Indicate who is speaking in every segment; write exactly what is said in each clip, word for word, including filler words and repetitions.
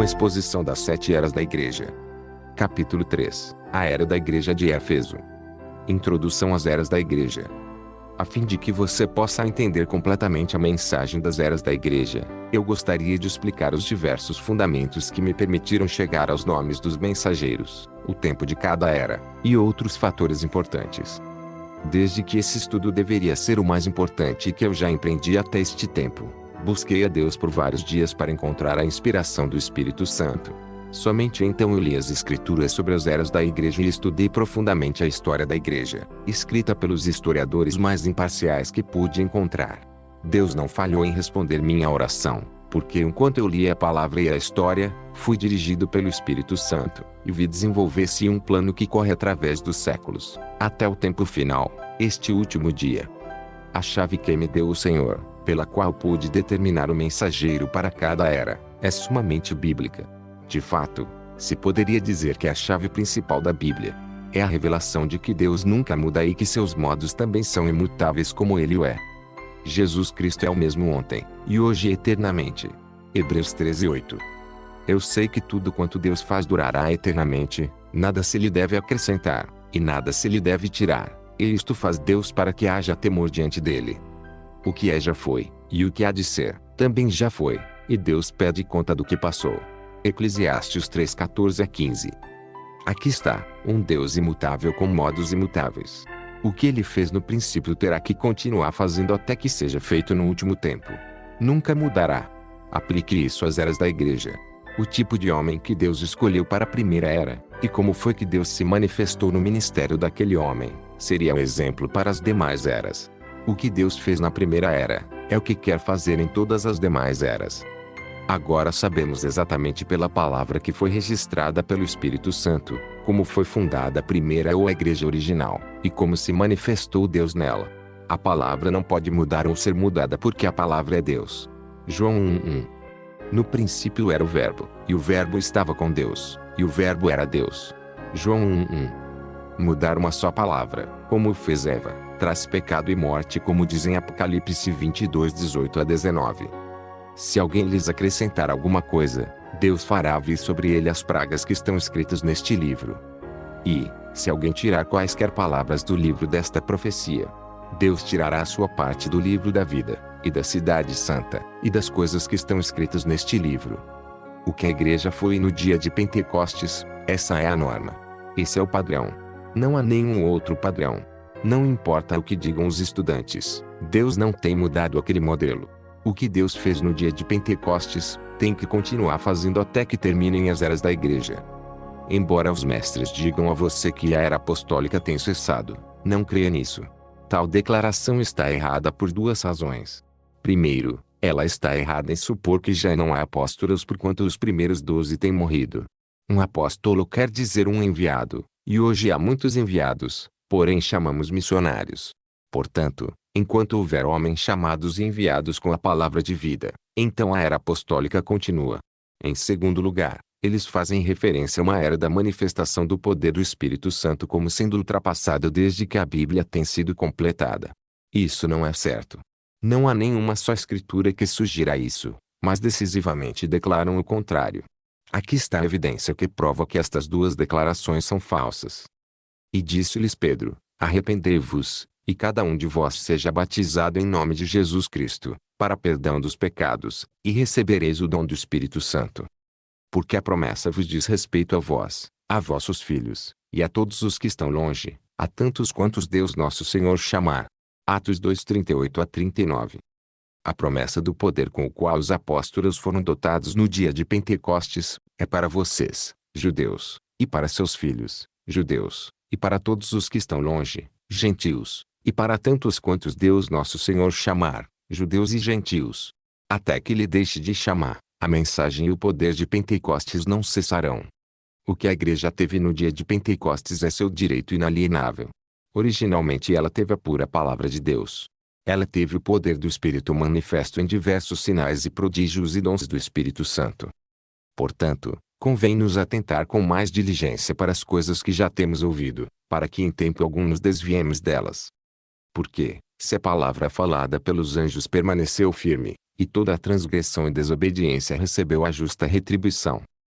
Speaker 1: exposição das sete eras da Igreja. Capítulo três. A Era da Igreja de Éfeso. Introdução às Eras da Igreja. A fim de que você possa entender completamente a mensagem das eras da Igreja, eu gostaria de explicar os diversos fundamentos que me permitiram chegar aos nomes dos mensageiros, o tempo de cada era, e outros fatores importantes. Desde que esse estudo deveria ser o mais importante que eu já empreendi até este tempo, busquei a Deus por vários dias para encontrar a inspiração do Espírito Santo. Somente então eu li as Escrituras sobre as eras da Igreja e estudei profundamente a história da Igreja, escrita pelos historiadores mais imparciais que pude encontrar. Deus não falhou em responder minha oração, porque enquanto eu lia a palavra e a história, fui dirigido pelo Espírito Santo, e vi desenvolver-se um plano que corre através dos séculos, até o tempo final, este último dia. A chave que me deu o Senhor, pela qual pude determinar o mensageiro para cada era, é sumamente bíblica. De fato, se poderia dizer que a chave principal da Bíblia é a revelação de que Deus nunca muda e que seus modos também são imutáveis como Ele o é. Jesus Cristo é o mesmo ontem, e hoje e eternamente. Hebreus treze, oito. Eu sei que tudo quanto Deus faz durará eternamente, nada se lhe deve acrescentar, e nada se lhe deve tirar, e isto faz Deus para que haja temor diante dele. O que é já foi, e o que há de ser, também já foi, e Deus pede conta do que passou. Eclesiastes três, quatorze a quinze. Aqui está, um Deus imutável com modos imutáveis. O que ele fez no princípio terá que continuar fazendo até que seja feito no último tempo. Nunca mudará. Aplique isso às eras da Igreja. O tipo de homem que Deus escolheu para a primeira era, e como foi que Deus se manifestou no ministério daquele homem, seria um exemplo para as demais eras. O que Deus fez na primeira era, é o que quer fazer em todas as demais eras. Agora sabemos exatamente pela palavra que foi registrada pelo Espírito Santo, como foi fundada a primeira ou a igreja original, e como se manifestou Deus nela. A palavra não pode mudar ou ser mudada porque a palavra é Deus. João um, um. No princípio era o Verbo, e o Verbo estava com Deus, e o Verbo era Deus. João um, um. Mudar uma só palavra, como fez Eva, traz pecado e morte, como diz em Apocalipse vinte e dois, dezoito a dezenove. Se alguém lhes acrescentar alguma coisa, Deus fará vir sobre ele as pragas que estão escritas neste livro. E, se alguém tirar quaisquer palavras do livro desta profecia, Deus tirará a sua parte do livro da vida, e da cidade santa, e das coisas que estão escritas neste livro. O que a igreja foi no dia de Pentecostes, essa é a norma. Esse é o padrão. Não há nenhum outro padrão. Não importa o que digam os estudantes, Deus não tem mudado aquele modelo. O que Deus fez no dia de Pentecostes, tem que continuar fazendo até que terminem as eras da Igreja. Embora os mestres digam a você que a era apostólica tem cessado, não creia nisso. Tal declaração está errada por duas razões. Primeiro, ela está errada em supor que já não há apóstolos porquanto os primeiros doze têm morrido. Um apóstolo quer dizer um enviado, e hoje há muitos enviados, porém chamamos missionários. Portanto, enquanto houver homens chamados e enviados com a palavra de vida, então a era apostólica continua. Em segundo lugar, eles fazem referência a uma era da manifestação do poder do Espírito Santo como sendo ultrapassada desde que a Bíblia tem sido completada. Isso não é certo. Não há nenhuma só escritura que sugira isso, mas decisivamente declaram o contrário. Aqui está a evidência que prova que estas duas declarações são falsas. E disse-lhes Pedro: arrependei-vos, e cada um de vós seja batizado em nome de Jesus Cristo, para perdão dos pecados, e recebereis o dom do Espírito Santo. Porque a promessa vos diz respeito a vós, a vossos filhos, e a todos os que estão longe, a tantos quantos Deus nosso Senhor chamar. Atos dois, trinta e oito a trinta e nove. A promessa do poder com o qual os apóstolos foram dotados no dia de Pentecostes, é para vocês, judeus, e para seus filhos, judeus, e para todos os que estão longe, gentios, e para tantos quantos Deus nosso Senhor chamar, judeus e gentios. Até que ele deixe de chamar, a mensagem e o poder de Pentecostes não cessarão. O que a igreja teve no dia de Pentecostes é seu direito inalienável. Originalmente ela teve a pura palavra de Deus. Ela teve o poder do Espírito manifesto em diversos sinais e prodígios e dons do Espírito Santo. Portanto, convém nos atentar com mais diligência para as coisas que já temos ouvido, para que em tempo algum nos desviemos delas. Porque, se a palavra falada pelos anjos permaneceu firme, e toda a transgressão e desobediência recebeu a justa retribuição,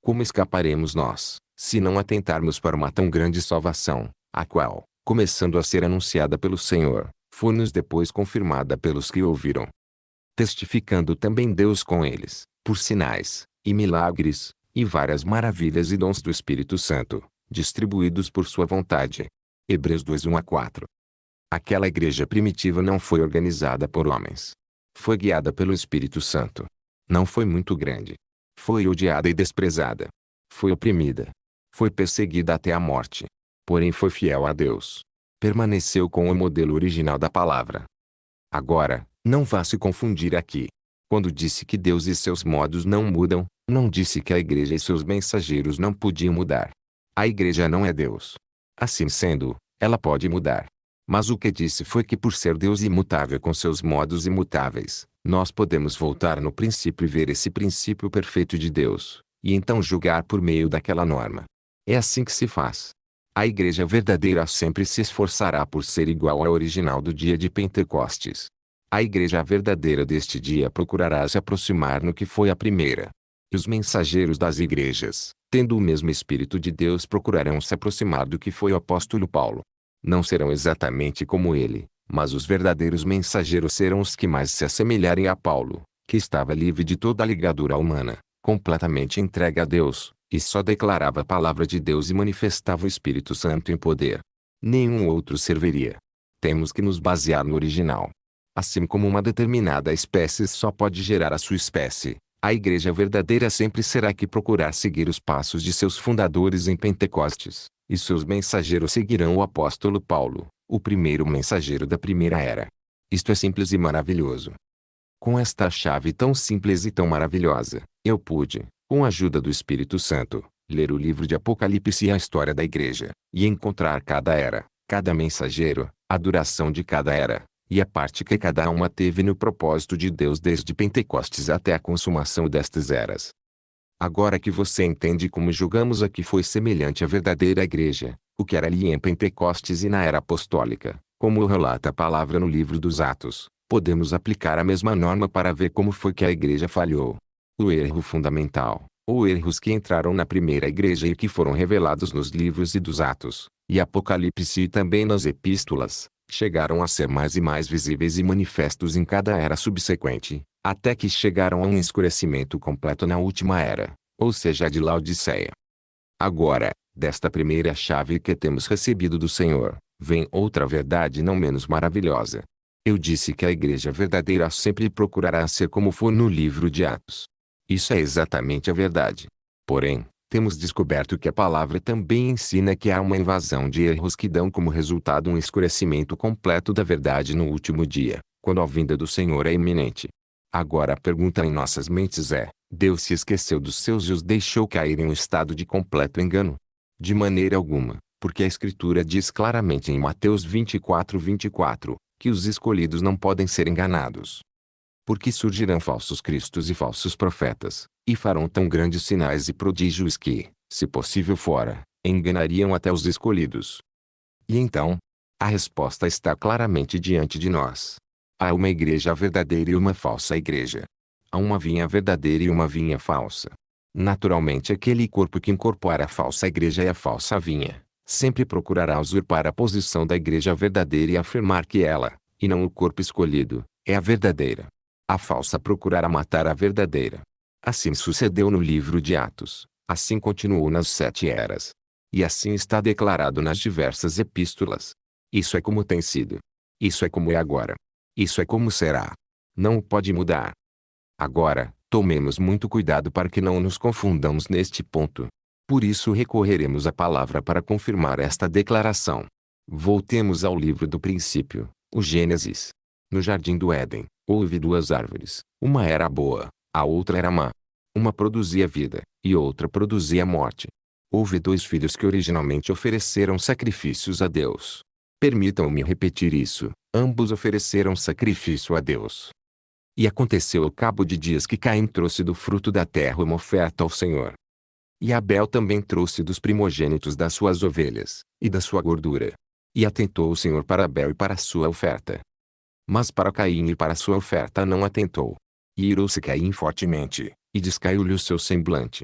Speaker 1: Como escaparemos nós, se não atentarmos para uma tão grande salvação, a qual, começando a ser anunciada pelo Senhor, foi-nos depois confirmada pelos que ouviram? Testificando também Deus com eles, por sinais, e milagres, e várias maravilhas e dons do Espírito Santo, distribuídos por sua vontade. Hebreus dois, um a quatro. Aquela igreja primitiva não foi organizada por homens. Foi guiada pelo Espírito Santo. Não foi muito grande. Foi odiada e desprezada. Foi oprimida. Foi perseguida até a morte. Porém foi fiel a Deus. Permaneceu com o modelo original da palavra. Agora, não vá se confundir aqui. Quando disse que Deus e seus modos não mudam, não disse que a igreja e seus mensageiros não podiam mudar. A igreja não é Deus. Assim sendo, ela pode mudar. Mas o que disse foi que por ser Deus imutável com seus modos imutáveis, nós podemos voltar no princípio e ver esse princípio perfeito de Deus, e então julgar por meio daquela norma. É assim que se faz. A igreja verdadeira sempre se esforçará por ser igual à original do dia de Pentecostes. A igreja verdadeira deste dia procurará se aproximar no que foi a primeira. E os mensageiros das igrejas, tendo o mesmo Espírito de Deus, procurarão se aproximar do que foi o apóstolo Paulo. Não serão exatamente como ele, mas os verdadeiros mensageiros serão os que mais se assemelharem a Paulo, que estava livre de toda a ligadura humana, completamente entregue a Deus, e só declarava a palavra de Deus e manifestava o Espírito Santo em poder. Nenhum outro serviria. Temos que nos basear no original. Assim como uma determinada espécie só pode gerar a sua espécie, a igreja verdadeira sempre será que procurar seguir os passos de seus fundadores em Pentecostes, e seus mensageiros seguirão o apóstolo Paulo, o primeiro mensageiro da primeira era. Isto é simples e maravilhoso. Com esta chave tão simples e tão maravilhosa, eu pude, com a ajuda do Espírito Santo, ler o livro de Apocalipse e a história da igreja, e encontrar cada era, cada mensageiro, a duração de cada era, e a parte que cada uma teve no propósito de Deus desde Pentecostes até a consumação destas eras. Agora que você entende como julgamos a que foi semelhante à verdadeira igreja, o que era ali em Pentecostes e na era apostólica, como relata a palavra no livro dos Atos, podemos aplicar a mesma norma para ver como foi que a igreja falhou. O erro fundamental, ou erros que entraram na primeira igreja e que foram revelados nos livros e dos Atos, e Apocalipse e também nas epístolas, chegaram a ser mais e mais visíveis e manifestos em cada era subsequente, até que chegaram a um escurecimento completo na última era, ou seja a de Laodiceia. Agora, desta primeira chave que temos recebido do Senhor, vem outra verdade não menos maravilhosa. Eu disse que a igreja verdadeira sempre procurará ser como for no livro de Atos. Isso é exatamente a verdade. Porém, temos descoberto que a palavra também ensina que há uma invasão de erros que dão como resultado um escurecimento completo da verdade no último dia, quando a vinda do Senhor é iminente. Agora a pergunta em nossas mentes é: Deus se esqueceu dos seus e os deixou cair em um estado de completo engano? De maneira alguma, porque a Escritura diz claramente em Mateus vinte e quatro, vinte e quatro, que os escolhidos não podem ser enganados. Porque surgirão falsos cristos e falsos profetas, e farão tão grandes sinais e prodígios que, se possível fora, enganariam até os escolhidos. E então? A resposta está claramente diante de nós. Há uma igreja verdadeira e uma falsa igreja. Há uma vinha verdadeira e uma vinha falsa. Naturalmente aquele corpo que incorpora a falsa igreja e a falsa vinha, sempre procurará usurpar a posição da igreja verdadeira e afirmar que ela, e não o corpo escolhido, é a verdadeira. A falsa procurará matar a verdadeira. Assim sucedeu no livro de Atos, assim continuou nas sete eras. E assim está declarado nas diversas epístolas. Isso é como tem sido. Isso é como é agora. Isso é como será. Não pode mudar. Agora, tomemos muito cuidado para que não nos confundamos neste ponto. Por isso recorreremos à palavra para confirmar esta declaração. Voltemos ao livro do princípio, o Gênesis. No jardim do Éden, houve duas árvores, uma era boa, a outra era má. Uma produzia vida, e outra produzia morte. Houve dois filhos que originalmente ofereceram sacrifícios a Deus. Permitam-me repetir isso, ambos ofereceram sacrifício a Deus. E aconteceu ao cabo de dias que Caim trouxe do fruto da terra uma oferta ao Senhor. E Abel também trouxe dos primogênitos das suas ovelhas, e da sua gordura. E atentou o Senhor para Abel e para a sua oferta. Mas para Caim e para a sua oferta não atentou. E irou-se Caim fortemente, e descaiu-lhe o seu semblante.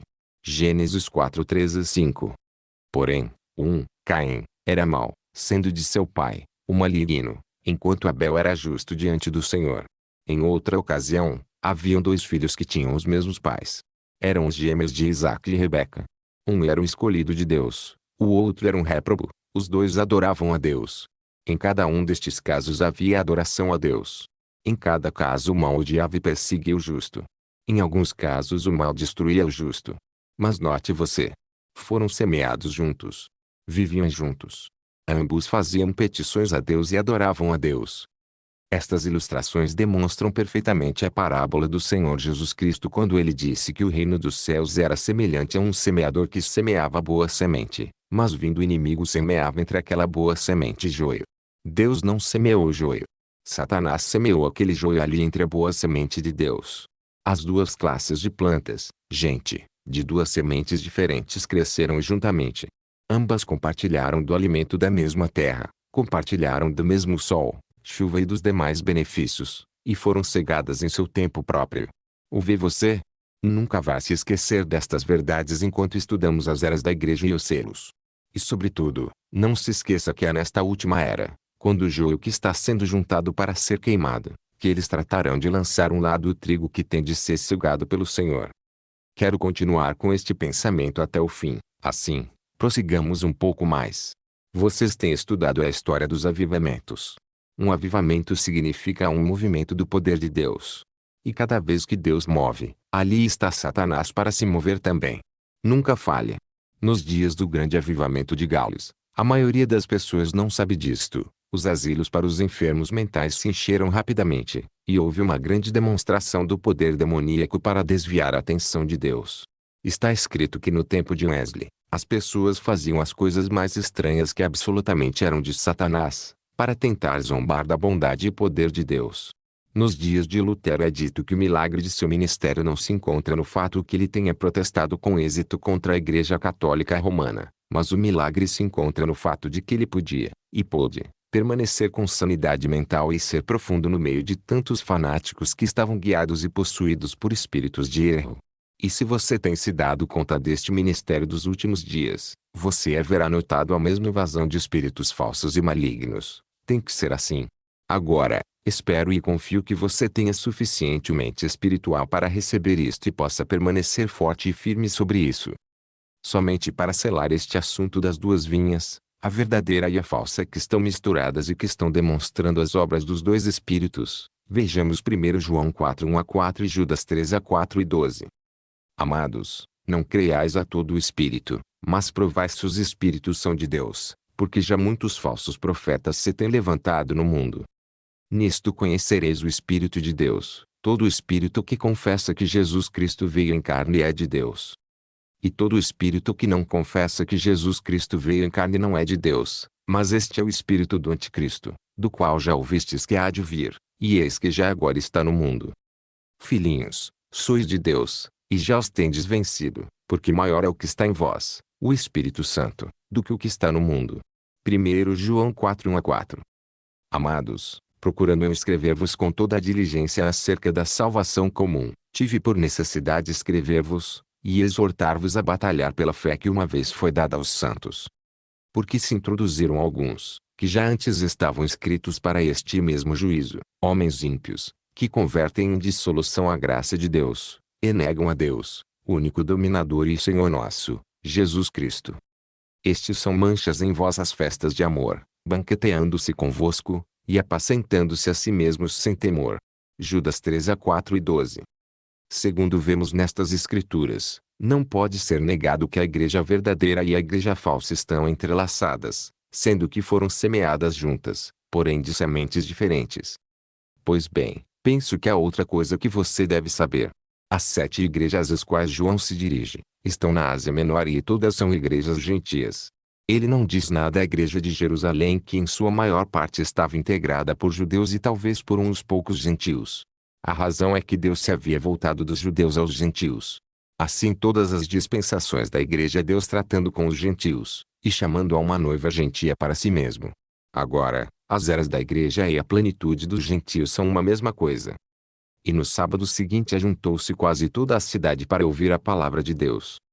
Speaker 1: Gênesis quatro, treze a cinco. Porém, um, Caim, era mau, sendo de seu pai, o maligno, enquanto Abel era justo diante do Senhor. Em outra ocasião, haviam dois filhos que tinham os mesmos pais. Eram os gêmeos de Isaque e Rebeca. Um era o escolhido de Deus, o outro era um réprobo. Os dois adoravam a Deus. Em cada um destes casos havia adoração a Deus. Em cada caso o mal odiava e perseguia o justo. Em alguns casos o mal destruía o justo. Mas note você. Foram semeados juntos. Viviam juntos. Ambos faziam petições a Deus e adoravam a Deus. Estas ilustrações demonstram perfeitamente a parábola do Senhor Jesus Cristo quando ele disse que o reino dos céus era semelhante a um semeador que semeava boa semente, mas vindo o inimigo semeava entre aquela boa semente joio. Deus não semeou o joio. Satanás semeou aquele joio ali entre a boa semente de Deus. As duas classes de plantas, gente, de duas sementes diferentes cresceram juntamente. Ambas compartilharam do alimento da mesma terra, compartilharam do mesmo sol, chuva e dos demais benefícios, e foram cegadas em seu tempo próprio. Ouve você? Nunca vá se esquecer destas verdades enquanto estudamos as eras da igreja e os selos. E sobretudo, não se esqueça que é nesta última era, quando o joio que está sendo juntado para ser queimado, que eles tratarão de lançar um lado o trigo que tem de ser sugado pelo Senhor. Quero continuar com este pensamento até o fim, assim, prossigamos um pouco mais. Vocês têm estudado a história dos avivamentos. Um avivamento significa um movimento do poder de Deus. E cada vez que Deus move, ali está Satanás para se mover também. Nunca falhe. Nos dias do grande avivamento de Gales, a maioria das pessoas não sabe disto. Os asilos para os enfermos mentais se encheram rapidamente, e houve uma grande demonstração do poder demoníaco para desviar a atenção de Deus. Está escrito que no tempo de Wesley, as pessoas faziam as coisas mais estranhas que absolutamente eram de Satanás, para tentar zombar da bondade e poder de Deus. Nos dias de Lutero é dito que o milagre de seu ministério não se encontra no fato que ele tenha protestado com êxito contra a Igreja Católica Romana, mas o milagre se encontra no fato de que ele podia, e pôde, permanecer com sanidade mental e ser profundo no meio de tantos fanáticos que estavam guiados e possuídos por espíritos de erro. E se você tem se dado conta deste ministério dos últimos dias, você haverá notado a mesma invasão de espíritos falsos e malignos. Tem que ser assim. Agora, espero e confio que você tenha suficiente mente espiritual para receber isto e possa permanecer forte e firme sobre isso. Somente para selar este assunto das duas vinhas, a verdadeira e a falsa que estão misturadas e que estão demonstrando as obras dos dois espíritos, vejamos primeiro João quatro, um a quatro e Judas treze a quatro e doze. Amados, não creiais a todo o espírito, mas provai se os espíritos são de Deus, porque já muitos falsos profetas se têm levantado no mundo. Nisto conhecereis o Espírito de Deus, todo espírito que confessa que Jesus Cristo veio em carne é de Deus. E todo espírito que não confessa que Jesus Cristo veio em carne não é de Deus, mas este é o espírito do anticristo, do qual já ouvistes que há de vir, e eis que já agora está no mundo. Filhinhos, sois de Deus, e já os tendes vencido, porque maior é o que está em vós, o Espírito Santo, do que o que está no mundo. primeiro João quatro, um a quatro. Amados, procurando eu escrever-vos com toda a diligência acerca da salvação comum, tive por necessidade escrever-vos, e exortar-vos a batalhar pela fé que uma vez foi dada aos santos. Porque se introduziram alguns, que já antes estavam escritos para este mesmo juízo, homens ímpios, que convertem em dissolução a graça de Deus, e negam a Deus, o único dominador e Senhor nosso, Jesus Cristo. Estes são manchas em vossas festas de amor, banqueteando-se convosco, e apacentando-se a si mesmos sem temor. Judas treze a quatro e doze. Segundo vemos nestas escrituras, não pode ser negado que a igreja verdadeira e a igreja falsa estão entrelaçadas, sendo que foram semeadas juntas, porém de sementes diferentes. Pois bem, penso que há outra coisa que você deve saber. As sete igrejas às quais João se dirige, estão na Ásia Menor e todas são igrejas gentias. Ele não diz nada à igreja de Jerusalém que em sua maior parte estava integrada por judeus e talvez por uns poucos gentios. A razão é que Deus se havia voltado dos judeus aos gentios. Assim todas as dispensações da igreja é Deus tratando com os gentios, e chamando a uma noiva gentia para si mesmo. Agora, as eras da igreja e a plenitude dos gentios são uma mesma coisa. E no sábado seguinte ajuntou-se quase toda a cidade para ouvir a palavra de Deus.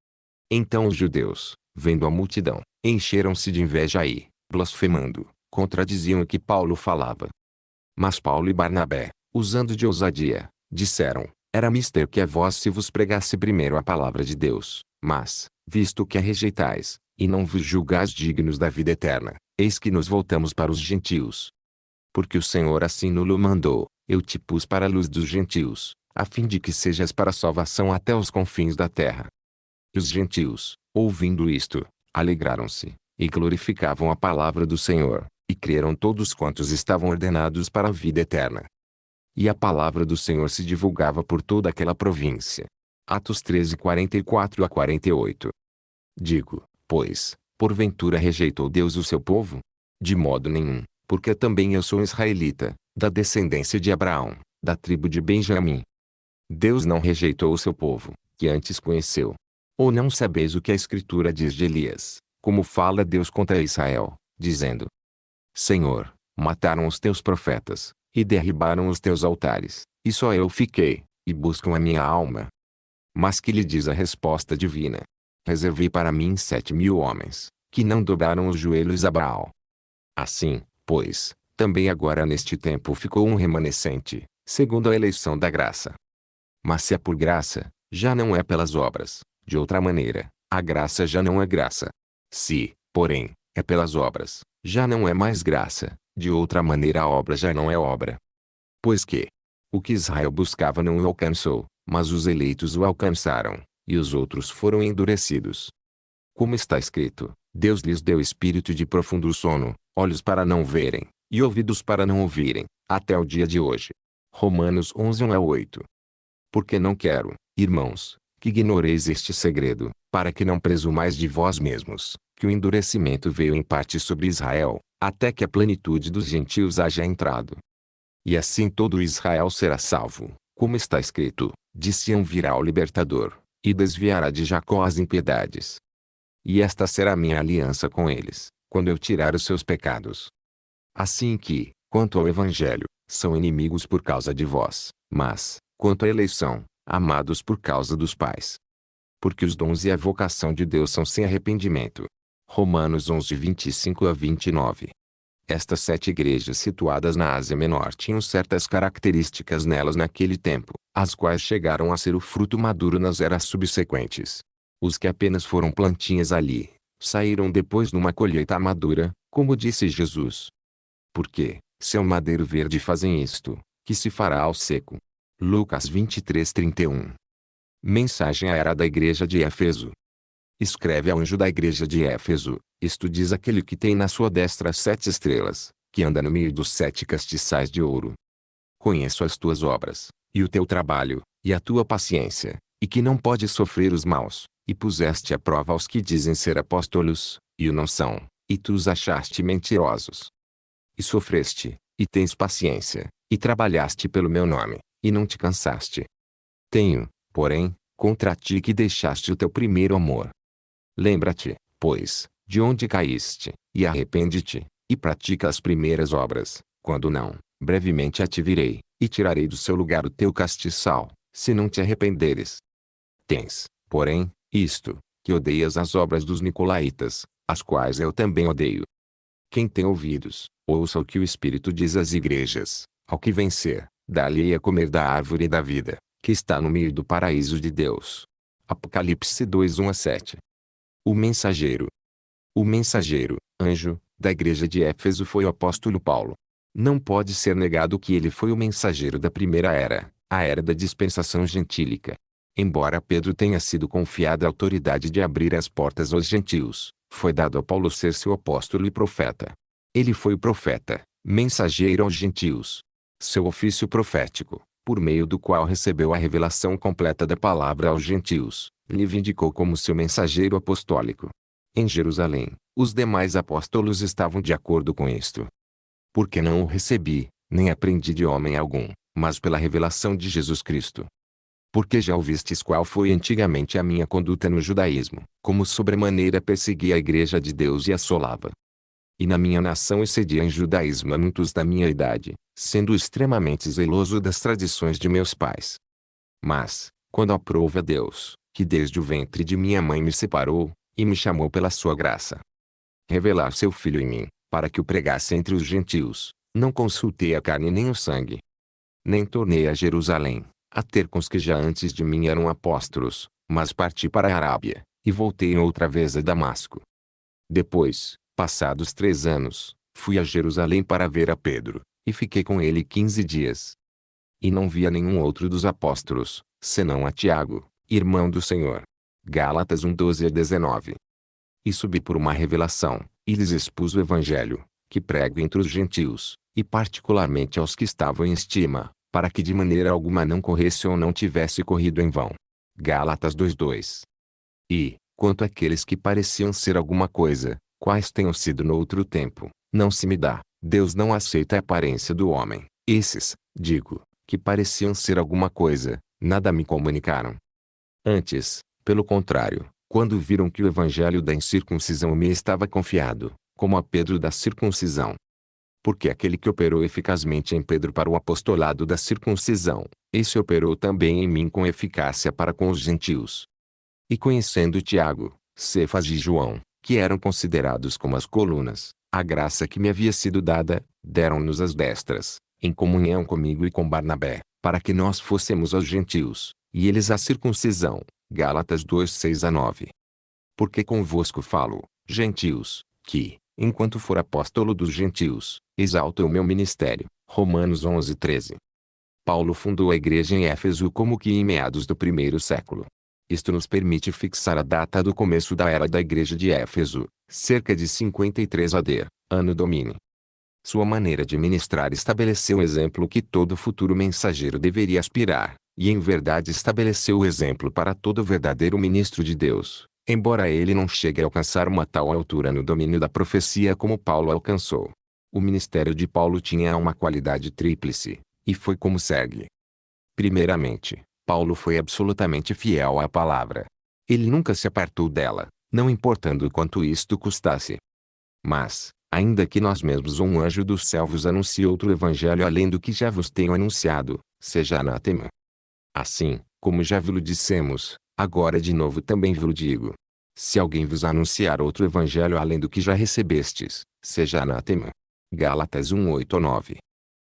Speaker 1: Então os judeus, vendo a multidão, encheram-se de inveja e, blasfemando, contradiziam o que Paulo falava. Mas Paulo e Barnabé, usando de ousadia, disseram: era mister que a vós se vos pregasse primeiro a palavra de Deus, mas, visto que a rejeitais, e não vos julgais dignos da vida eterna, eis que nos voltamos para os gentios. Porque o Senhor assim nos mandou: eu te pus para a luz dos gentios, a fim de que sejas para a salvação até os confins da terra. E os gentios, ouvindo isto, alegraram-se, e glorificavam a palavra do Senhor, e creram todos quantos estavam ordenados para a vida eterna. E a palavra do Senhor se divulgava por toda aquela província. Atos treze, quarenta e quatro a quarenta e oito. Digo, pois, porventura rejeitou Deus o seu povo? De modo nenhum, porque também eu sou israelita, da descendência de Abraão, da tribo de Benjamim. Deus não rejeitou o seu povo, que antes conheceu. Ou não sabeis o que a Escritura diz de Elias, como fala Deus contra Israel, dizendo: Senhor, mataram os teus profetas, e derribaram os teus altares, e só eu fiquei, e buscam a minha alma. Mas que lhe diz a resposta divina? Reservei para mim sete mil homens, que não dobraram os joelhos a Baal. Assim, pois, também agora neste tempo ficou um remanescente, segundo a eleição da graça. Mas se é por graça, já não é pelas obras. De outra maneira, a graça já não é graça. Se, porém, é pelas obras, já não é mais graça. De outra maneira a obra já não é obra. Pois que o que Israel buscava não o alcançou, mas os eleitos o alcançaram, e os outros foram endurecidos. Como está escrito, Deus lhes deu espírito de profundo sono, olhos para não verem, e ouvidos para não ouvirem, até o dia de hoje. Romanos onze, um a oito. Porque não quero, irmãos, que ignoreis este segredo, para que não presumais de vós mesmos, que o endurecimento veio em parte sobre Israel, até que a plenitude dos gentios haja entrado. E assim todo Israel será salvo, como está escrito: de Sião virá o libertador, e desviará de Jacó as impiedades. E esta será minha aliança com eles, quando eu tirar os seus pecados. Assim que, quanto ao evangelho, são inimigos por causa de vós, mas, quanto à eleição, amados por causa dos pais. Porque os dons e a vocação de Deus são sem arrependimento. Romanos onze, vinte e cinco a vinte e nove. Estas sete igrejas situadas na Ásia Menor tinham certas características nelas naquele tempo, as quais chegaram a ser o fruto maduro nas eras subsequentes. Os que apenas foram plantinhas ali, saíram depois numa colheita madura, como disse Jesus. Porque, se ao madeiro verde fazem isto, que se fará ao seco? Lucas vinte e três, trinta e um. Mensagem à era da igreja de Éfeso. Escreve ao anjo da igreja de Éfeso: isto diz aquele que tem na sua destra sete estrelas, que anda no meio dos sete castiçais de ouro. Conheço as tuas obras, e o teu trabalho, e a tua paciência, e que não podes sofrer os maus, e puseste à prova aos que dizem ser apóstolos, e o não são, e tu os achaste mentirosos. E sofreste, e tens paciência, e trabalhaste pelo meu nome, e não te cansaste. Tenho, porém, contra ti que deixaste o teu primeiro amor. Lembra-te, pois, de onde caíste, e arrepende-te, e pratica as primeiras obras, quando não, brevemente a te virei, e tirarei do seu lugar o teu castiçal, se não te arrependeres. Tens, porém, isto, que odeias as obras dos nicolaítas, as quais eu também odeio. Quem tem ouvidos, ouça o que o Espírito diz às igrejas: ao que vencer, dá-lhe a comer da árvore da vida, que está no meio do paraíso de Deus. Apocalipse dois, um a sete. O mensageiro. O mensageiro, anjo, da igreja de Éfeso foi o apóstolo Paulo. Não pode ser negado que ele foi o mensageiro da primeira era, a era da dispensação gentílica. Embora Pedro tenha sido confiada a autoridade de abrir as portas aos gentios, foi dado a Paulo ser seu apóstolo e profeta. Ele foi o profeta, mensageiro aos gentios. Seu ofício profético, por meio do qual recebeu a revelação completa da palavra aos gentios, lhe vindicou como seu mensageiro apostólico. Em Jerusalém, os demais apóstolos estavam de acordo com isto. Porque não o recebi, nem aprendi de homem algum, mas pela revelação de Jesus Cristo. Porque já ouvistes qual foi antigamente a minha conduta no judaísmo, como sobremaneira persegui a igreja de Deus e assolava. E na minha nação excedia em judaísmo a muitos da minha idade, sendo extremamente zeloso das tradições de meus pais. Mas, quando aprove a Deus, que desde o ventre de minha mãe me separou, e me chamou pela sua graça. Revelar seu Filho em mim, para que o pregasse entre os gentios, não consultei a carne nem o sangue. Nem tornei a Jerusalém, a ter com os que já antes de mim eram apóstolos, mas parti para a Arábia, e voltei outra vez a Damasco. Depois, passados três anos, fui a Jerusalém para ver a Pedro, e fiquei com ele quinze dias. E não via nenhum outro dos apóstolos, senão a Tiago, irmão do Senhor. Gálatas um, doze a dezenove. E subi por uma revelação, e lhes expus o Evangelho, que prego entre os gentios, e particularmente aos que estavam em estima, para que de maneira alguma não corresse ou não tivesse corrido em vão. Gálatas dois, dois. E, quanto àqueles que pareciam ser alguma coisa, quais tenham sido no outro tempo, não se me dá, Deus não aceita a aparência do homem. Esses, digo, que pareciam ser alguma coisa, nada me comunicaram. Antes, pelo contrário, quando viram que o evangelho da incircuncisão me estava confiado, como a Pedro da circuncisão. Porque aquele que operou eficazmente em Pedro para o apostolado da circuncisão, esse operou também em mim com eficácia para com os gentios. E conhecendo Tiago, Cefas e João, que eram considerados como as colunas, a graça que me havia sido dada, deram-nos as destras, em comunhão comigo e com Barnabé, para que nós fôssemos aos gentios, e eles à circuncisão. Gálatas dois, seis a nove. Porque convosco falo, gentios, que, enquanto for apóstolo dos gentios, exalto o meu ministério. Romanos onze, treze. Paulo fundou a igreja em Éfeso como que em meados do primeiro século. Isto nos permite fixar a data do começo da era da igreja de Éfeso, cerca de cinquenta e três A D, ano domini. Sua maneira de ministrar estabeleceu o exemplo que todo futuro mensageiro deveria aspirar, e em verdade estabeleceu o exemplo para todo verdadeiro ministro de Deus, embora ele não chegue a alcançar uma tal altura no domínio da profecia como Paulo alcançou. O ministério de Paulo tinha uma qualidade tríplice, e foi como segue. Primeiramente, Paulo foi absolutamente fiel à palavra. Ele nunca se apartou dela, não importando quanto isto custasse. Mas, ainda que nós mesmos ou um anjo do céu vos anuncie outro evangelho além do que já vos tenho anunciado, seja anátema. Assim, como já vos dissemos, agora de novo também vos digo. Se alguém vos anunciar outro evangelho além do que já recebestes, seja anátema. Gálatas um, oito a nove.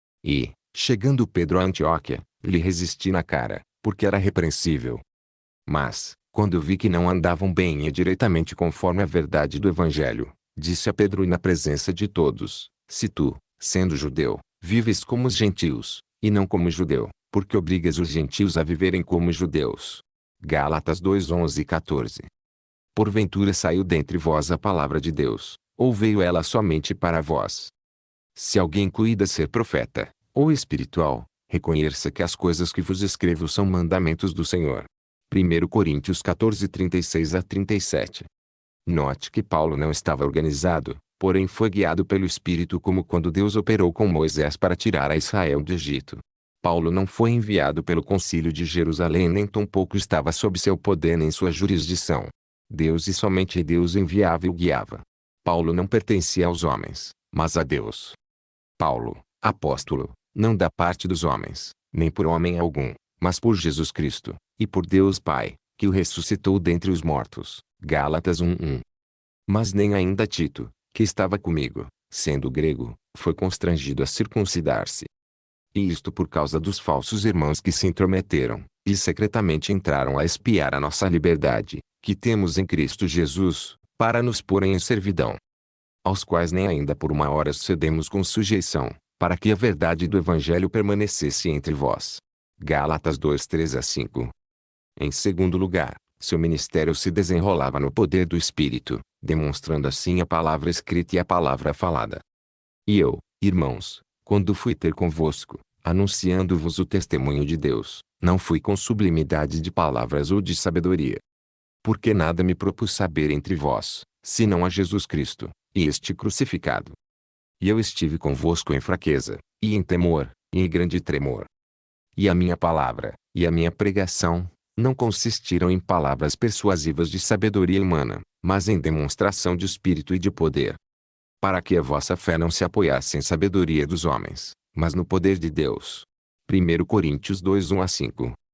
Speaker 1: E, chegando Pedro a Antioquia, lhe resisti na cara, porque era repreensível. Mas, quando vi que não andavam bem e diretamente conforme a verdade do evangelho, disse a Pedro e na presença de todos: se tu, sendo judeu, vives como os gentios, e não como judeu, porque obrigas os gentios a viverem como judeus. Gálatas dois, onze e quatorze. Porventura saiu dentre vós a palavra de Deus, ou veio ela somente para vós? Se alguém cuida ser profeta, ou espiritual, reconheça que as coisas que vos escrevo são mandamentos do Senhor. primeiro Coríntios quatorze, trinta e seis a trinta e sete. Note que Paulo não estava organizado, porém foi guiado pelo Espírito como quando Deus operou com Moisés para tirar a Israel do Egito. Paulo não foi enviado pelo concílio de Jerusalém nem tampouco estava sob seu poder nem sua jurisdição. Deus e somente Deus enviava e o guiava. Paulo não pertencia aos homens, mas a Deus. Paulo, apóstolo, não da parte dos homens, nem por homem algum, mas por Jesus Cristo, e por Deus Pai, que o ressuscitou dentre os mortos. Gálatas um, um. Mas nem ainda Tito, que estava comigo, sendo grego, foi constrangido a circuncidar-se. E isto por causa dos falsos irmãos que se intrometeram, e secretamente entraram a espiar a nossa liberdade, que temos em Cristo Jesus, para nos porem em servidão. Aos quais nem ainda por uma hora cedemos com sujeição, para que a verdade do Evangelho permanecesse entre vós. Gálatas dois, três a cinco. Em segundo lugar, seu ministério se desenrolava no poder do Espírito, demonstrando assim a palavra escrita e a palavra falada. E eu, irmãos, quando fui ter convosco, anunciando-vos o testemunho de Deus, não fui com sublimidade de palavras ou de sabedoria. Porque nada me propus saber entre vós, senão a Jesus Cristo, e este crucificado. E eu estive convosco em fraqueza, e em temor, e em grande tremor. E a minha palavra, e a minha pregação, não consistiram em palavras persuasivas de sabedoria humana, mas em demonstração de espírito e de poder. Para que a vossa fé não se apoiasse em sabedoria dos homens, mas no poder de Deus. primeiro Coríntios dois, um a cinco.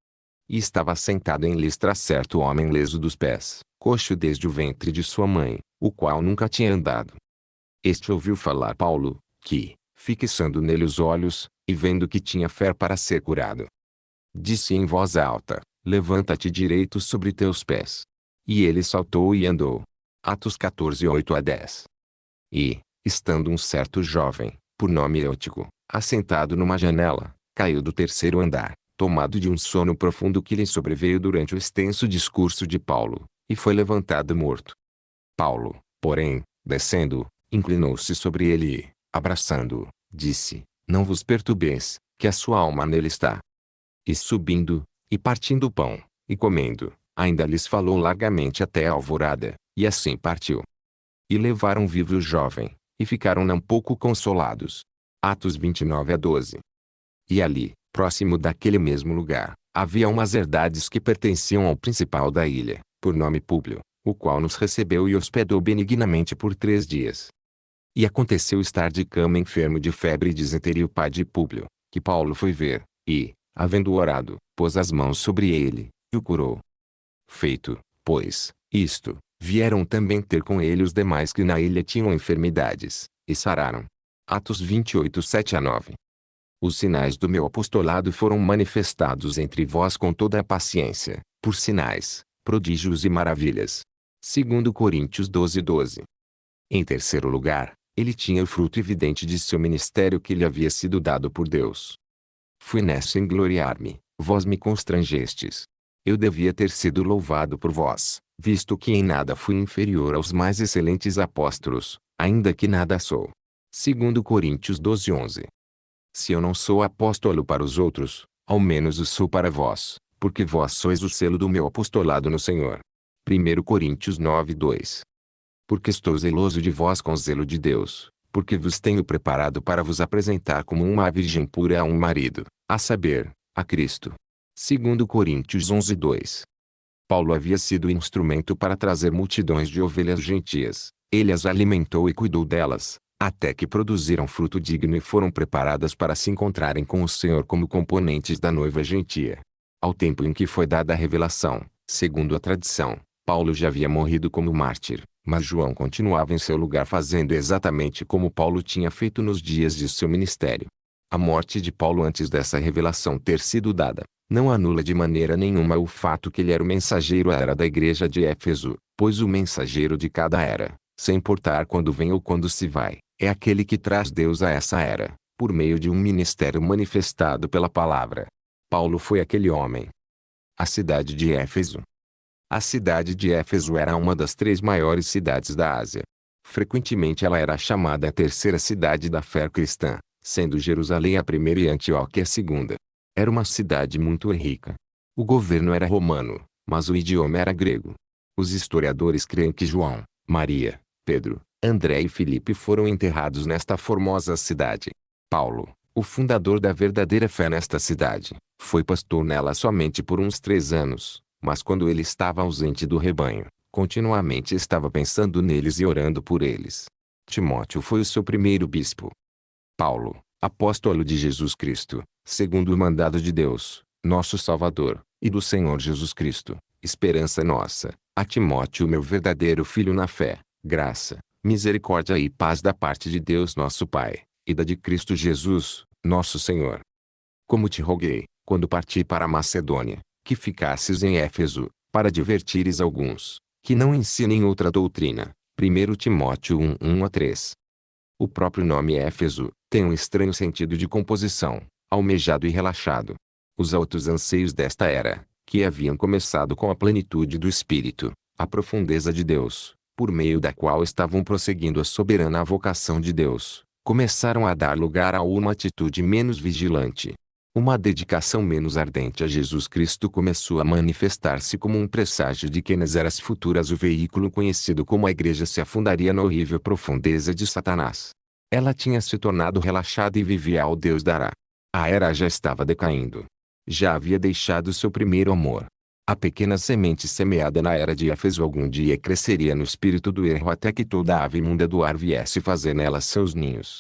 Speaker 1: E estava sentado em Listra certo homem leso dos pés, coxo desde o ventre de sua mãe, o qual nunca tinha andado. Este ouviu falar Paulo, que, fixando nele os olhos, e vendo que tinha fé para ser curado, disse em voz alta: levanta-te direito sobre teus pés. E ele saltou e andou. Atos quatorze, oito a dez. E, estando um certo jovem, por nome Eutico, assentado numa janela, caiu do terceiro andar, tomado de um sono profundo que lhe sobreveio durante o extenso discurso de Paulo, e foi levantado morto. Paulo, porém, descendo, inclinou-se sobre ele e, abraçando-o, disse: não vos perturbeis, que a sua alma nele está. E subindo, e partindo o pão, e comendo, ainda lhes falou largamente até a alvorada, e assim partiu. E levaram vivo o jovem, e ficaram não pouco consolados. Atos vinte e nove a doze. E ali, próximo daquele mesmo lugar, havia umas herdades que pertenciam ao principal da ilha, por nome Públio, o qual nos recebeu e hospedou benignamente por três dias. E aconteceu estar de cama enfermo de febre e disenteria o pai de Públio, que Paulo foi ver, e, havendo orado, pôs as mãos sobre ele, e o curou. Feito, pois, isto, vieram também ter com ele os demais que na ilha tinham enfermidades, e sararam. Atos vinte e oito, sete a nove. Os sinais do meu apostolado foram manifestados entre vós com toda a paciência, por sinais, prodígios e maravilhas. Segundo Coríntios doze, doze. Em terceiro lugar, ele tinha o fruto evidente de seu ministério que lhe havia sido dado por Deus. Fui nessa engloriar-me, vós me constrangestes. Eu devia ter sido louvado por vós, visto que em nada fui inferior aos mais excelentes apóstolos, ainda que nada sou. Segundo Coríntios doze, onze. Se eu não sou apóstolo para os outros, ao menos o sou para vós, porque vós sois o selo do meu apostolado no Senhor. Primeiro Coríntios nove, dois. Porque estou zeloso de vós com zelo de Deus, porque vos tenho preparado para vos apresentar como uma virgem pura a um marido, a saber, a Cristo. Segundo Coríntios onze, dois. Paulo havia sido instrumento para trazer multidões de ovelhas gentias, ele as alimentou e cuidou delas, até que produziram fruto digno e foram preparadas para se encontrarem com o Senhor como componentes da noiva gentia. Ao tempo em que foi dada a revelação, segundo a tradição, Paulo já havia morrido como mártir, mas João continuava em seu lugar fazendo exatamente como Paulo tinha feito nos dias de seu ministério. A morte de Paulo antes dessa revelação ter sido dada, não anula de maneira nenhuma o fato que ele era o mensageiro à era da igreja de Éfeso, pois o mensageiro de cada era, sem importar quando vem ou quando se vai, é aquele que traz Deus a essa era, por meio de um ministério manifestado pela palavra. Paulo foi aquele homem. A cidade de Éfeso. A cidade de Éfeso era uma das três maiores cidades da Ásia. Frequentemente ela era chamada a terceira cidade da fé cristã, sendo Jerusalém a primeira e Antioquia a segunda. Era uma cidade muito rica. O governo era romano, mas o idioma era grego. Os historiadores creem que João, Maria, Pedro, André e Filipe foram enterrados nesta formosa cidade. Paulo, o fundador da verdadeira fé nesta cidade, foi pastor nela somente por uns três anos, mas quando ele estava ausente do rebanho, continuamente estava pensando neles e orando por eles. Timóteo foi o seu primeiro bispo. Paulo, apóstolo de Jesus Cristo, segundo o mandado de Deus, nosso Salvador, e do Senhor Jesus Cristo, esperança nossa, a Timóteo meu verdadeiro filho na fé, graça, misericórdia e paz da parte de Deus nosso Pai, e da de Cristo Jesus, nosso Senhor. Como te roguei, quando parti para a Macedônia, que ficasses em Éfeso, para divertires alguns, que não ensinem outra doutrina. Primeiro Timóteo um, um a três. O próprio nome Éfeso tem um estranho sentido de composição, almejado e relaxado. Os altos anseios desta era, que haviam começado com a plenitude do Espírito, a profundeza de Deus, por meio da qual estavam prosseguindo a soberana vocação de Deus, começaram a dar lugar a uma atitude menos vigilante. Uma dedicação menos ardente a Jesus Cristo começou a manifestar-se como um presságio de que nas eras futuras o veículo conhecido como a Igreja se afundaria na horrível profundeza de Satanás. Ela tinha se tornado relaxada e vivia ao Deus dará. A era já estava decaindo. Já havia deixado seu primeiro amor. A pequena semente semeada na era de Éfeso algum dia cresceria no espírito do erro até que toda ave imunda do ar viesse fazer nela seus ninhos.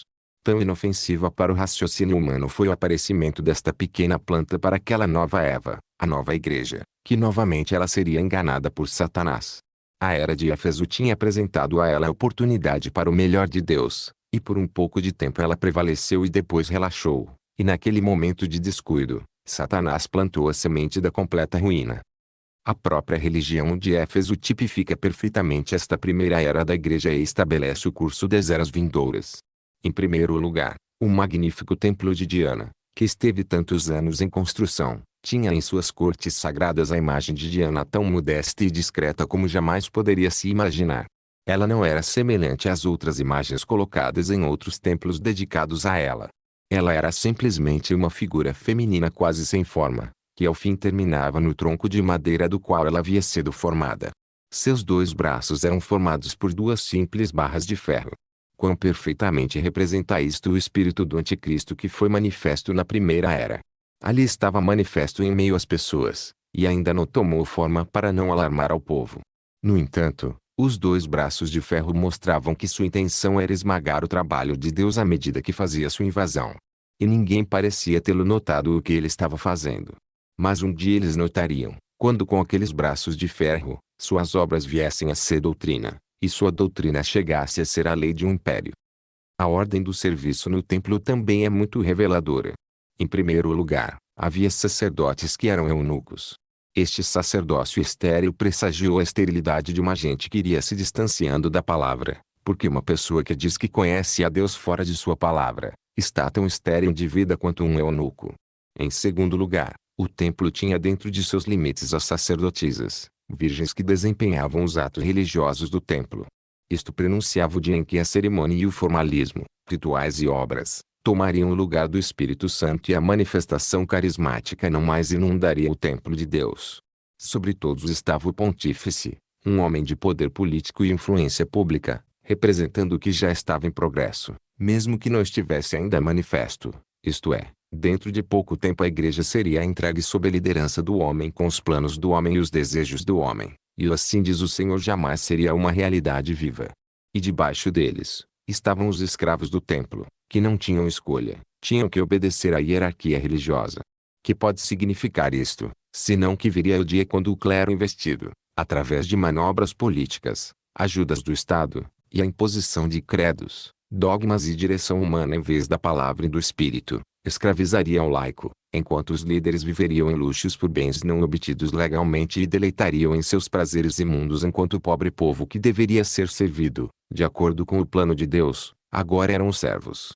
Speaker 1: Tão inofensiva para o raciocínio humano foi o aparecimento desta pequena planta para aquela nova Eva, a nova igreja, que novamente ela seria enganada por Satanás. A era de Éfeso tinha apresentado a ela a oportunidade para o melhor de Deus, e por um pouco de tempo ela prevaleceu e depois relaxou, e naquele momento de descuido, Satanás plantou a semente da completa ruína. A própria religião de Éfeso tipifica perfeitamente esta primeira era da igreja e estabelece o curso das eras vindouras. Em primeiro lugar, o magnífico templo de Diana, que esteve tantos anos em construção, tinha em suas cortes sagradas a imagem de Diana tão modesta e discreta como jamais poderia se imaginar. Ela não era semelhante às outras imagens colocadas em outros templos dedicados a ela. Ela era simplesmente uma figura feminina quase sem forma, que ao fim terminava no tronco de madeira do qual ela havia sido formada. Seus dois braços eram formados por duas simples barras de ferro. Quão perfeitamente representa isto o espírito do anticristo que foi manifesto na primeira era. Ali estava manifesto em meio às pessoas, e ainda não tomou forma para não alarmar ao povo. No entanto, os dois braços de ferro mostravam que sua intenção era esmagar o trabalho de Deus à medida que fazia sua invasão. E ninguém parecia tê-lo notado o que ele estava fazendo. Mas um dia eles notariam, quando com aqueles braços de ferro, suas obras viessem a ser doutrina, e sua doutrina chegasse a ser a lei de um império. A ordem do serviço no templo também é muito reveladora. Em primeiro lugar, havia sacerdotes que eram eunucos. Este sacerdócio estéril pressagiou a esterilidade de uma gente que iria se distanciando da palavra, porque uma pessoa que diz que conhece a Deus fora de sua palavra, está tão estéril de vida quanto um eunuco. Em segundo lugar, o templo tinha dentro de seus limites as sacerdotisas, virgens que desempenhavam os atos religiosos do templo. Isto prenunciava o dia em que a cerimônia e o formalismo, rituais e obras, tomariam o lugar do Espírito Santo e a manifestação carismática não mais inundaria o templo de Deus. Sobre todos estava o pontífice, um homem de poder político e influência pública, representando o que já estava em progresso, mesmo que não estivesse ainda manifesto, isto é, dentro de pouco tempo a igreja seria entregue sob a liderança do homem com os planos do homem e os desejos do homem, e assim diz o Senhor jamais seria uma realidade viva. E debaixo deles, estavam os escravos do templo, que não tinham escolha, tinham que obedecer à hierarquia religiosa. Que pode significar isto, senão que viria o dia quando o clero investido, através de manobras políticas, ajudas do Estado, e a imposição de credos, dogmas e direção humana em vez da palavra e do Espírito, escravizaria o laico, enquanto os líderes viveriam em luxos por bens não obtidos legalmente e deleitariam em seus prazeres imundos enquanto o pobre povo que deveria ser servido, de acordo com o plano de Deus, agora eram os servos.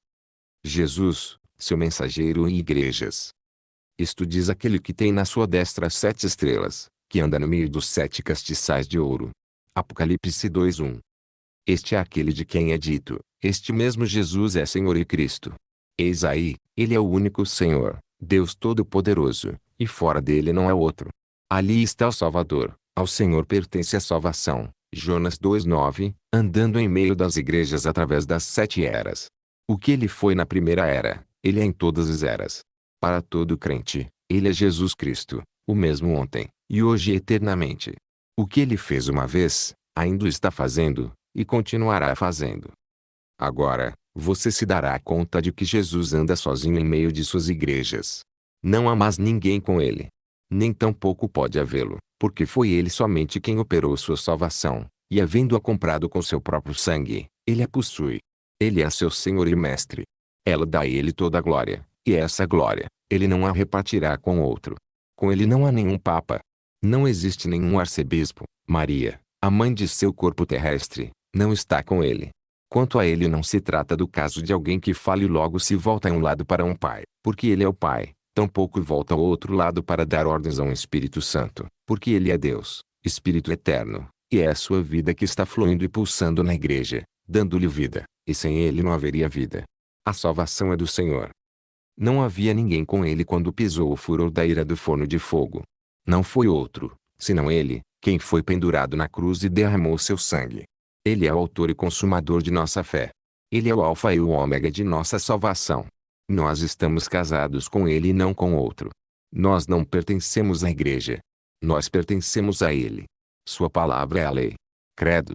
Speaker 1: Jesus, seu mensageiro em igrejas. Isto diz aquele que tem na sua destra as sete estrelas, que anda no meio dos sete castiçais de ouro. Apocalipse dois um. Este é aquele de quem é dito, este mesmo Jesus é Senhor e Cristo. Eis aí, ele é o único Senhor, Deus Todo-Poderoso, e fora dele não há outro. Ali está o Salvador, ao Senhor pertence a salvação. Jonas dois nove, andando em meio das igrejas através das sete eras. O que ele foi na primeira era, ele é em todas as eras. Para todo crente, ele é Jesus Cristo, o mesmo ontem, e hoje e eternamente. O que ele fez uma vez, ainda o está fazendo, e continuará fazendo. Agora, você se dará conta de que Jesus anda sozinho em meio de suas igrejas. Não há mais ninguém com ele. Nem tampouco pode havê-lo, porque foi ele somente quem operou sua salvação, e havendo-a comprado com seu próprio sangue, ele a possui. Ele é seu Senhor e Mestre. Ela dá a ele toda a glória, e essa glória, ele não a repartirá com outro. Com ele não há nenhum papa. Não existe nenhum arcebispo. Maria, a mãe de seu corpo terrestre, não está com ele. Quanto a ele não se trata do caso de alguém que fale e logo se volta a um lado para um pai, porque ele é o pai, tampouco volta ao outro lado para dar ordens a um Espírito Santo, porque ele é Deus, Espírito eterno, e é a sua vida que está fluindo e pulsando na igreja, dando-lhe vida, e sem ele não haveria vida. A salvação é do Senhor. Não havia ninguém com ele quando pisou o furor da ira do forno de fogo. Não foi outro, senão ele, quem foi pendurado na cruz e derramou seu sangue. Ele é o autor e consumador de nossa fé. Ele é o alfa e o ômega de nossa salvação. Nós estamos casados com ele e não com outro. Nós não pertencemos à igreja. Nós pertencemos a ele. Sua palavra é a lei. Credos,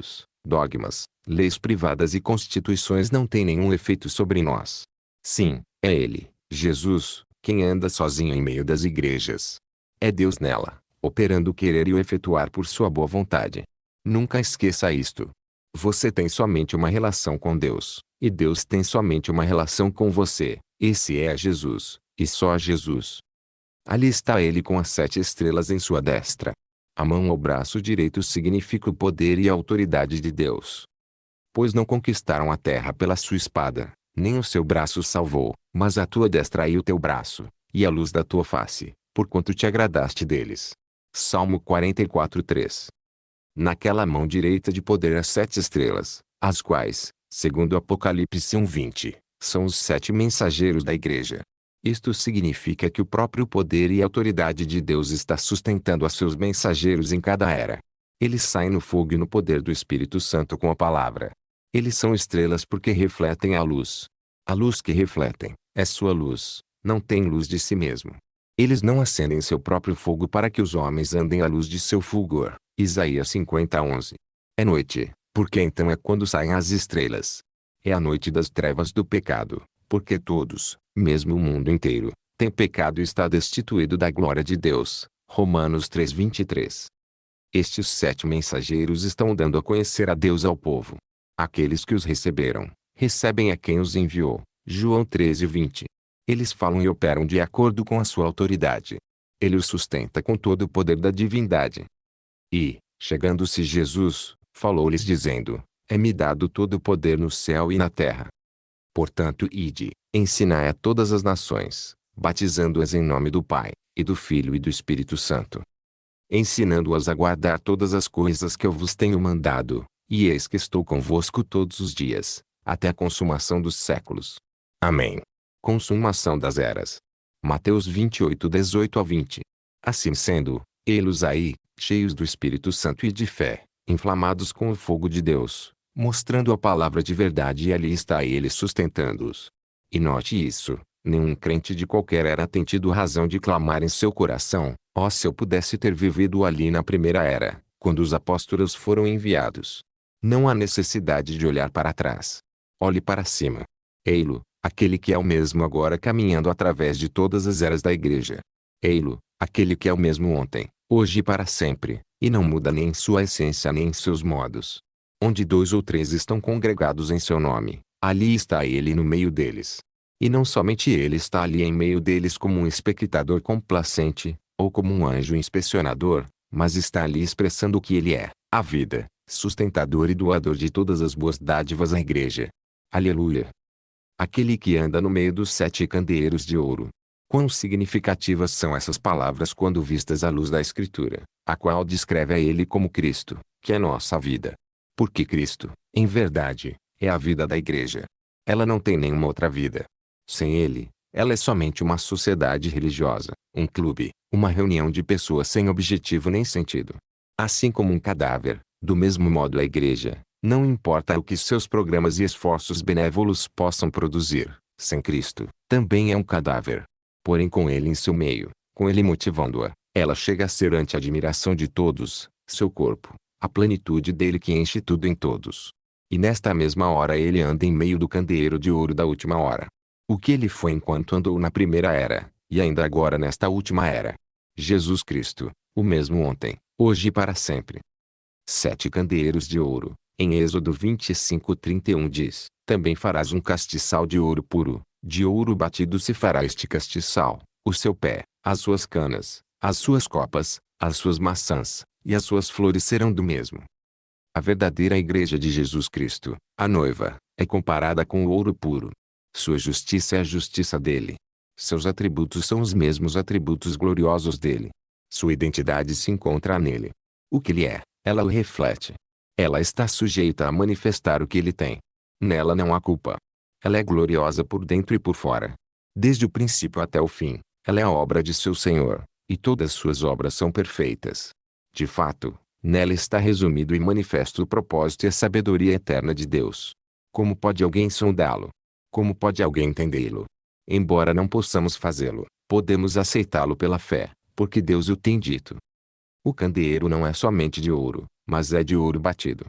Speaker 1: dogmas, leis privadas e constituições não têm nenhum efeito sobre nós. Sim, é Ele, Jesus, quem anda sozinho em meio das igrejas. É Deus nela, operando o querer e o efetuar por sua boa vontade. Nunca esqueça isto. Você tem somente uma relação com Deus, e Deus tem somente uma relação com você. Esse é Jesus, e só Jesus. Ali está Ele com as sete estrelas em sua destra. A mão ou braço direito significa o poder e a autoridade de Deus. Pois não conquistaram a terra pela sua espada, nem o seu braço salvou, mas a tua destra e o teu braço, e a luz da tua face, porquanto te agradaste deles. Salmo quarenta e quatro, três. Naquela mão direita de poder as sete estrelas, as quais, segundo Apocalipse um, vinte, são os sete mensageiros da igreja. Isto significa que o próprio poder e autoridade de Deus está sustentando a seus mensageiros em cada era. Eles saem no fogo e no poder do Espírito Santo com a palavra. Eles são estrelas porque refletem a luz. A luz que refletem, é sua luz, não tem luz de si mesmo. Eles não acendem seu próprio fogo para que os homens andem à luz de seu fulgor. Isaías cinquenta, onze. É noite, porque então é quando saem as estrelas. É a noite das trevas do pecado, porque todos, mesmo o mundo inteiro, tem pecado e está destituído da glória de Deus. Romanos três, vinte e três. Estes sete mensageiros estão dando a conhecer a Deus ao povo. Aqueles que os receberam, recebem a quem os enviou. João treze, vinte. Eles falam e operam de acordo com a sua autoridade. Ele os sustenta com todo o poder da divindade. E, chegando-se Jesus, falou-lhes dizendo: É-me dado todo o poder no céu e na terra. Portanto, ide, ensinai a todas as nações, batizando-as em nome do Pai, e do Filho e do Espírito Santo, ensinando-as a guardar todas as coisas que eu vos tenho mandado, e eis que estou convosco todos os dias, até a consumação dos séculos. Amém. Consumação das eras. Mateus vinte e oito, dezoito a vinte. Assim sendo, eles aí, cheios do Espírito Santo e de fé, inflamados com o fogo de Deus, mostrando a palavra de verdade, e ali está Ele sustentando-os. E note isso, nenhum crente de qualquer era tem tido razão de clamar em seu coração: ó, se eu pudesse ter vivido ali na primeira era, quando os apóstolos foram enviados. Não há necessidade de olhar para trás. Olhe para cima. Ei-lo, aquele que é o mesmo agora caminhando através de todas as eras da igreja. Ei-lo, aquele que é o mesmo ontem, hoje e para sempre, e não muda nem em sua essência nem em seus modos. Onde dois ou três estão congregados em seu nome, ali está Ele no meio deles. E não somente Ele está ali em meio deles como um espectador complacente, ou como um anjo inspecionador, mas está ali expressando o que Ele é, a vida, sustentador e doador de todas as boas dádivas à igreja. Aleluia! Aquele que anda no meio dos sete candeeiros de ouro. Quão significativas são essas palavras quando vistas à luz da Escritura, a qual descreve a Ele como Cristo, que é nossa vida. Porque Cristo, em verdade, é a vida da igreja. Ela não tem nenhuma outra vida. Sem Ele, ela é somente uma sociedade religiosa, um clube, uma reunião de pessoas sem objetivo nem sentido. Assim como um cadáver, do mesmo modo a igreja, não importa o que seus programas e esforços benévolos possam produzir, sem Cristo, também é um cadáver. Porém, com Ele em seu meio, com Ele motivando-a, ela chega a ser ante a admiração de todos, seu corpo, a plenitude dele que enche tudo em todos. E nesta mesma hora Ele anda em meio do candeeiro de ouro da última hora. O que Ele foi enquanto andou na primeira era, e ainda agora nesta última era. Jesus Cristo, o mesmo ontem, hoje e para sempre. Sete candeeiros de ouro. Em Êxodo vinte e cinco, trinta e um diz: Também farás um castiçal de ouro puro, de ouro batido se fará este castiçal, o seu pé, as suas canas, as suas copas, as suas maçãs, e as suas flores serão do mesmo. A verdadeira igreja de Jesus Cristo, a noiva, é comparada com o ouro puro. Sua justiça é a justiça dele. Seus atributos são os mesmos atributos gloriosos dele. Sua identidade se encontra nele. O que ele é, ela o reflete. Ela está sujeita a manifestar o que ele tem. Nela não há culpa. Ela é gloriosa por dentro e por fora. Desde o princípio até o fim, ela é a obra de seu Senhor, e todas suas obras são perfeitas. De fato, nela está resumido e manifesto o propósito e a sabedoria eterna de Deus. Como pode alguém sondá-lo? Como pode alguém entendê-lo? Embora não possamos fazê-lo, podemos aceitá-lo pela fé, porque Deus o tem dito. O candeeiro não é somente de ouro, mas é de ouro batido.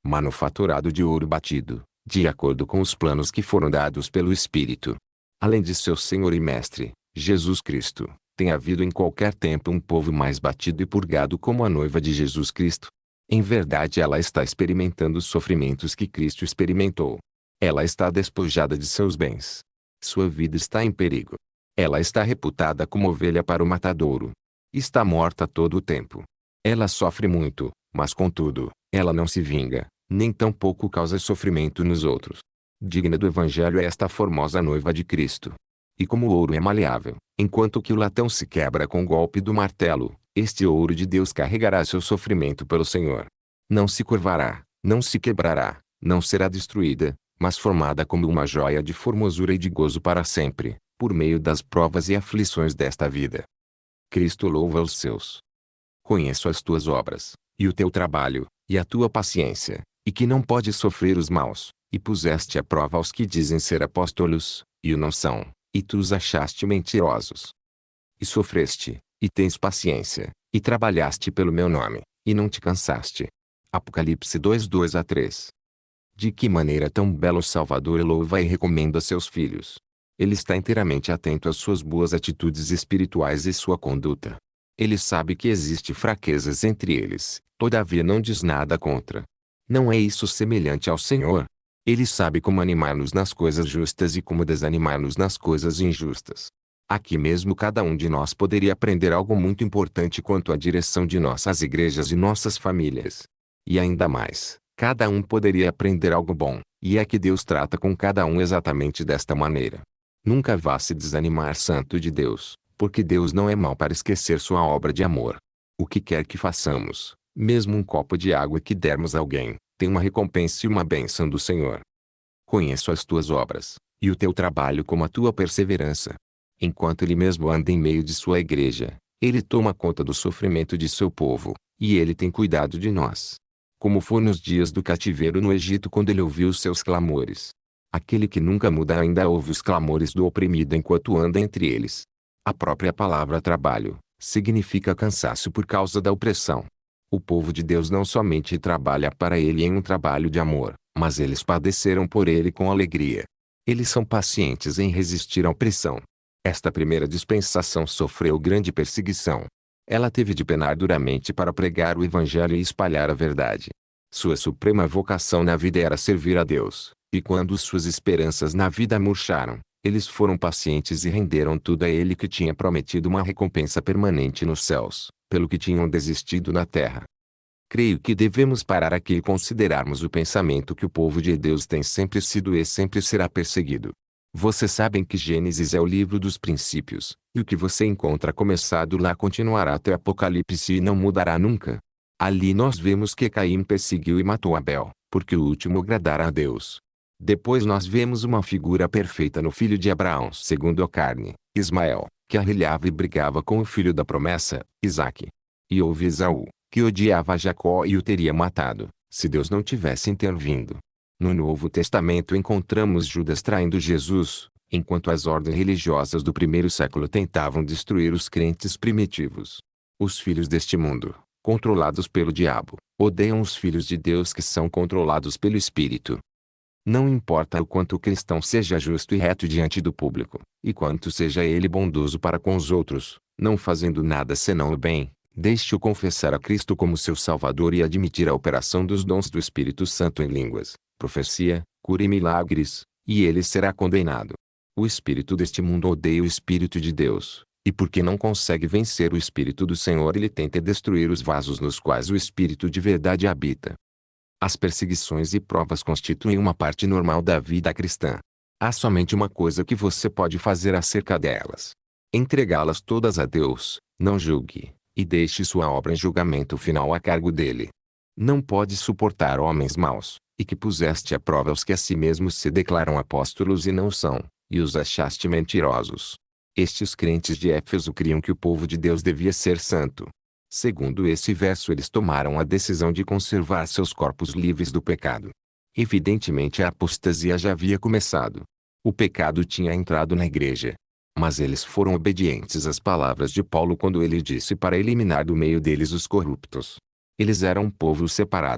Speaker 1: manufaturado de ouro batido, de acordo com os planos que foram dados pelo Espírito. Além de seu Senhor e Mestre, Jesus Cristo, tem havido em qualquer tempo um povo mais batido e purgado como a noiva de Jesus Cristo. Em verdade, ela está experimentando os sofrimentos que Cristo experimentou. Ela está despojada de seus bens. Sua vida está em perigo. Ela está reputada como ovelha para o matadouro. Está morta todo o tempo. Ela sofre muito, mas contudo, ela não se vinga, nem tampouco causa sofrimento nos outros. Digna do Evangelho é esta formosa noiva de Cristo. E como o ouro é maleável, enquanto que o latão se quebra com o golpe do martelo, este ouro de Deus carregará seu sofrimento pelo Senhor. Não se curvará, não se quebrará, não será destruída, mas formada como uma joia de formosura e de gozo para sempre, por meio das provas e aflições desta vida. Cristo louva os seus. Conheço as tuas obras, e o teu trabalho, e a tua paciência, e que não podes sofrer os maus, e puseste à prova aos que dizem ser apóstolos, e o não são, e tu os achaste mentirosos. E sofreste, e tens paciência, e trabalhaste pelo meu nome, e não te cansaste. Apocalipse dois, dois a três. De que maneira tão belo o Salvador louva e recomenda seus filhos. Ele está inteiramente atento às suas boas atitudes espirituais e sua conduta. Ele sabe que existe fraquezas entre eles, todavia não diz nada contra. Não é isso semelhante ao Senhor? Ele sabe como animar-nos nas coisas justas e como desanimar-nos nas coisas injustas. Aqui mesmo cada um de nós poderia aprender algo muito importante quanto à direção de nossas igrejas e nossas famílias. E ainda mais, cada um poderia aprender algo bom, e é que Deus trata com cada um exatamente desta maneira. Nunca vá se desanimar, santo de Deus, porque Deus não é mau para esquecer sua obra de amor. O que quer que façamos, mesmo um copo de água que dermos a alguém, tem uma recompensa e uma bênção do Senhor. Conheço as tuas obras, e o teu trabalho como a tua perseverança. Enquanto ele mesmo anda em meio de sua igreja, ele toma conta do sofrimento de seu povo, e ele tem cuidado de nós. Como foi nos dias do cativeiro no Egito quando ele ouviu os seus clamores. Aquele que nunca muda ainda ouve os clamores do oprimido enquanto anda entre eles. A própria palavra trabalho significa cansaço por causa da opressão. O povo de Deus não somente trabalha para ele em um trabalho de amor, mas eles padeceram por ele com alegria. Eles são pacientes em resistir à opressão. Esta primeira dispensação sofreu grande perseguição. Ela teve de penar duramente para pregar o Evangelho e espalhar a verdade. Sua suprema vocação na vida era servir a Deus, e quando suas esperanças na vida murcharam, eles foram pacientes e renderam tudo a Ele que tinha prometido uma recompensa permanente nos céus, pelo que tinham desistido na terra. Creio que devemos parar aqui e considerarmos o pensamento que o povo de Deus tem sempre sido e sempre será perseguido. Vocês sabem que Gênesis é o livro dos princípios, e o que você encontra começado lá continuará até Apocalipse e não mudará nunca. Ali nós vemos que Caim perseguiu e matou Abel, porque o último agradara a Deus. Depois nós vemos uma figura perfeita no filho de Abraão segundo a carne, Ismael, que arrilhava e brigava com o filho da promessa, Isaque. E houve Esaú, que odiava Jacó e o teria matado, se Deus não tivesse intervindo. No Novo Testamento encontramos Judas traindo Jesus, enquanto as ordens religiosas do primeiro século tentavam destruir os crentes primitivos. Os filhos deste mundo, controlados pelo diabo, odeiam os filhos de Deus que são controlados pelo Espírito. Não importa o quanto o cristão seja justo e reto diante do público, e quanto seja ele bondoso para com os outros, não fazendo nada senão o bem, deixe-o confessar a Cristo como seu Salvador e admitir a operação dos dons do Espírito Santo em línguas, profecia, cura e milagres, e ele será condenado. O espírito deste mundo odeia o Espírito de Deus, e porque não consegue vencer o Espírito do Senhor ele tenta destruir os vasos nos quais o Espírito de verdade habita. As perseguições e provas constituem uma parte normal da vida cristã. Há somente uma coisa que você pode fazer acerca delas. Entregá-las todas a Deus, não julgue, e deixe sua obra em julgamento final a cargo dele. Não pode suportar homens maus, e que puseste à prova os que a si mesmos se declaram apóstolos e não são, e os achaste mentirosos. Estes crentes de Éfeso criam que o povo de Deus devia ser santo. Segundo esse verso eles tomaram a decisão de conservar seus corpos livres do pecado. Evidentemente a apostasia já havia começado. O pecado tinha entrado na igreja. Mas eles foram obedientes às palavras de Paulo quando ele disse para eliminar do meio deles os corruptos. Eles eram um povo separado.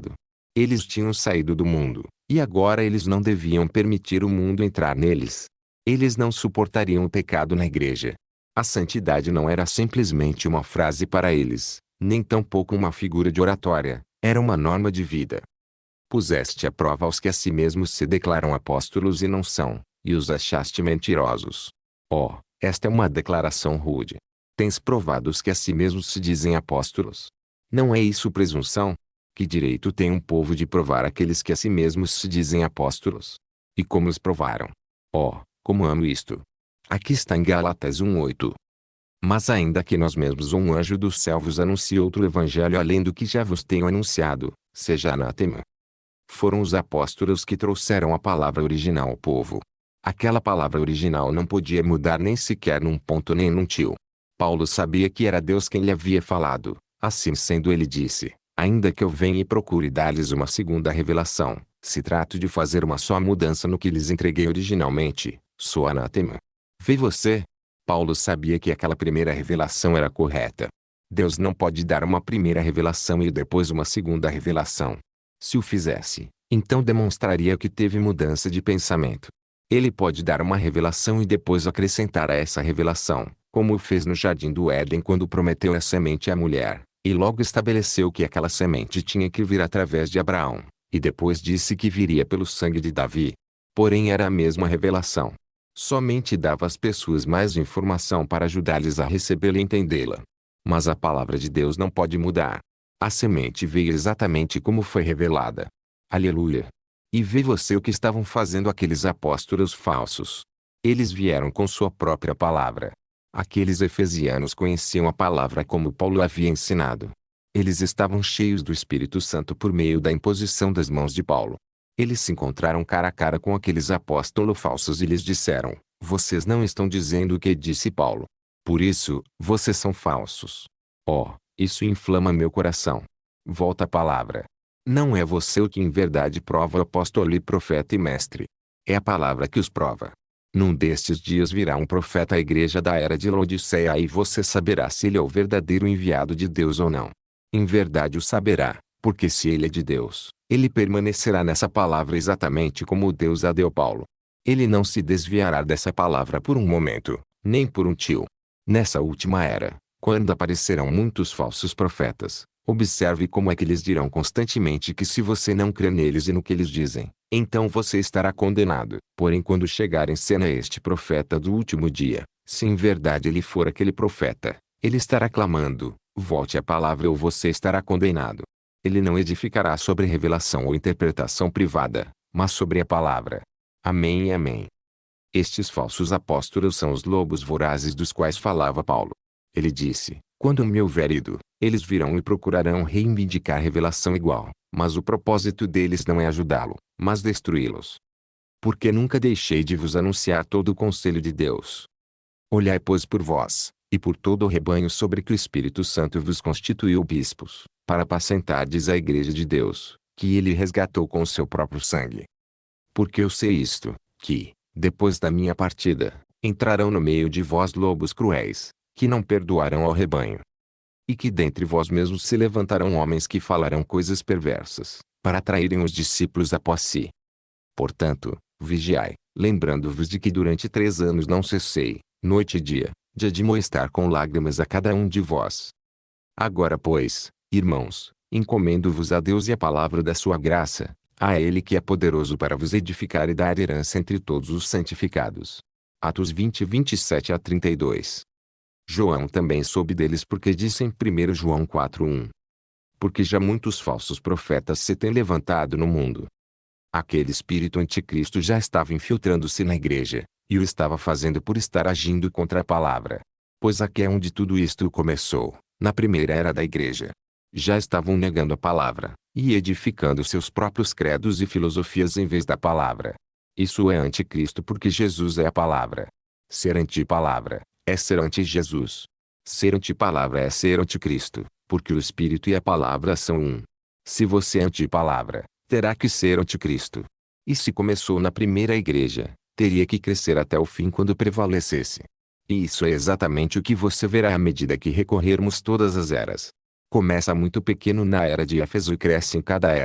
Speaker 1: Eles tinham saído do mundo, e agora eles não deviam permitir o mundo entrar neles. Eles não suportariam o pecado na igreja. A santidade não era simplesmente uma frase para eles, nem tampouco uma figura de oratória, era uma norma de vida. Puseste à prova aos que a si mesmos se declaram apóstolos e não são, e os achaste mentirosos. Oh, esta é uma declaração rude. Tens provado os que a si mesmos se dizem apóstolos? Não é isso presunção? Que direito tem um povo de provar aqueles que a si mesmos se dizem apóstolos? E como os provaram? Oh, como amo isto! Aqui está em Gálatas um oito. Mas ainda que nós mesmos ou um anjo do céu vos anuncie outro evangelho além do que já vos tenho anunciado, seja anátema. Foram os apóstolos que trouxeram a palavra original ao povo. Aquela palavra original não podia mudar nem sequer num ponto nem num tio. Paulo sabia que era Deus quem lhe havia falado, assim sendo ele disse, ainda que eu venha e procure dar-lhes uma segunda revelação, se trato de fazer uma só mudança no que lhes entreguei originalmente, sou anátema. Vê você? Paulo sabia que aquela primeira revelação era correta. Deus não pode dar uma primeira revelação e depois uma segunda revelação. Se o fizesse, então demonstraria que teve mudança de pensamento. Ele pode dar uma revelação e depois acrescentar a essa revelação, como o fez no jardim do Éden quando prometeu a semente à mulher, e logo estabeleceu que aquela semente tinha que vir através de Abraão, e depois disse que viria pelo sangue de Davi. Porém era a mesma revelação. Somente dava às pessoas mais informação para ajudar-lhes a recebê-la e entendê-la. Mas a palavra de Deus não pode mudar. A semente veio exatamente como foi revelada. Aleluia! E vê você o que estavam fazendo aqueles apóstolos falsos. Eles vieram com sua própria palavra. Aqueles efesianos conheciam a palavra como Paulo havia ensinado. Eles estavam cheios do Espírito Santo por meio da imposição das mãos de Paulo. Eles se encontraram cara a cara com aqueles apóstolos falsos e lhes disseram, vocês não estão dizendo o que disse Paulo. Por isso, vocês são falsos. Oh, isso inflama meu coração. Volta à palavra. Não é você o que em verdade prova o apóstolo e profeta e mestre. É a palavra que os prova. Num destes dias virá um profeta à igreja da era de Laodiceia e você saberá se ele é o verdadeiro enviado de Deus ou não. Em verdade o saberá, porque se ele é de Deus, ele permanecerá nessa palavra exatamente como Deus a deu a Paulo. Ele não se desviará dessa palavra por um momento, nem por um tio. Nessa última era, quando aparecerão muitos falsos profetas, observe como é que eles dirão constantemente que se você não crê neles e no que eles dizem, então você estará condenado. Porém quando chegar em cena este profeta do último dia, se em verdade ele for aquele profeta, ele estará clamando, volte à palavra ou você estará condenado. Ele não edificará sobre revelação ou interpretação privada, mas sobre a palavra. Amém e amém. Estes falsos apóstolos são os lobos vorazes dos quais falava Paulo. Ele disse, quando me houver ido, eles virão e procurarão reivindicar revelação igual, mas o propósito deles não é ajudá-lo, mas destruí-los. Porque nunca deixei de vos anunciar todo o conselho de Deus. Olhai pois por vós, e por todo o rebanho sobre que o Espírito Santo vos constituiu bispos, para apacentardes a igreja de Deus, que ele resgatou com o seu próprio sangue. Porque eu sei isto, que, depois da minha partida, entrarão no meio de vós lobos cruéis, que não perdoarão ao rebanho. E que dentre vós mesmos se levantarão homens que falarão coisas perversas, para atraírem os discípulos após si. Portanto, vigiai, lembrando-vos de que durante três anos não cessei, noite e dia, de admoestar com lágrimas a cada um de vós. Agora pois, irmãos, encomendo-vos a Deus e a palavra da sua graça, a Ele que é poderoso para vos edificar e dar herança entre todos os santificados. Atos vinte, vinte e sete a trinta e dois. João também soube deles porque disse em primeiro João quatro, um. Porque já muitos falsos profetas se têm levantado no mundo. Aquele espírito anticristo já estava infiltrando-se na igreja, e o estava fazendo por estar agindo contra a palavra. Pois aqui é onde tudo isto começou, na primeira era da igreja. Já estavam negando a palavra, e edificando seus próprios credos e filosofias em vez da palavra. Isso é anticristo porque Jesus é a palavra. Ser anti-palavra é ser anti-Jesus. Ser anti-palavra é ser anticristo, porque o Espírito e a palavra são um. Se você é anti-palavra, terá que ser anticristo. E se começou na primeira igreja, teria que crescer até o fim quando prevalecesse. E isso é exatamente o que você verá à medida que recorrermos todas as eras. Começa muito pequeno na era de Éfeso e cresce em cada era,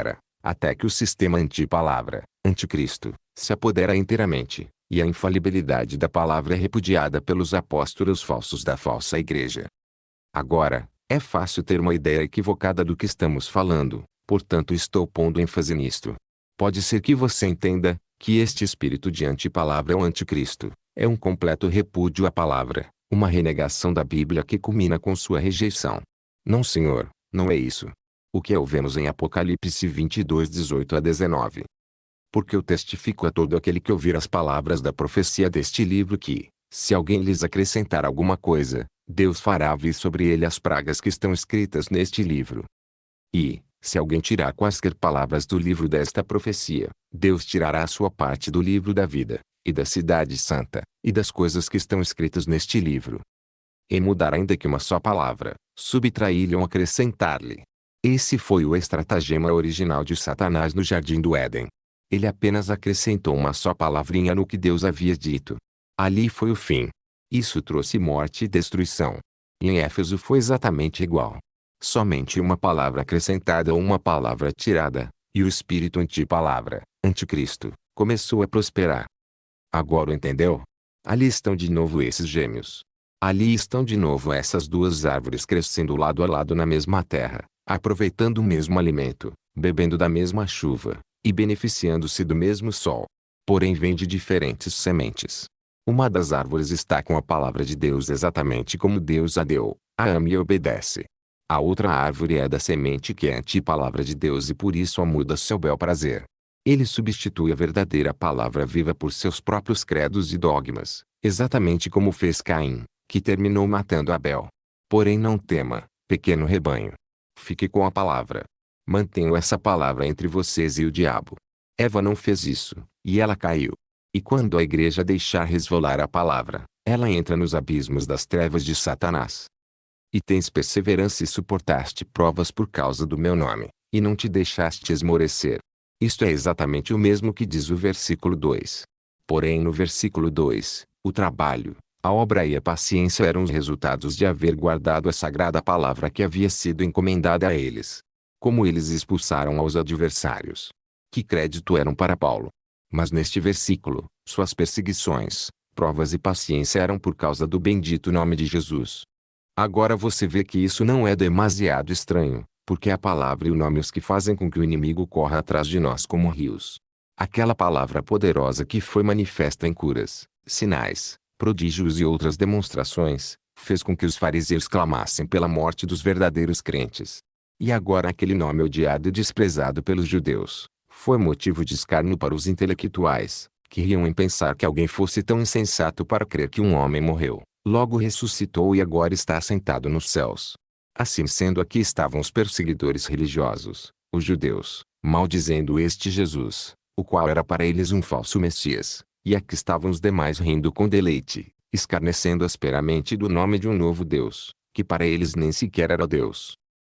Speaker 1: até que o sistema anti-palavra, anticristo, se apodera inteiramente, e a infalibilidade da palavra é repudiada pelos apóstolos falsos da falsa igreja. Agora, é fácil ter uma ideia equivocada do que estamos falando, portanto estou pondo ênfase nisto. Pode ser que você entenda que este espírito de antipalavra é o anticristo, é um completo repúdio à palavra, uma renegação da Bíblia que culmina com sua rejeição. Não, senhor, não é isso. O que ouvemos em Apocalipse vinte e dois, dezoito a dezenove. Porque eu testifico a todo aquele que ouvir as palavras da profecia deste livro que, se alguém lhes acrescentar alguma coisa, Deus fará vir sobre ele as pragas que estão escritas neste livro. E, se alguém tirar quaisquer palavras do livro desta profecia, Deus tirará a sua parte do livro da vida, e da cidade santa, e das coisas que estão escritas neste livro. E mudar ainda que uma só palavra, subtraí-lhe ou acrescentar-lhe. Esse foi o estratagema original de Satanás no jardim do Éden. Ele apenas acrescentou uma só palavrinha no que Deus havia dito. Ali foi o fim. Isso trouxe morte e destruição. E em Éfeso foi exatamente igual. Somente uma palavra acrescentada ou uma palavra tirada, e o espírito anti-palavra, anticristo, começou a prosperar. Agora entendeu? Ali estão de novo esses gêmeos. Ali estão de novo essas duas árvores crescendo lado a lado na mesma terra, aproveitando o mesmo alimento, bebendo da mesma chuva, e beneficiando-se do mesmo sol. Porém vêm de diferentes sementes. Uma das árvores está com a palavra de Deus exatamente como Deus a deu, a ama e obedece. A outra árvore é da semente que é anti-palavra de Deus e por isso a muda seu bel prazer. Ele substitui a verdadeira palavra viva por seus próprios credos e dogmas, exatamente como fez Caim, que terminou matando Abel. Porém não tema, pequeno rebanho. Fique com a palavra. Mantenham essa palavra entre vocês e o diabo. Eva não fez isso, e ela caiu. E quando a igreja deixar resvalar a palavra, ela entra nos abismos das trevas de Satanás. E tens perseverança e suportaste provas por causa do meu nome, e não te deixaste esmorecer. Isto é exatamente o mesmo que diz o versículo dois. Porém no versículo dois, o trabalho, a obra e a paciência eram os resultados de haver guardado a sagrada palavra que havia sido encomendada a eles. Como eles expulsaram aos adversários. Que crédito eram para Paulo? Mas neste versículo, suas perseguições, provas e paciência eram por causa do bendito nome de Jesus. Agora você vê que isso não é demasiado estranho, porque a palavra e o nome os que fazem com que o inimigo corra atrás de nós como rios. Aquela palavra poderosa que foi manifesta em curas, sinais, prodígios e outras demonstrações, fez com que os fariseus clamassem pela morte dos verdadeiros crentes. E agora aquele nome odiado e desprezado pelos judeus, foi motivo de escárnio para os intelectuais, que riam em pensar que alguém fosse tão insensato para crer que um homem morreu, logo ressuscitou e agora está assentado nos céus. Assim sendo, aqui estavam os perseguidores religiosos, os judeus, maldizendo este Jesus, o qual era para eles um falso Messias, e aqui estavam os demais rindo com deleite, escarnecendo asperamente do nome de um novo Deus, que para eles nem sequer era Deus.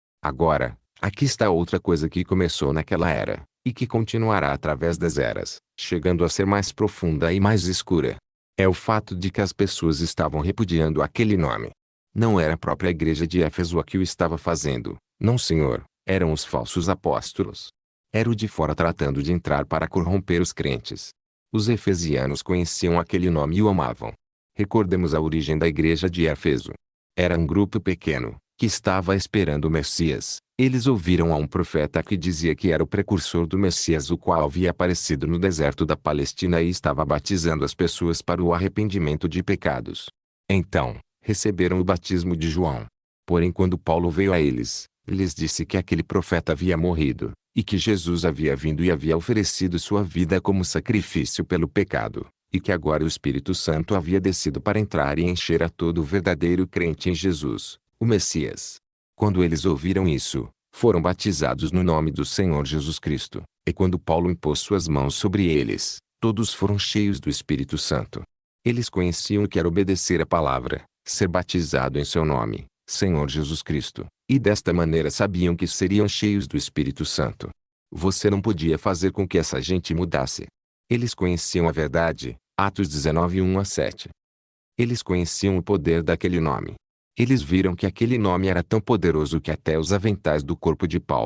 Speaker 1: Agora, aqui está outra coisa que começou naquela era, e que continuará através das eras, chegando a ser mais profunda e mais escura. É o fato de que as pessoas estavam repudiando aquele nome. Não era a própria igreja de Éfeso a que o estava fazendo, não senhor, eram os falsos apóstolos. Era o de fora tratando de entrar para corromper os crentes. Os efesianos conheciam aquele nome e o amavam. Recordemos a origem da igreja de Éfeso. Era um grupo pequeno, que estava esperando o Messias. Eles ouviram a um profeta que dizia que era o precursor do Messias, o qual havia aparecido no deserto da Palestina e estava batizando as pessoas para o arrependimento de pecados. Então, receberam o batismo de João. Porém quando Paulo veio a eles, lhes disse que aquele profeta havia morrido, e que Jesus havia vindo e havia oferecido sua vida como sacrifício pelo pecado, e que agora o Espírito Santo havia descido para entrar e encher a todo o verdadeiro crente em Jesus, o Messias. Quando eles ouviram isso, foram batizados no nome do Senhor Jesus Cristo, e quando Paulo impôs suas mãos sobre eles, todos foram cheios do Espírito Santo. Eles conheciam o que era obedecer a palavra, ser batizado em seu nome, Senhor Jesus Cristo, e desta maneira sabiam que seriam cheios do Espírito Santo. Você não podia fazer com que essa gente mudasse. Eles conheciam a verdade, Atos dezenove, um a sete. Eles conheciam o poder daquele nome. Eles viram que aquele nome era tão poderoso que até os aventais do corpo de Paulo,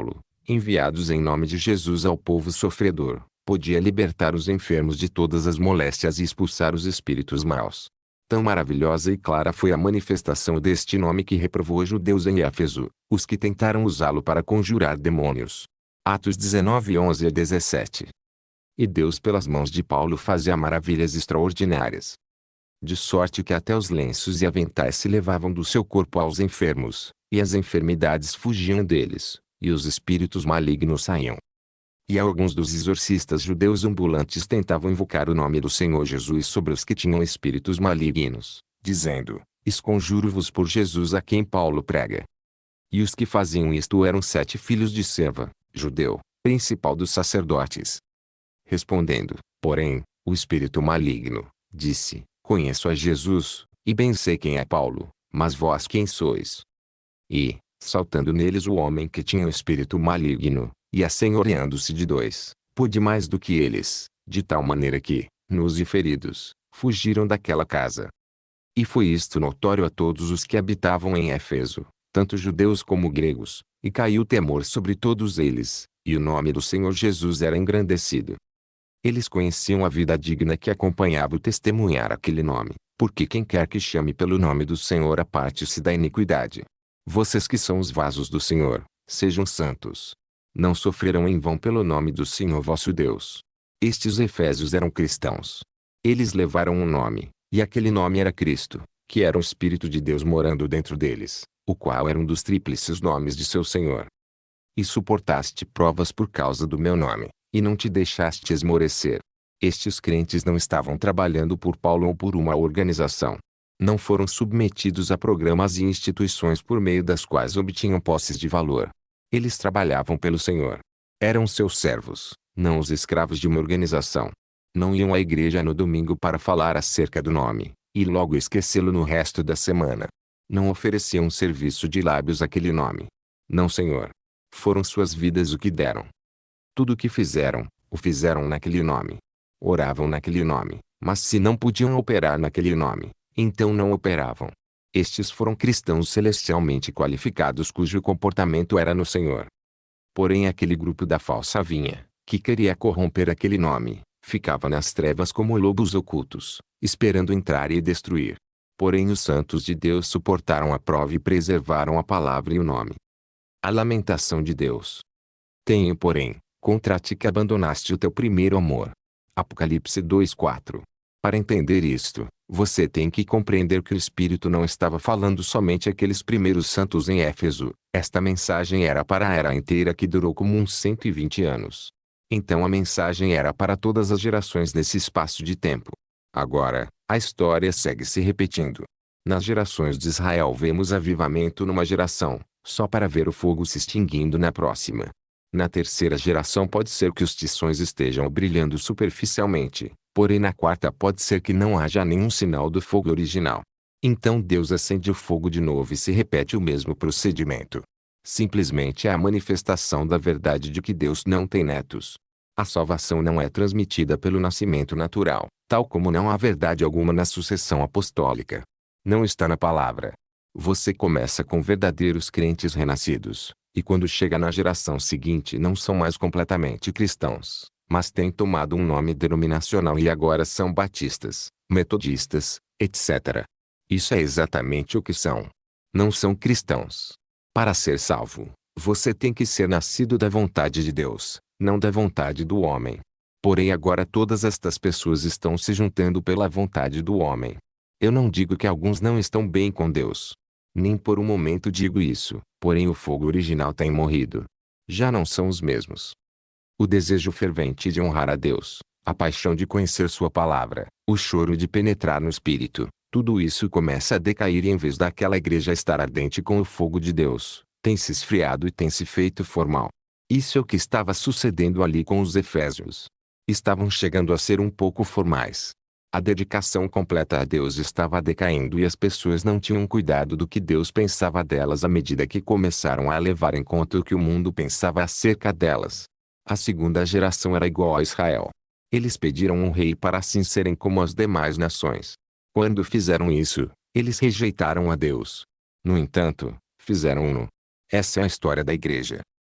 Speaker 1: enviados em nome de Jesus ao povo sofredor, podia libertar os enfermos de todas as moléstias e expulsar os espíritos maus. Tão maravilhosa e clara foi a manifestação deste nome que reprovou os judeus em Éfeso, os que tentaram usá-lo para conjurar demônios. Atos dezenove, onze a dezessete. E Deus pelas mãos de Paulo fazia maravilhas extraordinárias. De sorte que até os lenços e aventais se levavam do seu corpo aos enfermos, e as enfermidades fugiam deles, e os espíritos malignos saíam. E alguns dos exorcistas judeus ambulantes tentavam invocar o nome do Senhor Jesus sobre os que tinham espíritos malignos, dizendo: esconjuro-vos por Jesus a quem Paulo prega. E os que faziam isto eram sete filhos de Seva, judeu, principal dos sacerdotes. Respondendo, porém, o espírito maligno, disse: conheço a Jesus, e bem sei quem é Paulo, mas vós quem sois? E, saltando neles o homem que tinha o espírito maligno, e assenhoreando-se de dois, pôde mais do que eles, de tal maneira que, nus e feridos, fugiram daquela casa. E foi isto notório a todos os que habitavam em Éfeso, tanto judeus como gregos, e caiu temor sobre todos eles, e o nome do Senhor Jesus era engrandecido. Eles conheciam a vida digna que acompanhava o testemunhar aquele nome, porque quem quer que chame pelo nome do Senhor aparte-se da iniquidade. Vocês que são os vasos do Senhor, sejam santos. Não sofrerão em vão pelo nome do Senhor vosso Deus. Estes efésios eram cristãos. Eles levaram um nome, e aquele nome era Cristo, que era o Espírito de Deus morando dentro deles, o qual era um dos tríplices nomes de seu Senhor. E suportaste provas por causa do meu nome, e não te deixaste esmorecer. Estes crentes não estavam trabalhando por Paulo ou por uma organização. Não foram submetidos a programas e instituições por meio das quais obtinham posses de valor. Eles trabalhavam pelo Senhor. Eram seus servos, não os escravos de uma organização. Não iam à igreja no domingo para falar acerca do nome, e logo esquecê-lo no resto da semana. Não ofereciam serviço de lábios àquele nome. Não, Senhor. Foram suas vidas o que deram. Tudo o que fizeram, o fizeram naquele nome. Oravam naquele nome, mas se não podiam operar naquele nome, então não operavam. Estes foram cristãos celestialmente qualificados cujo comportamento era no Senhor. Porém aquele grupo da falsa vinha, que queria corromper aquele nome, ficava nas trevas como lobos ocultos, esperando entrar e destruir. Porém os santos de Deus suportaram a prova e preservaram a palavra e o nome. A lamentação de Deus. Tenho, porém, contra ti que abandonaste o teu primeiro amor. Apocalipse dois, quatro. Para entender isto, você tem que compreender que o Espírito não estava falando somente àqueles primeiros santos em Éfeso. Esta mensagem era para a era inteira que durou como uns cento e vinte anos. Então a mensagem era para todas as gerações nesse espaço de tempo. Agora, a história segue se repetindo. Nas gerações de Israel vemos avivamento numa geração, só para ver o fogo se extinguindo na próxima. Na terceira geração pode ser que os tições estejam brilhando superficialmente, porém na quarta pode ser que não haja nenhum sinal do fogo original. Então Deus acende o fogo de novo e se repete o mesmo procedimento. Simplesmente é a manifestação da verdade de que Deus não tem netos. A salvação não é transmitida pelo nascimento natural, tal como não há verdade alguma na sucessão apostólica. Não está na palavra. Você começa com verdadeiros crentes renascidos, e quando chega na geração seguinte não são mais completamente cristãos, mas têm tomado um nome denominacional e agora são batistas, metodistas, etcétera. Isso é exatamente o que são. Não são cristãos. Para ser salvo, você tem que ser nascido da vontade de Deus, não da vontade do homem. Porém agora todas estas pessoas estão se juntando pela vontade do homem. Eu não digo que alguns não estão bem com Deus. Nem por um momento digo isso, porém o fogo original tem morrido. Já não são os mesmos. O desejo fervente de honrar a Deus, a paixão de conhecer sua palavra, o choro de penetrar no Espírito, tudo isso começa a decair e em vez daquela igreja estar ardente com o fogo de Deus, tem se esfriado e tem se feito formal. Isso é o que estava sucedendo ali com os efésios. Estavam chegando a ser um pouco formais. A dedicação completa a Deus estava decaindo e as pessoas não tinham cuidado do que Deus pensava delas à medida que começaram a levar em conta o que o mundo pensava acerca delas. A segunda geração era igual a Israel. Eles pediram um rei para assim serem como as demais nações. Quando fizeram isso, eles rejeitaram a Deus. No entanto, fizeram-no. Essa é a história da igreja.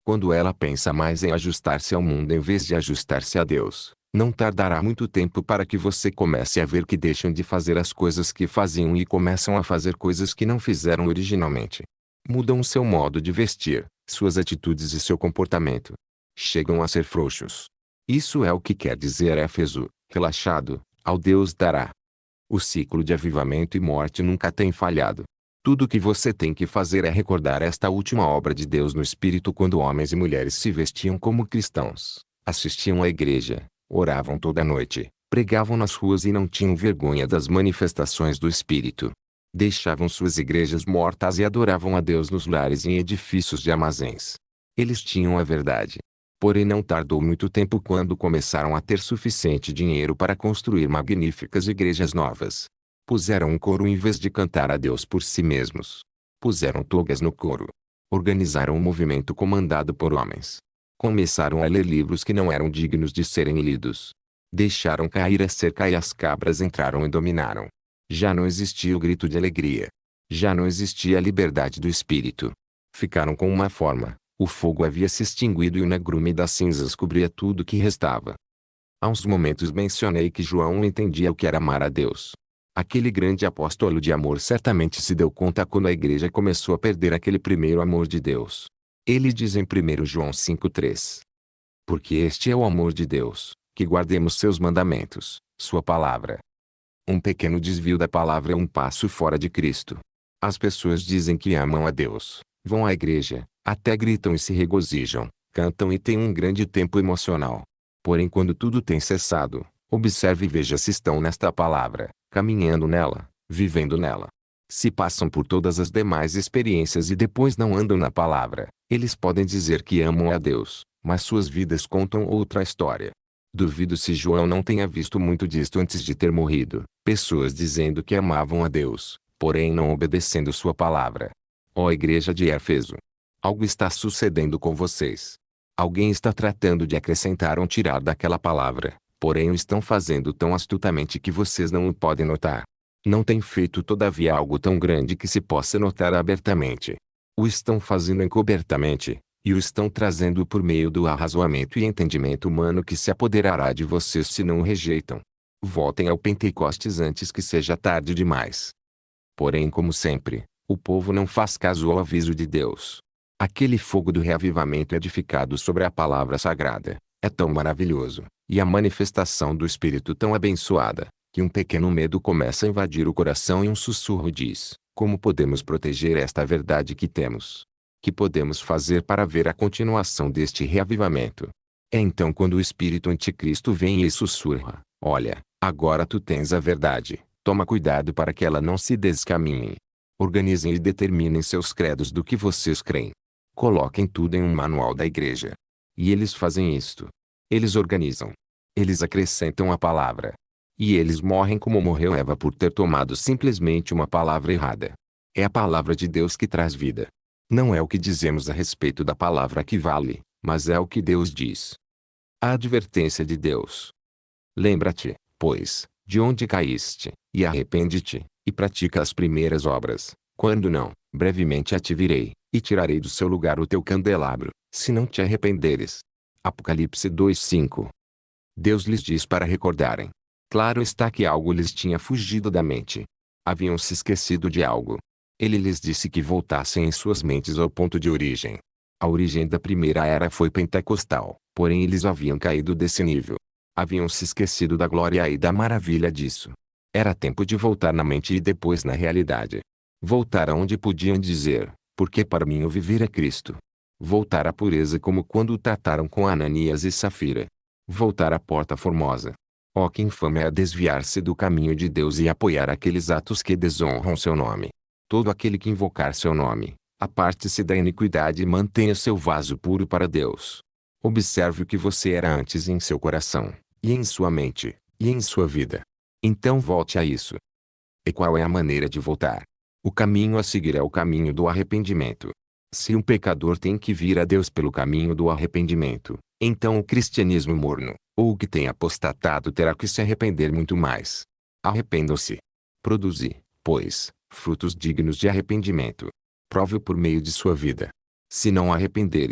Speaker 1: Quando ela pensa mais em ajustar-se ao mundo em vez de ajustar-se a Deus, não tardará muito tempo para que você comece a ver que deixam de fazer as coisas que faziam e começam a fazer coisas que não fizeram originalmente. Mudam seu modo de vestir, suas atitudes e seu comportamento. Chegam a ser frouxos. Isso é o que quer dizer Éfeso, relaxado, ao Deus dará. O ciclo de avivamento e morte nunca tem falhado. Tudo o que você tem que fazer é recordar esta última obra de Deus no Espírito quando homens e mulheres se vestiam como cristãos, assistiam à igreja, oravam toda noite, pregavam nas ruas e não tinham vergonha das manifestações do Espírito. Deixavam suas igrejas mortas e adoravam a Deus nos lares e em edifícios de armazéns. Eles tinham a verdade. Porém não tardou muito tempo quando começaram a ter suficiente dinheiro para construir magníficas igrejas novas. Puseram um coro em vez de cantar a Deus por si mesmos. Puseram togas no coro. Organizaram um movimento comandado por homens. Começaram a ler livros que não eram dignos de serem lidos. Deixaram cair a cerca e as cabras entraram e dominaram. Já não existia o grito de alegria. Já não existia a liberdade do espírito. Ficaram com uma forma. O fogo havia se extinguido e o negrume das cinzas cobria tudo que restava. Há uns momentos mencionei que João entendia o que era amar a Deus. Aquele grande apóstolo de amor certamente se deu conta quando a igreja começou a perder aquele primeiro amor de Deus. Ele diz em primeiro João cinco três. Porque este é o amor de Deus, que guardemos seus mandamentos, sua palavra. Um pequeno desvio da palavra é um passo fora de Cristo. As pessoas dizem que amam a Deus, vão à igreja, até gritam e se regozijam, cantam e têm um grande tempo emocional. Porém quando tudo tem cessado, observe e veja se estão nesta palavra, caminhando nela, vivendo nela. Se passam por todas as demais experiências e depois não andam na palavra, eles podem dizer que amam a Deus, mas suas vidas contam outra história. Duvido se João não tenha visto muito disto antes de ter morrido, pessoas dizendo que amavam a Deus, porém não obedecendo sua palavra. Ó igreja de Éfeso! Algo está sucedendo com vocês. Alguém está tratando de acrescentar ou tirar daquela palavra, porém o estão fazendo tão astutamente que vocês não o podem notar. Não tem feito todavia algo tão grande que se possa notar abertamente. O estão fazendo encobertamente, e o estão trazendo por meio do arrazoamento e entendimento humano que se apoderará de vocês se não o rejeitam. Voltem ao Pentecostes antes que seja tarde demais. Porém, como sempre, o povo não faz caso ao aviso de Deus. Aquele fogo do reavivamento edificado sobre a palavra sagrada é tão maravilhoso, e a manifestação do Espírito tão abençoada, que um pequeno medo começa a invadir o coração e um sussurro diz: como podemos proteger esta verdade que temos? Que podemos fazer para ver a continuação deste reavivamento? É então quando o espírito anticristo vem e sussurra: olha, agora tu tens a verdade, toma cuidado para que ela não se descaminhe. Organizem e determinem seus credos do que vocês creem. Coloquem tudo em um manual da igreja. E eles fazem isto. Eles organizam. Eles acrescentam a palavra. E eles morrem como morreu Eva por ter tomado simplesmente uma palavra errada. É a palavra de Deus que traz vida. Não é o que dizemos a respeito da palavra que vale, mas é o que Deus diz. A advertência de Deus. Lembra-te, pois, de onde caíste, e arrepende-te, e pratica as primeiras obras. Quando não, brevemente a te virei, e tirarei do seu lugar o teu candelabro, se não te arrependeres. Apocalipse dois cinco. Deus lhes diz para recordarem. Claro está que algo lhes tinha fugido da mente. Haviam se esquecido de algo. Ele lhes disse que voltassem em suas mentes ao ponto de origem. A origem da primeira era foi pentecostal, porém eles haviam caído desse nível. Haviam se esquecido da glória e da maravilha disso. Era tempo de voltar na mente e depois na realidade. Voltar aonde podiam dizer, porque para mim o viver é Cristo. Voltar à pureza como quando trataram com Ananias e Safira. Voltar à porta formosa. Oh, que infame é desviar-se do caminho de Deus e apoiar aqueles atos que desonram seu nome. Todo aquele que invocar seu nome, aparte-se da iniquidade e mantenha seu vaso puro para Deus. Observe o que você era antes em seu coração, e em sua mente, e em sua vida. Então volte a isso. E qual é a maneira de voltar? O caminho a seguir é o caminho do arrependimento. Se um pecador tem que vir a Deus pelo caminho do arrependimento, então o cristianismo morno, ou o que tem apostatado terá que se arrepender muito mais. Arrependam-se. Produzi, pois, frutos dignos de arrependimento. Prove-o por meio de sua vida. Se não arrependeres,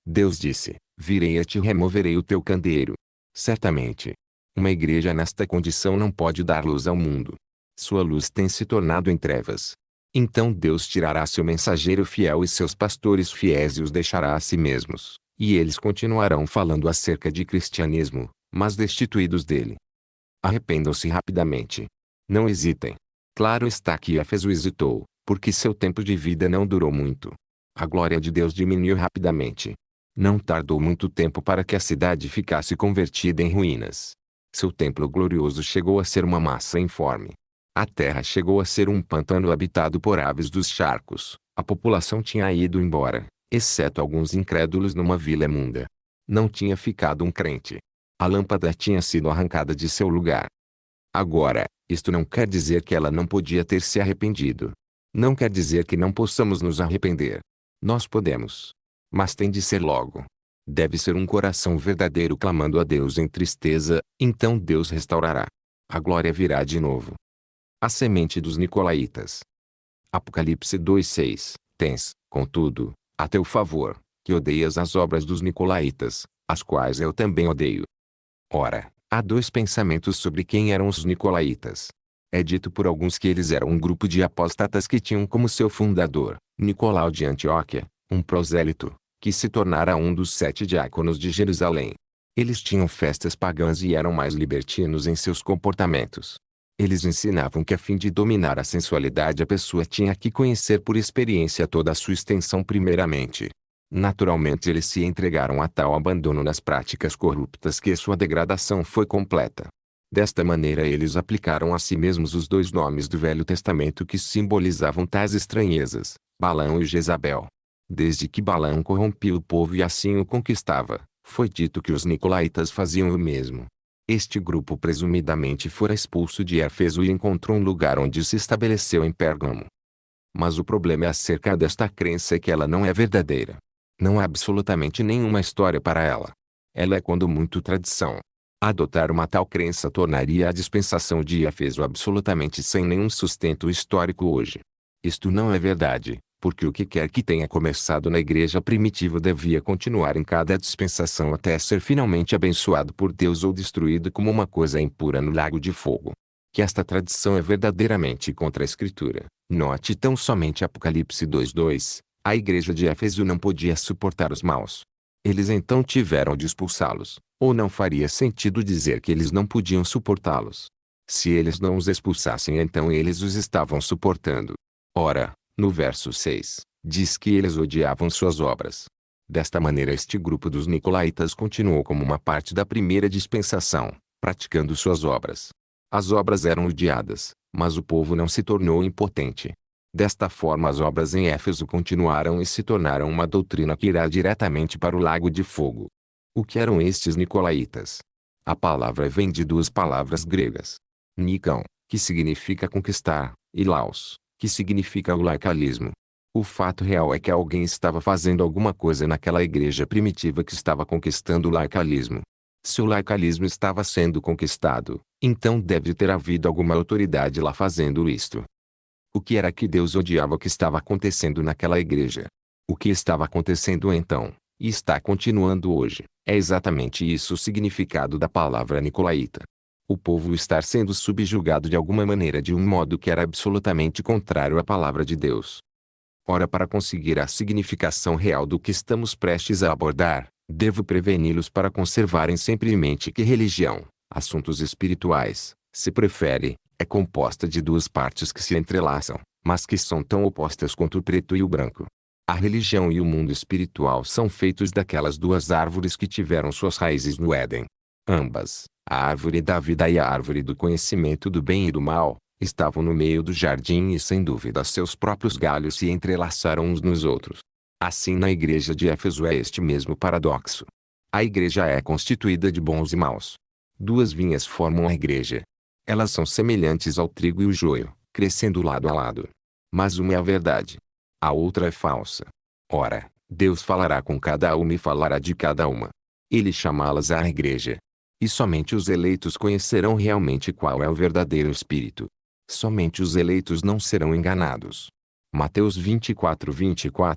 Speaker 1: Deus disse: virei a ti e removerei o teu candeeiro. Certamente, uma igreja nesta condição não pode dar luz ao mundo. Sua luz tem se tornado em trevas. Então Deus tirará seu mensageiro fiel e seus pastores fiéis e os deixará a si mesmos, e eles continuarão falando acerca de cristianismo, mas destituídos dele. Arrependam-se rapidamente. Não hesitem. Claro está que Éfeso hesitou, porque seu tempo de vida não durou muito. A glória de Deus diminuiu rapidamente. Não tardou muito tempo para que a cidade ficasse convertida em ruínas. Seu templo glorioso chegou a ser uma massa informe. A terra chegou a ser um pântano habitado por aves dos charcos. A população tinha ido embora, exceto alguns incrédulos numa vila imunda. Não tinha ficado um crente. A lâmpada tinha sido arrancada de seu lugar. Agora, isto não quer dizer que ela não podia ter se arrependido. Não quer dizer que não possamos nos arrepender. Nós podemos. Mas tem de ser logo. Deve ser um coração verdadeiro clamando a Deus em tristeza, então Deus restaurará. A glória virá de novo. A semente dos Nicolaítas. Apocalipse dois seis. Tens, contudo, a teu favor, que odeias as obras dos Nicolaítas, as quais eu também odeio. Ora, há dois pensamentos sobre quem eram os Nicolaítas. É dito por alguns que eles eram um grupo de apóstatas que tinham como seu fundador, Nicolau de Antioquia, um prosélito, que se tornara um dos sete diáconos de Jerusalém. Eles tinham festas pagãs e eram mais libertinos em seus comportamentos. Eles ensinavam que a fim de dominar a sensualidade a pessoa tinha que conhecer por experiência toda a sua extensão primeiramente. Naturalmente eles se entregaram a tal abandono nas práticas corruptas que sua degradação foi completa. Desta maneira eles aplicaram a si mesmos os dois nomes do Velho Testamento que simbolizavam tais estranhezas, Balaão e Jezabel. Desde que Balaão corrompia o povo e assim o conquistava, foi dito que os Nicolaítas faziam o mesmo. Este grupo presumidamente fora expulso de Éfeso e encontrou um lugar onde se estabeleceu em Pérgamo. Mas o problema é acerca desta crença é que ela não é verdadeira. Não há absolutamente nenhuma história para ela. Ela é quando muito tradição. Adotar uma tal crença tornaria a dispensação de Éfeso absolutamente sem nenhum sustento histórico hoje. Isto não é verdade, porque o que quer que tenha começado na igreja primitiva devia continuar em cada dispensação até ser finalmente abençoado por Deus ou destruído como uma coisa impura no lago de fogo. Que esta tradição é verdadeiramente contra a Escritura. Note tão somente Apocalipse dois dois, a igreja de Éfeso não podia suportar os maus. Eles então tiveram de expulsá-los, ou não faria sentido dizer que eles não podiam suportá-los. Se eles não os expulsassem então eles os estavam suportando. Ora, no verso seis, diz que eles odiavam suas obras. Desta maneira este grupo dos Nicolaítas continuou como uma parte da primeira dispensação, praticando suas obras. As obras eram odiadas, mas o povo não se tornou impotente. Desta forma as obras em Éfeso continuaram e se tornaram uma doutrina que irá diretamente para o lago de fogo. O que eram estes Nicolaítas? A palavra vem de duas palavras gregas. Nikon, que significa conquistar, e Laos, que significa o laicalismo. O fato real é que alguém estava fazendo alguma coisa naquela igreja primitiva que estava conquistando o laicalismo. Se o laicalismo estava sendo conquistado, então deve ter havido alguma autoridade lá fazendo isto. O que era que Deus odiava que estava acontecendo naquela igreja? O que estava acontecendo então, e está continuando hoje, é exatamente isso o significado da palavra Nicolaíta. O povo estar sendo subjugado de alguma maneira de um modo que era absolutamente contrário à palavra de Deus. Ora, para conseguir a significação real do que estamos prestes a abordar, devo preveni-los para conservarem sempre em mente que religião, assuntos espirituais, se prefere, é composta de duas partes que se entrelaçam, mas que são tão opostas quanto o preto e o branco. A religião e o mundo espiritual são feitos daquelas duas árvores que tiveram suas raízes no Éden. Ambas, a árvore da vida e a árvore do conhecimento do bem e do mal, estavam no meio do jardim e sem dúvida seus próprios galhos se entrelaçaram uns nos outros. Assim na igreja de Éfeso é este mesmo paradoxo. A igreja é constituída de bons e maus. Duas vinhas formam a igreja. Elas são semelhantes ao trigo e o joio, crescendo lado a lado. Mas uma é a verdade. A outra é falsa. Ora, Deus falará com cada uma e falará de cada uma. Ele chamá-las à igreja. E somente os eleitos conhecerão realmente qual é o verdadeiro espírito. Somente os eleitos não serão enganados. Mateus vinte e quatro, vinte e quatro.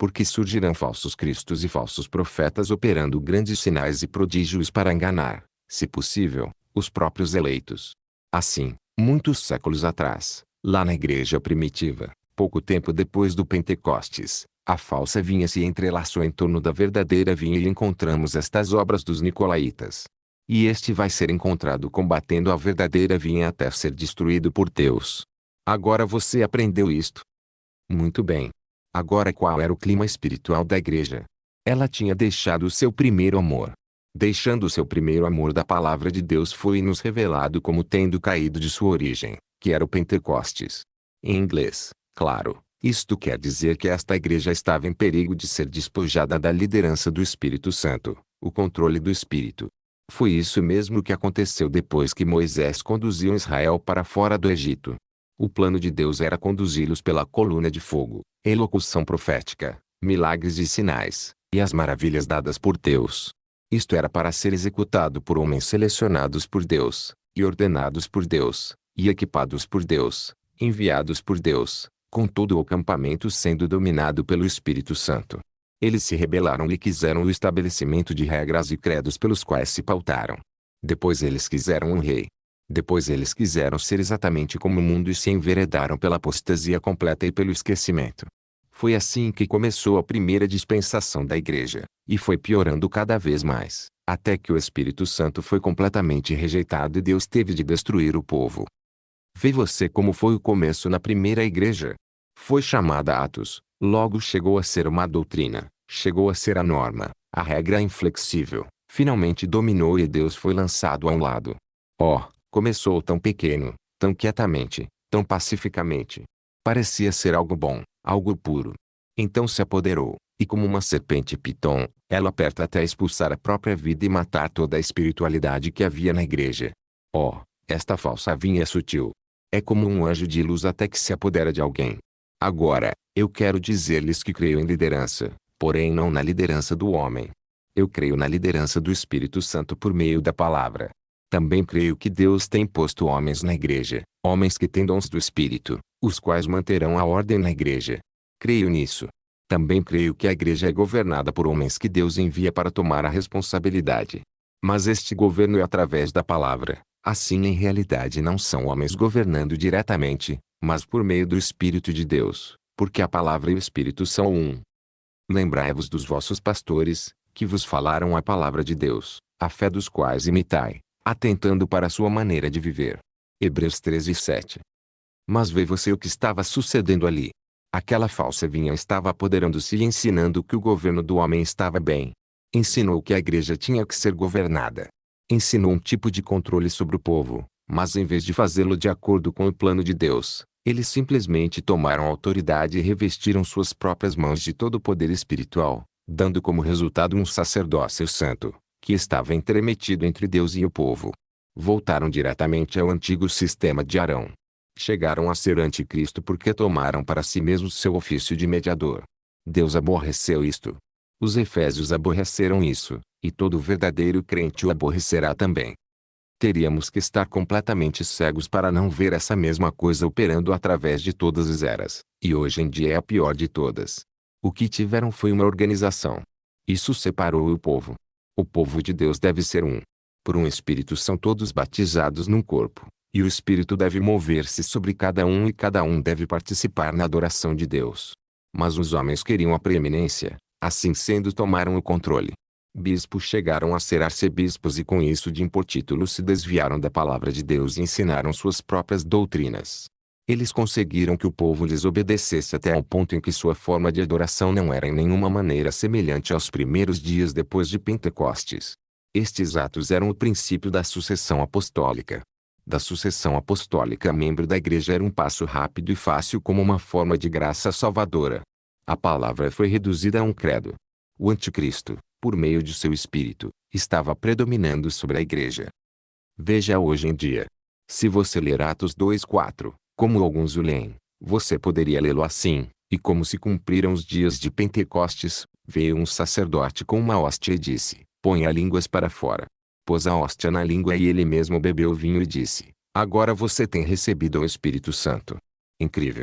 Speaker 1: Porque surgirão falsos cristos e falsos profetas operando grandes sinais e prodígios para enganar, se possível, os próprios eleitos. Assim, muitos séculos atrás, lá na igreja primitiva, pouco tempo depois do Pentecostes, a falsa vinha se entrelaçou em torno da verdadeira vinha e encontramos estas obras dos nicolaítas. E este vai ser encontrado combatendo a verdadeira vinha até ser destruído por Deus. Agora você aprendeu isto? Muito bem. Agora qual era o clima espiritual da igreja? Ela tinha deixado o seu primeiro amor. Deixando o seu primeiro amor da palavra de Deus foi-nos revelado como tendo caído de sua origem, que era o Pentecostes. Em inglês, claro, isto quer dizer que esta igreja estava em perigo de ser despojada da liderança do Espírito Santo, o controle do Espírito. Foi isso mesmo que aconteceu depois que Moisés conduziu Israel para fora do Egito. O plano de Deus era conduzi-los pela coluna de fogo, elocução profética, milagres e sinais, e as maravilhas dadas por Deus. Isto era para ser executado por homens selecionados por Deus, e ordenados por Deus, e equipados por Deus, enviados por Deus, com todo o acampamento sendo dominado pelo Espírito Santo. Eles se rebelaram e quiseram o estabelecimento de regras e credos pelos quais se pautaram. Depois eles quiseram um rei. Depois eles quiseram ser exatamente como o mundo e se enveredaram pela apostasia completa e pelo esquecimento. Foi assim que começou a primeira dispensação da igreja, e foi piorando cada vez mais, até que o Espírito Santo foi completamente rejeitado e Deus teve de destruir o povo. Vê você como foi o começo na primeira igreja. Foi chamada Atos, logo chegou a ser uma doutrina, chegou a ser a norma, a regra inflexível, finalmente dominou e Deus foi lançado a um lado. Oh, começou tão pequeno, tão quietamente, tão pacificamente. Parecia ser algo bom, algo puro. Então se apoderou, e como uma serpente piton, ela aperta até expulsar a própria vida e matar toda a espiritualidade que havia na igreja. Oh, esta falsa vinha é sutil. É como um anjo de luz até que se apodera de alguém. Agora, eu quero dizer-lhes que creio em liderança, porém não na liderança do homem. Eu creio na liderança do Espírito Santo por meio da palavra. Também creio que Deus tem posto homens na igreja, homens que têm dons do Espírito, os quais manterão a ordem na igreja. Creio nisso. Também creio que a igreja é governada por homens que Deus envia para tomar a responsabilidade. Mas este governo é através da palavra. Assim em realidade não são homens governando diretamente, mas por meio do Espírito de Deus, porque a palavra e o Espírito são um. Lembrai-vos dos vossos pastores, que vos falaram a palavra de Deus, a fé dos quais imitai, atentando para a sua maneira de viver. Hebreus treze, sete. Mas vê você o que estava sucedendo ali. Aquela falsa vinha estava apoderando-se e ensinando que o governo do homem estava bem. Ensinou que a igreja tinha que ser governada. Ensinou um tipo de controle sobre o povo, mas em vez de fazê-lo de acordo com o plano de Deus, eles simplesmente tomaram a autoridade e revestiram suas próprias mãos de todo o poder espiritual, dando como resultado um sacerdócio santo, que estava entremetido entre Deus e o povo. Voltaram diretamente ao antigo sistema de Arão. Chegaram a ser anticristo porque tomaram para si mesmos seu ofício de mediador. Deus aborreceu isto. Os efésios aborreceram isso, e todo verdadeiro crente o aborrecerá também. Teríamos que estar completamente cegos para não ver essa mesma coisa operando através de todas as eras, e hoje em dia é a pior de todas. O que tiveram foi uma organização. Isso separou o povo. O povo de Deus deve ser um. Por um Espírito são todos batizados num corpo, e o Espírito deve mover-se sobre cada um e cada um deve participar na adoração de Deus. Mas os homens queriam a preeminência, assim sendo tomaram o controle. Bispos chegaram a ser arcebispos e com isso de impotítulos se desviaram da palavra de Deus e ensinaram suas próprias doutrinas. Eles conseguiram que o povo lhes obedecesse até ao ponto em que sua forma de adoração não era em nenhuma maneira semelhante aos primeiros dias depois de Pentecostes. Estes atos eram o princípio da sucessão apostólica. Da sucessão apostólica, membro da igreja era um passo rápido e fácil como uma forma de graça salvadora. A palavra foi reduzida a um credo. O anticristo, por meio de seu espírito, estava predominando sobre a igreja. Veja hoje em dia. Se você ler Atos dois, quatro, como alguns o leem, você poderia lê-lo assim, e como se cumpriram os dias de Pentecostes, veio um sacerdote com uma hóstia e disse, põe a línguas para fora. Pôs a hóstia na língua e ele mesmo bebeu o vinho e disse, agora você tem recebido o Espírito Santo. Incrível.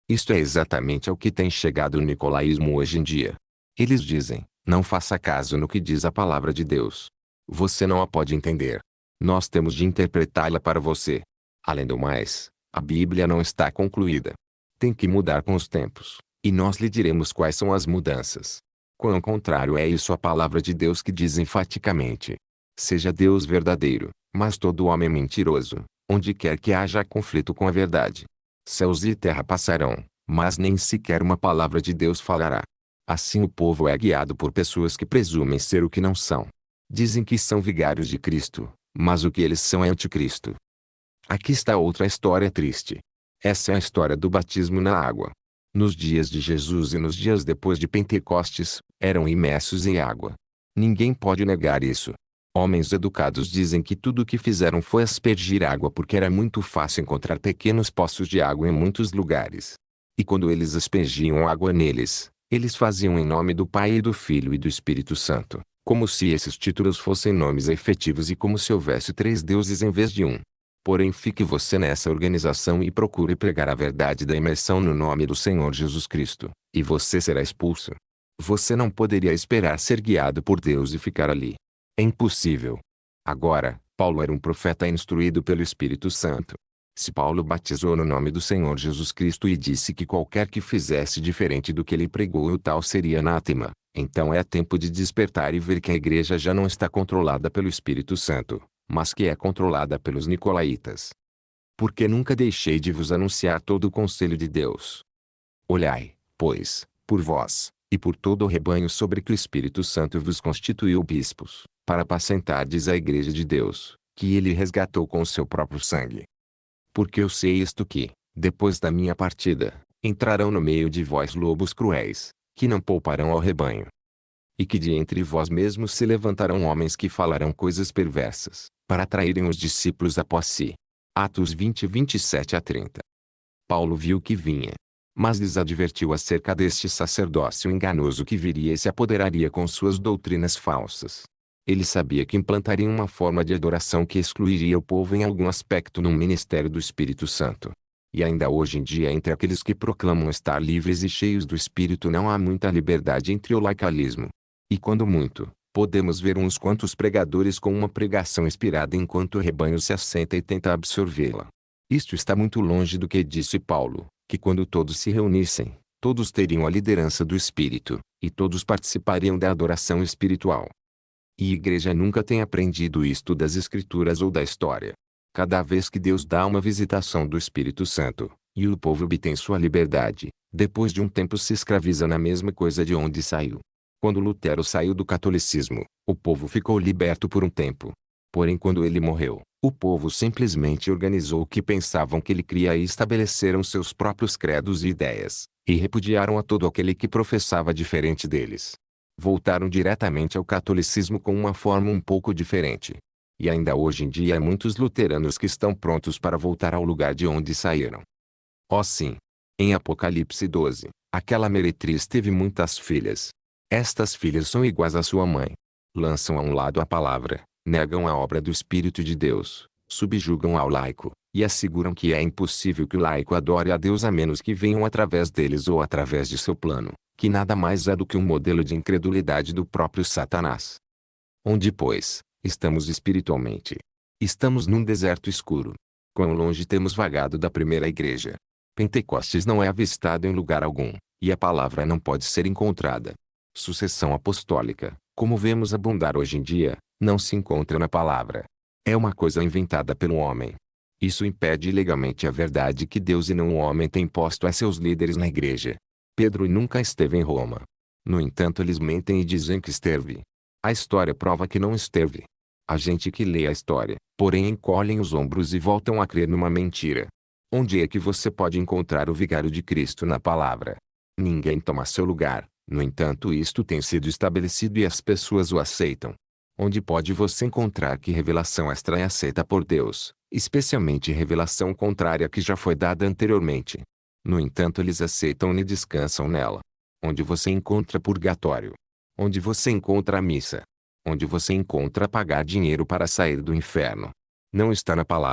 Speaker 1: Isto é exatamente ao que tem chegado o nicolaísmo hoje em dia. Eles dizem: não faça caso no que diz a palavra de Deus. Você não a pode entender. Nós temos de interpretá-la para você. Além do mais, a Bíblia não está concluída. Tem que mudar com os tempos, e nós lhe diremos quais são as mudanças. Quão contrário é isso à palavra de Deus que diz enfaticamente: seja Deus verdadeiro, mas todo homem mentiroso, onde quer que haja conflito com a verdade. Céus e terra passarão, mas nem sequer uma palavra de Deus falará. Assim o povo é guiado por pessoas que presumem ser o que não são. Dizem que são vigários de Cristo, mas o que eles são é anticristo. Aqui está outra história triste. Essa é a história do batismo na água. Nos dias de Jesus e nos dias depois de Pentecostes, eram imersos em água. Ninguém pode negar isso. Homens educados dizem que tudo o que fizeram foi aspergir água porque era muito fácil encontrar pequenos poços de água em muitos lugares. E quando eles aspergiam água neles, eles faziam em nome do Pai e do Filho e do Espírito Santo, como se esses títulos fossem nomes efetivos e como se houvesse três deuses em vez de um. Porém, fique você nessa organização e procure pregar a verdade da imersão no nome do Senhor Jesus Cristo, e você será expulso. Você não poderia esperar ser guiado por Deus e ficar ali. É impossível. Agora, Paulo era um profeta instruído pelo Espírito Santo. Se Paulo batizou no nome do Senhor Jesus Cristo e disse que qualquer que fizesse diferente do que ele pregou o tal seria anátema, então é tempo de despertar e ver que a igreja já não está controlada pelo Espírito Santo, mas que é controlada pelos nicolaítas. Porque nunca deixei de vos anunciar todo o conselho de Deus. Olhai, pois, por vós, e por todo o rebanho sobre que o Espírito Santo vos constituiu bispos, para apacentardes a igreja de Deus, que ele resgatou com o seu próprio sangue. Porque eu sei isto que, depois da minha partida, entrarão no meio de vós lobos cruéis, que não pouparão ao rebanho. E que de entre vós mesmos se levantarão homens que falarão coisas perversas, para atraírem os discípulos após si. Atos vinte, vinte e sete a trinta. Paulo viu que vinha, mas lhes advertiu acerca deste sacerdócio enganoso que viria e se apoderaria com suas doutrinas falsas. Ele sabia que implantaria uma forma de adoração que excluiria o povo em algum aspecto no ministério do Espírito Santo. E ainda hoje em dia entre aqueles que proclamam estar livres e cheios do Espírito não há muita liberdade entre o laicalismo. E quando muito, podemos ver uns quantos pregadores com uma pregação inspirada enquanto o rebanho se assenta e tenta absorvê-la. Isto está muito longe do que disse Paulo, que quando todos se reunissem, todos teriam a liderança do Espírito, e todos participariam da adoração espiritual. E a igreja nunca tem aprendido isto das Escrituras ou da história. Cada vez que Deus dá uma visitação do Espírito Santo, e o povo obtém sua liberdade, depois de um tempo se escraviza na mesma coisa de onde saiu. Quando Lutero saiu do catolicismo, o povo ficou liberto por um tempo. Porém, quando ele morreu, o povo simplesmente organizou o que pensavam que ele cria e estabeleceram seus próprios credos e ideias, e repudiaram a todo aquele que professava diferente deles. Voltaram diretamente ao catolicismo com uma forma um pouco diferente. E ainda hoje em dia há muitos luteranos que estão prontos para voltar ao lugar de onde saíram. Oh sim! Em Apocalipse doze, aquela meretriz teve muitas filhas. Estas filhas são iguais à sua mãe. Lançam a um lado a palavra, negam a obra do Espírito de Deus, subjugam ao laico, e asseguram que é impossível que o laico adore a Deus a menos que venham através deles ou através de seu plano, que nada mais é do que um modelo de incredulidade do próprio Satanás. Onde, pois, estamos espiritualmente? Estamos num deserto escuro. Quão longe temos vagado da primeira igreja. Pentecostes não é avistado em lugar algum, e a palavra não pode ser encontrada. Sucessão apostólica, como vemos abundar hoje em dia, não se encontra na palavra. É uma coisa inventada pelo homem. Isso impede ilegalmente a verdade que Deus e não o homem têm posto a seus líderes na igreja. Pedro nunca esteve em Roma. No entanto, eles mentem e dizem que esteve. A história prova que não esteve. A gente que lê a história, porém encolhem os ombros e voltam a crer numa mentira. Onde é que você pode encontrar o vigário de Cristo na palavra? Ninguém toma seu lugar. No entanto, isto tem sido estabelecido e as pessoas o aceitam. Onde pode você encontrar que revelação extra é aceita por Deus, especialmente revelação contrária que já foi dada anteriormente? No entanto, eles aceitam e descansam nela. Onde você encontra purgatório? Onde você encontra a missa? Onde você encontra pagar dinheiro para sair do inferno? Não está na palavra,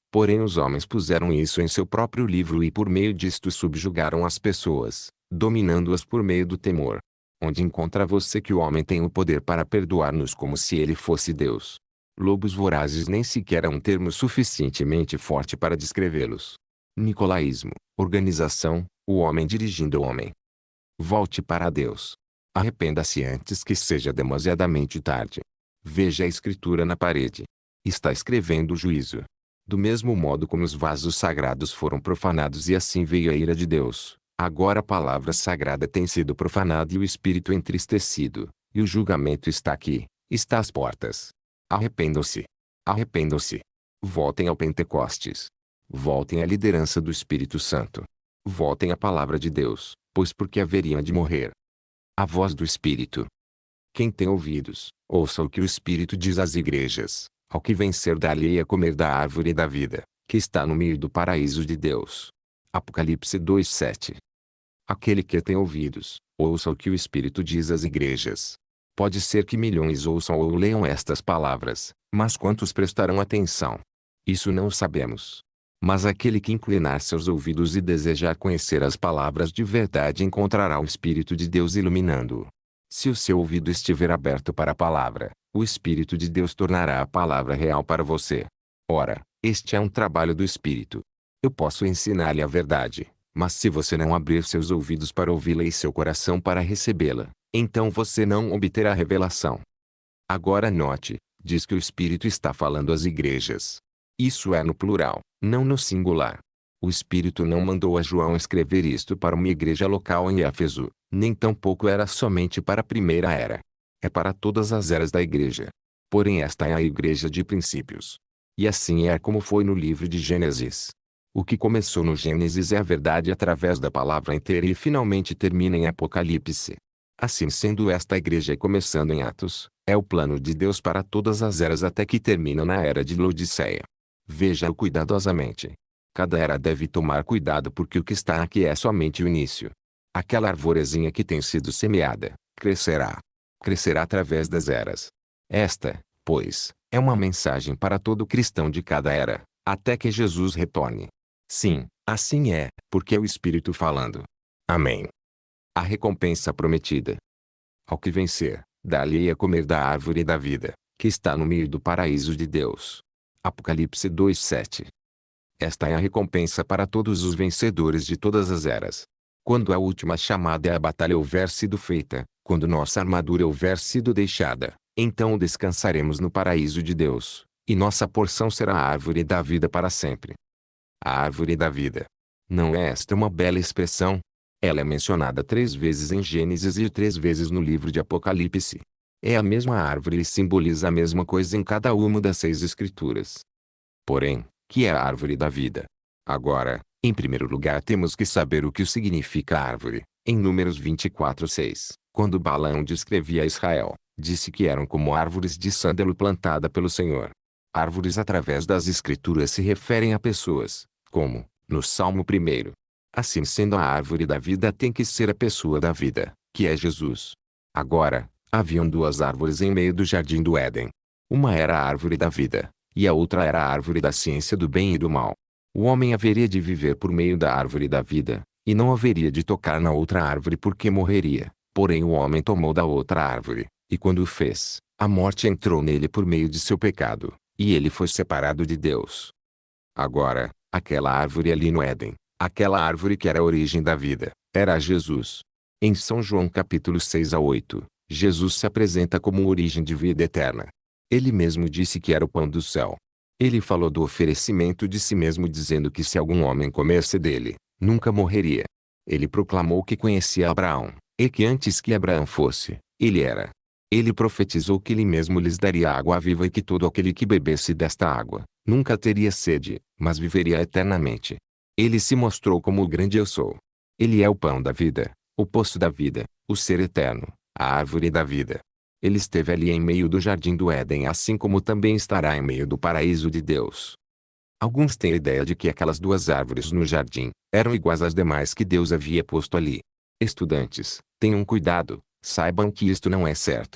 Speaker 1: Porém os homens puseram isso em seu próprio livro e por meio disto subjugaram as pessoas, dominando-as por meio do temor. Onde encontra você que o homem tem o poder para perdoar-nos como se ele fosse Deus? Lobos vorazes nem sequer é um termo suficientemente forte para descrevê-los. Nicolaísmo, organização, o homem dirigindo o homem. Volte para Deus. Arrependa-se antes que seja demasiadamente tarde. Veja a escritura na parede. Está escrevendo o juízo. Do mesmo modo como os vasos sagrados foram profanados e assim veio a ira de Deus, agora a palavra sagrada tem sido profanada e o espírito entristecido, e o julgamento está aqui, está às portas. Arrependam-se. Arrependam-se. Voltem ao Pentecostes. Voltem à liderança do Espírito Santo. Voltem à palavra de Deus, pois porque haveriam de morrer. A voz do Espírito. Quem tem ouvidos, ouça o que o Espírito diz às igrejas. Ao que vencer dá-lhe a comer da árvore da vida, que está no meio do paraíso de Deus. Apocalipse dois, sete. Aquele que tem ouvidos, ouça o que o Espírito diz às igrejas. Pode ser que milhões ouçam ou leiam estas palavras, mas quantos prestarão atenção? Isso não sabemos. Mas aquele que inclinar seus ouvidos e desejar conhecer as palavras de verdade encontrará o Espírito de Deus iluminando-o. Se o seu ouvido estiver aberto para a palavra, o Espírito de Deus tornará a palavra real para você. Ora, este é um trabalho do Espírito. Eu posso ensinar-lhe a verdade, mas se você não abrir seus ouvidos para ouvi-la e seu coração para recebê-la, então você não obterá a revelação. Agora note, diz que o Espírito está falando às igrejas. Isso é no plural, não no singular. O Espírito não mandou a João escrever isto para uma igreja local em Éfeso, nem tampouco era somente para a primeira era. É para todas as eras da igreja. Porém esta é a igreja de princípios. E assim é como foi no livro de Gênesis. O que começou no Gênesis é a verdade através da palavra inteira e finalmente termina em Apocalipse. Assim sendo esta igreja começando em Atos, é o plano de Deus para todas as eras até que termina na era de Laodiceia. Veja-o cuidadosamente. Cada era deve tomar cuidado porque o que está aqui é somente o início. Aquela arvorezinha que tem sido semeada, crescerá. Crescerá através das eras. Esta, pois, é uma mensagem para todo cristão de cada era, até que Jesus retorne. Sim, assim é, porque é o Espírito falando. Amém. A recompensa prometida. Ao que vencer, dá-lhe a comer da árvore da vida, que está no meio do paraíso de Deus. Apocalipse dois, sete. Esta é a recompensa para todos os vencedores de todas as eras. Quando a última chamada e a batalha houver sido feita, quando nossa armadura houver sido deixada, então descansaremos no paraíso de Deus, e nossa porção será a árvore da vida para sempre. A árvore da vida. Não é esta uma bela expressão? Ela é mencionada três vezes em Gênesis e três vezes no livro de Apocalipse. É a mesma árvore e simboliza a mesma coisa em cada uma das seis escrituras. Porém, que é a árvore da vida? Agora, em primeiro lugar temos que saber o que significa árvore. Em Números vinte e quatro, seis, quando Balaão descrevia Israel, disse que eram como árvores de sândalo plantada pelo Senhor. Árvores através das escrituras se referem a pessoas, como, no Salmo primeiro. Assim sendo a árvore da vida tem que ser a pessoa da vida, que é Jesus. Agora, haviam duas árvores em meio do jardim do Éden. Uma era a árvore da vida, e a outra era a árvore da ciência do bem e do mal. O homem haveria de viver por meio da árvore da vida, e não haveria de tocar na outra árvore porque morreria. Porém o homem tomou da outra árvore, e quando o fez, a morte entrou nele por meio de seu pecado, e ele foi separado de Deus. Agora, aquela árvore ali no Éden, aquela árvore que era a origem da vida, era Jesus. Em São João capítulo seis a oito, Jesus se apresenta como origem de vida eterna. Ele mesmo disse que era o pão do céu. Ele falou do oferecimento de si mesmo dizendo que se algum homem comesse dele, nunca morreria. Ele proclamou que conhecia Abraão, e que antes que Abraão fosse, ele era. Ele profetizou que ele mesmo lhes daria água viva e que todo aquele que bebesse desta água, nunca teria sede, mas viveria eternamente. Ele se mostrou como o grande eu sou. Ele é o pão da vida, o poço da vida, o ser eterno, a árvore da vida. Ele esteve ali em meio do jardim do Éden assim como também estará em meio do paraíso de Deus. Alguns têm a ideia de que aquelas duas árvores no jardim, eram iguais às demais que Deus havia posto ali. Estudantes, tenham cuidado, saibam que isto não é certo.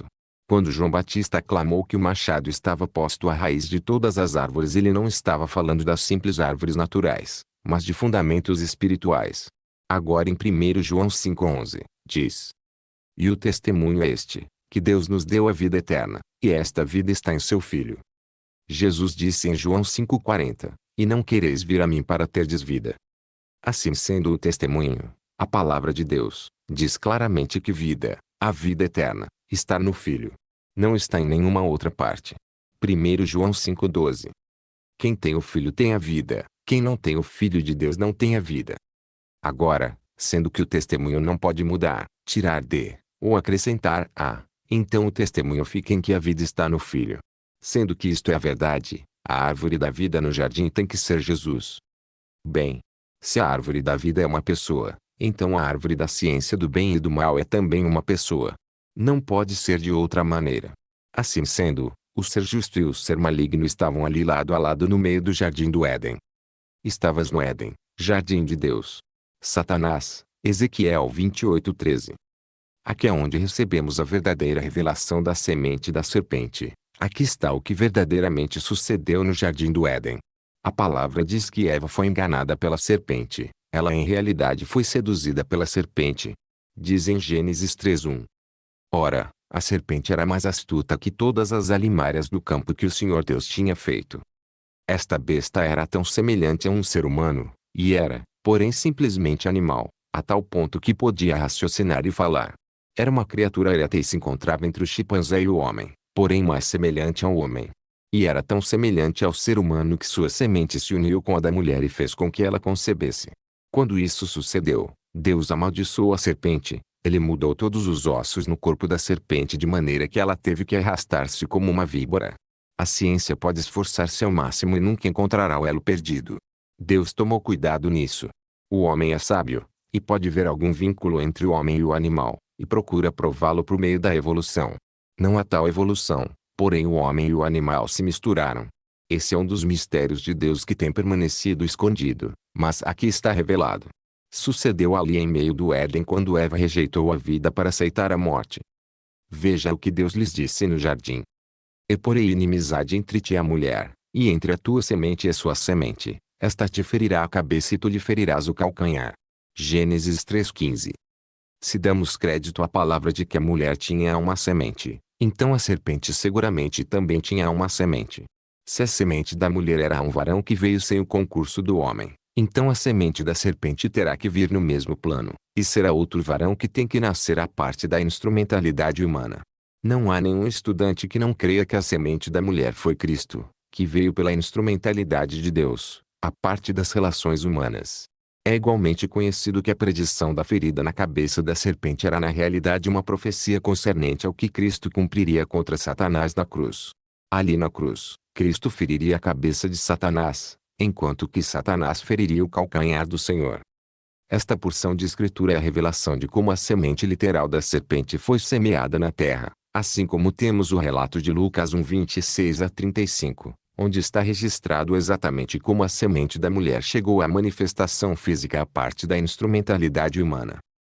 Speaker 1: Quando João Batista clamou que o machado estava posto à raiz de todas as árvores, ele não estava falando das simples árvores naturais, mas de fundamentos espirituais. Agora em primeiro João cinco onze, diz: E o testemunho é este, que Deus nos deu a vida eterna, e esta vida está em seu Filho. Jesus disse em João cinco quarenta, E não quereis vir a mim para terdes vida. Assim sendo o testemunho, a palavra de Deus, diz claramente que vida, a vida eterna, está no Filho. Não está em nenhuma outra parte. primeiro João cinco doze. Quem tem o Filho tem a vida, quem não tem o Filho de Deus não tem a vida. Agora, sendo que o testemunho não pode mudar, tirar de, ou acrescentar a, então o testemunho fica em que a vida está no Filho. Sendo que isto é a verdade, a árvore da vida no jardim tem que ser Jesus. Bem, se a árvore da vida é uma pessoa, então a árvore da ciência do bem e do mal é também uma pessoa. Não pode ser de outra maneira. Assim sendo, o ser justo e o ser maligno estavam ali lado a lado no meio do jardim do Éden. Estavas no Éden, jardim de Deus. Satanás, Ezequiel vinte e oito treze. Aqui é onde recebemos a verdadeira revelação da semente da serpente. Aqui está o que verdadeiramente sucedeu no jardim do Éden. A palavra diz que Eva foi enganada pela serpente. Ela em realidade foi seduzida pela serpente. Diz em Gênesis três um. Ora, a serpente era mais astuta que todas as alimárias do campo que o Senhor Deus tinha feito. Esta besta era tão semelhante a um ser humano, e era, porém simplesmente animal, a tal ponto que podia raciocinar e falar. Era uma criatura ereta e se encontrava entre o chimpanzé e o homem, porém mais semelhante ao homem. E era tão semelhante ao ser humano que sua semente se uniu com a da mulher e fez com que ela concebesse. Quando isso sucedeu, Deus amaldiçoou a serpente. Ele mudou todos os ossos no corpo da serpente de maneira que ela teve que arrastar-se como uma víbora. A ciência pode esforçar-se ao máximo e nunca encontrará o elo perdido. Deus tomou cuidado nisso. O homem é sábio, e pode ver algum vínculo entre o homem e o animal, e procura prová-lo por meio da evolução. Não há tal evolução, porém o homem e o animal se misturaram. Esse é um dos mistérios de Deus que tem permanecido escondido, mas aqui está revelado. Sucedeu ali em meio do Éden quando Eva rejeitou a vida para aceitar a morte. Veja o que Deus lhes disse no jardim. E porei inimizade entre ti e a mulher, e entre a tua semente e a sua semente, esta te ferirá a cabeça e tu lhe ferirás o calcanhar. Gênesis três quinze. Se damos crédito à palavra de que a mulher tinha uma semente, então a serpente seguramente também tinha uma semente. Se a semente da mulher era um varão que veio sem o concurso do homem, então a semente da serpente terá que vir no mesmo plano, e será outro varão que tem que nascer à parte da instrumentalidade humana. Não há nenhum estudante que não creia que a semente da mulher foi Cristo, que veio pela instrumentalidade de Deus, à parte das relações humanas. É igualmente conhecido que a predição da ferida na cabeça da serpente era na realidade uma profecia concernente ao que Cristo cumpriria contra Satanás na cruz. Ali na cruz, Cristo feriria a cabeça de Satanás, enquanto que Satanás feriria o calcanhar do Senhor. Esta porção de escritura é a revelação de como a semente literal da serpente foi semeada na terra, assim como temos o relato de Lucas um vinte e seis a trinta e cinco, onde está registrado exatamente como a semente da mulher chegou à manifestação física à parte da instrumentalidade humana.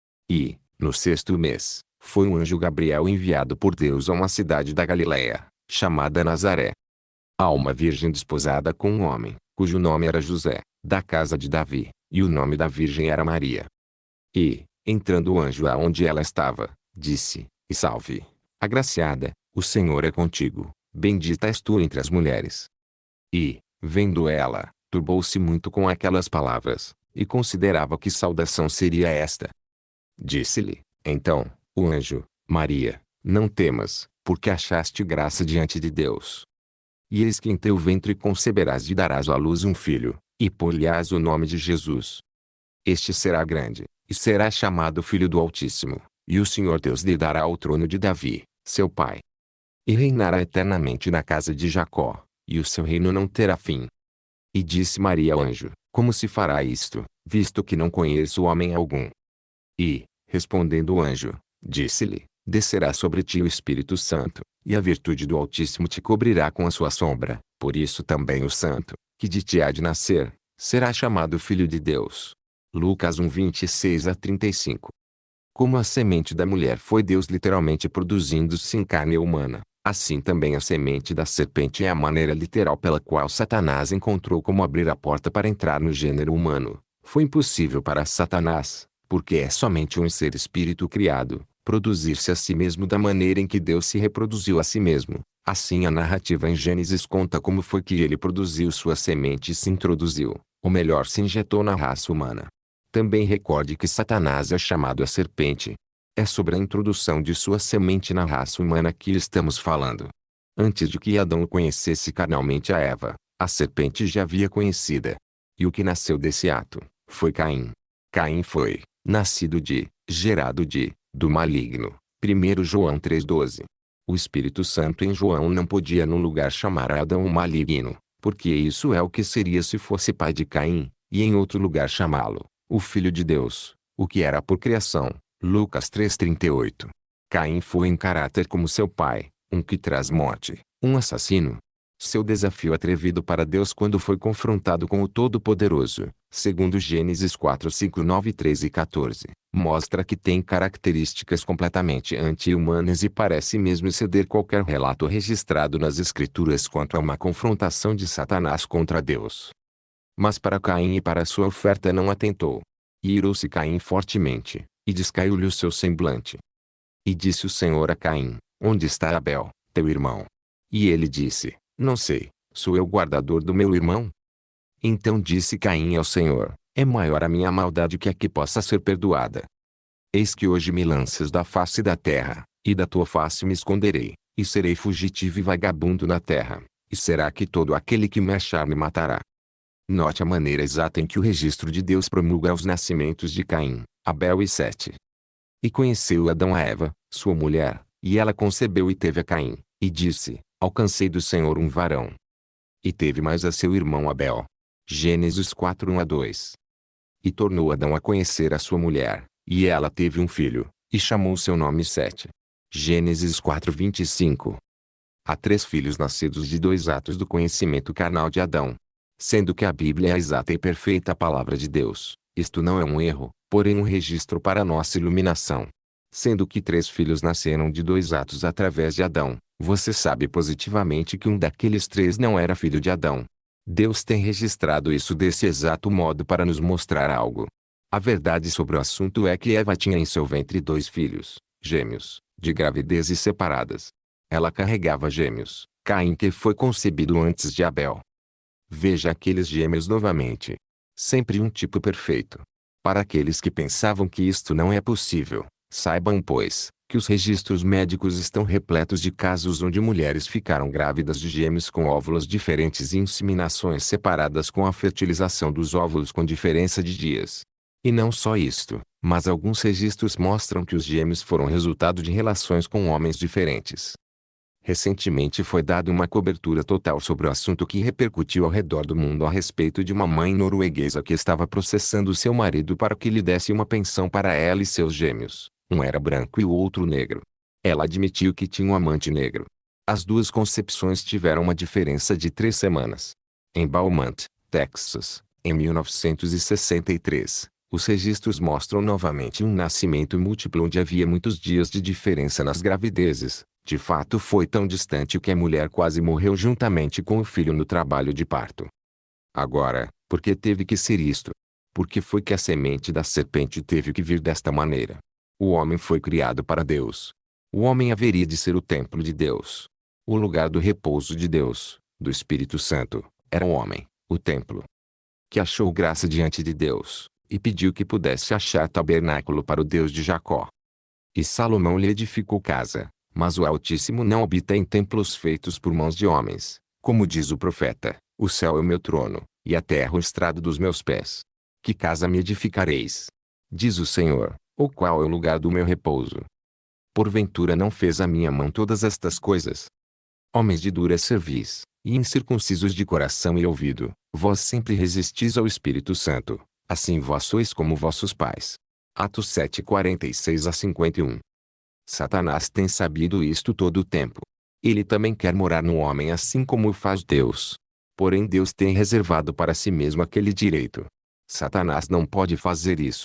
Speaker 1: E, no sexto mês, foi um anjo Gabriel enviado por Deus a uma cidade da Galiléia, chamada Nazaré. A uma virgem desposada com um homem, cujo nome era José, da casa de Davi, e o nome da virgem era Maria. E, entrando o anjo aonde ela estava, disse, e salve, agraciada, o Senhor é contigo, bendita és tu entre as mulheres. E, vendo ela, turbou-se muito com aquelas palavras, e considerava que saudação seria esta. Disse-lhe, então, o anjo, Maria, não temas, porque achaste graça diante de Deus. E eis que em teu ventre conceberás e darás à luz um filho, e pôr-lhe-ás o nome de Jesus. Este será grande, e será chamado Filho do Altíssimo, e o Senhor Deus lhe dará o trono de Davi, seu pai. E reinará eternamente na casa de Jacó, e o seu reino não terá fim. E disse Maria ao anjo, como se fará isto, visto que não conheço homem algum? E, respondendo o anjo, disse-lhe, descerá sobre ti o Espírito Santo, e a virtude do Altíssimo te cobrirá com a sua sombra, por isso também o santo, que de ti há de nascer, será chamado Filho de Deus. Lucas um vinte e seis a trinta e cinco. Como a semente da mulher foi Deus literalmente produzindo-se em carne humana, assim também a semente da serpente é a maneira literal pela qual Satanás encontrou como abrir a porta para entrar no gênero humano. Foi impossível para Satanás, porque é somente um ser espírito criado, produzir-se a si mesmo da maneira em que Deus se reproduziu a si mesmo. Assim a narrativa em Gênesis conta como foi que ele produziu sua semente e se introduziu, ou melhor se injetou na raça humana. Também recorde que Satanás é chamado a serpente. É sobre a introdução de sua semente na raça humana que estamos falando. Antes de que Adão conhecesse carnalmente a Eva, a serpente já havia conhecida. E o que nasceu desse ato, foi Caim. Caim foi, nascido de, gerado de, do maligno. primeiro João três doze. O Espírito Santo em João não podia num lugar chamar Adão o maligno, porque isso é o que seria se fosse pai de Caim, e em outro lugar chamá-lo, o Filho de Deus, o que era por criação. Lucas três trinta e oito. Caim foi em caráter como seu pai, um que traz morte, um assassino. Seu desafio atrevido para Deus quando foi confrontado com o Todo-Poderoso, segundo Gênesis quatro cinco nove treze e quatorze, mostra que tem características completamente anti-humanas e parece mesmo exceder qualquer relato registrado nas Escrituras quanto a uma confrontação de Satanás contra Deus. Mas para Caim e para sua oferta não atentou. E irou-se Caim fortemente, e descaiu-lhe o seu semblante. E disse o Senhor a Caim: Onde está Abel, teu irmão? E ele disse: Não sei, sou eu guardador do meu irmão? Então disse Caim ao Senhor: É maior a minha maldade que a que possa ser perdoada. Eis que hoje me lanças da face da terra, e da tua face me esconderei, e serei fugitivo e vagabundo na terra, e será que todo aquele que me achar me matará. Note a maneira exata em que o registro de Deus promulga os nascimentos de Caim, Abel e Sete. E conheceu Adão a Eva, sua mulher, e ela concebeu e teve a Caim, e disse: Alcancei do Senhor um varão. E teve mais a seu irmão Abel. Gênesis quatro um a dois. E tornou Adão a conhecer a sua mulher, e ela teve um filho, e chamou seu nome Sete. Gênesis quatro vinte e cinco. Há três filhos nascidos de dois atos do conhecimento carnal de Adão. Sendo que a Bíblia é a exata e perfeita palavra de Deus, isto não é um erro, porém um registro para nossa iluminação. Sendo que três filhos nasceram de dois atos através de Adão, você sabe positivamente que um daqueles três não era filho de Adão. Deus tem registrado isso desse exato modo para nos mostrar algo. A verdade sobre o assunto é que Eva tinha em seu ventre dois filhos, gêmeos, de gravidezes separadas. Ela carregava gêmeos, Caim que foi concebido antes de Abel. Veja aqueles gêmeos novamente. Sempre um tipo perfeito. Para aqueles que pensavam que isto não é possível, saibam pois, que os registros médicos estão repletos de casos onde mulheres ficaram grávidas de gêmeos com óvulos diferentes e inseminações separadas com a fertilização dos óvulos com diferença de dias. E não só isto, mas alguns registros mostram que os gêmeos foram resultado de relações com homens diferentes. Recentemente foi dada uma cobertura total sobre o assunto que repercutiu ao redor do mundo a respeito de uma mãe norueguesa que estava processando seu marido para que lhe desse uma pensão para ela e seus gêmeos. Um era branco e o outro negro. Ela admitiu que tinha um amante negro. As duas concepções tiveram uma diferença de três semanas. Em Beaumont, Texas, em mil novecentos e sessenta e três, os registros mostram novamente um nascimento múltiplo onde havia muitos dias de diferença nas gravidezes. De fato foi tão distante que a mulher quase morreu juntamente com o filho no trabalho de parto. Agora, por que teve que ser isto? Por que foi que a semente da serpente teve que vir desta maneira? O homem foi criado para Deus. O homem haveria de ser o templo de Deus. O lugar do repouso de Deus, do Espírito Santo, era o homem, o templo. Que achou graça diante de Deus, e pediu que pudesse achar tabernáculo para o Deus de Jacó. E Salomão lhe edificou casa. Mas o Altíssimo não habita em templos feitos por mãos de homens, como diz o profeta: o céu é o meu trono, e a terra o estrado dos meus pés. Que casa me edificareis? Diz o Senhor, ou qual é o lugar do meu repouso? Porventura não fez a minha mão todas estas coisas? Homens de dura cerviz, e incircuncisos de coração e ouvido, vós sempre resistis ao Espírito Santo, assim vós sois como vossos pais. Atos sete quarenta e seis a cinquenta e um. Satanás tem sabido isto todo o tempo. Ele também quer morar no homem assim como o faz Deus. Porém Deus tem reservado para si mesmo aquele direito. Satanás não pode fazer isso.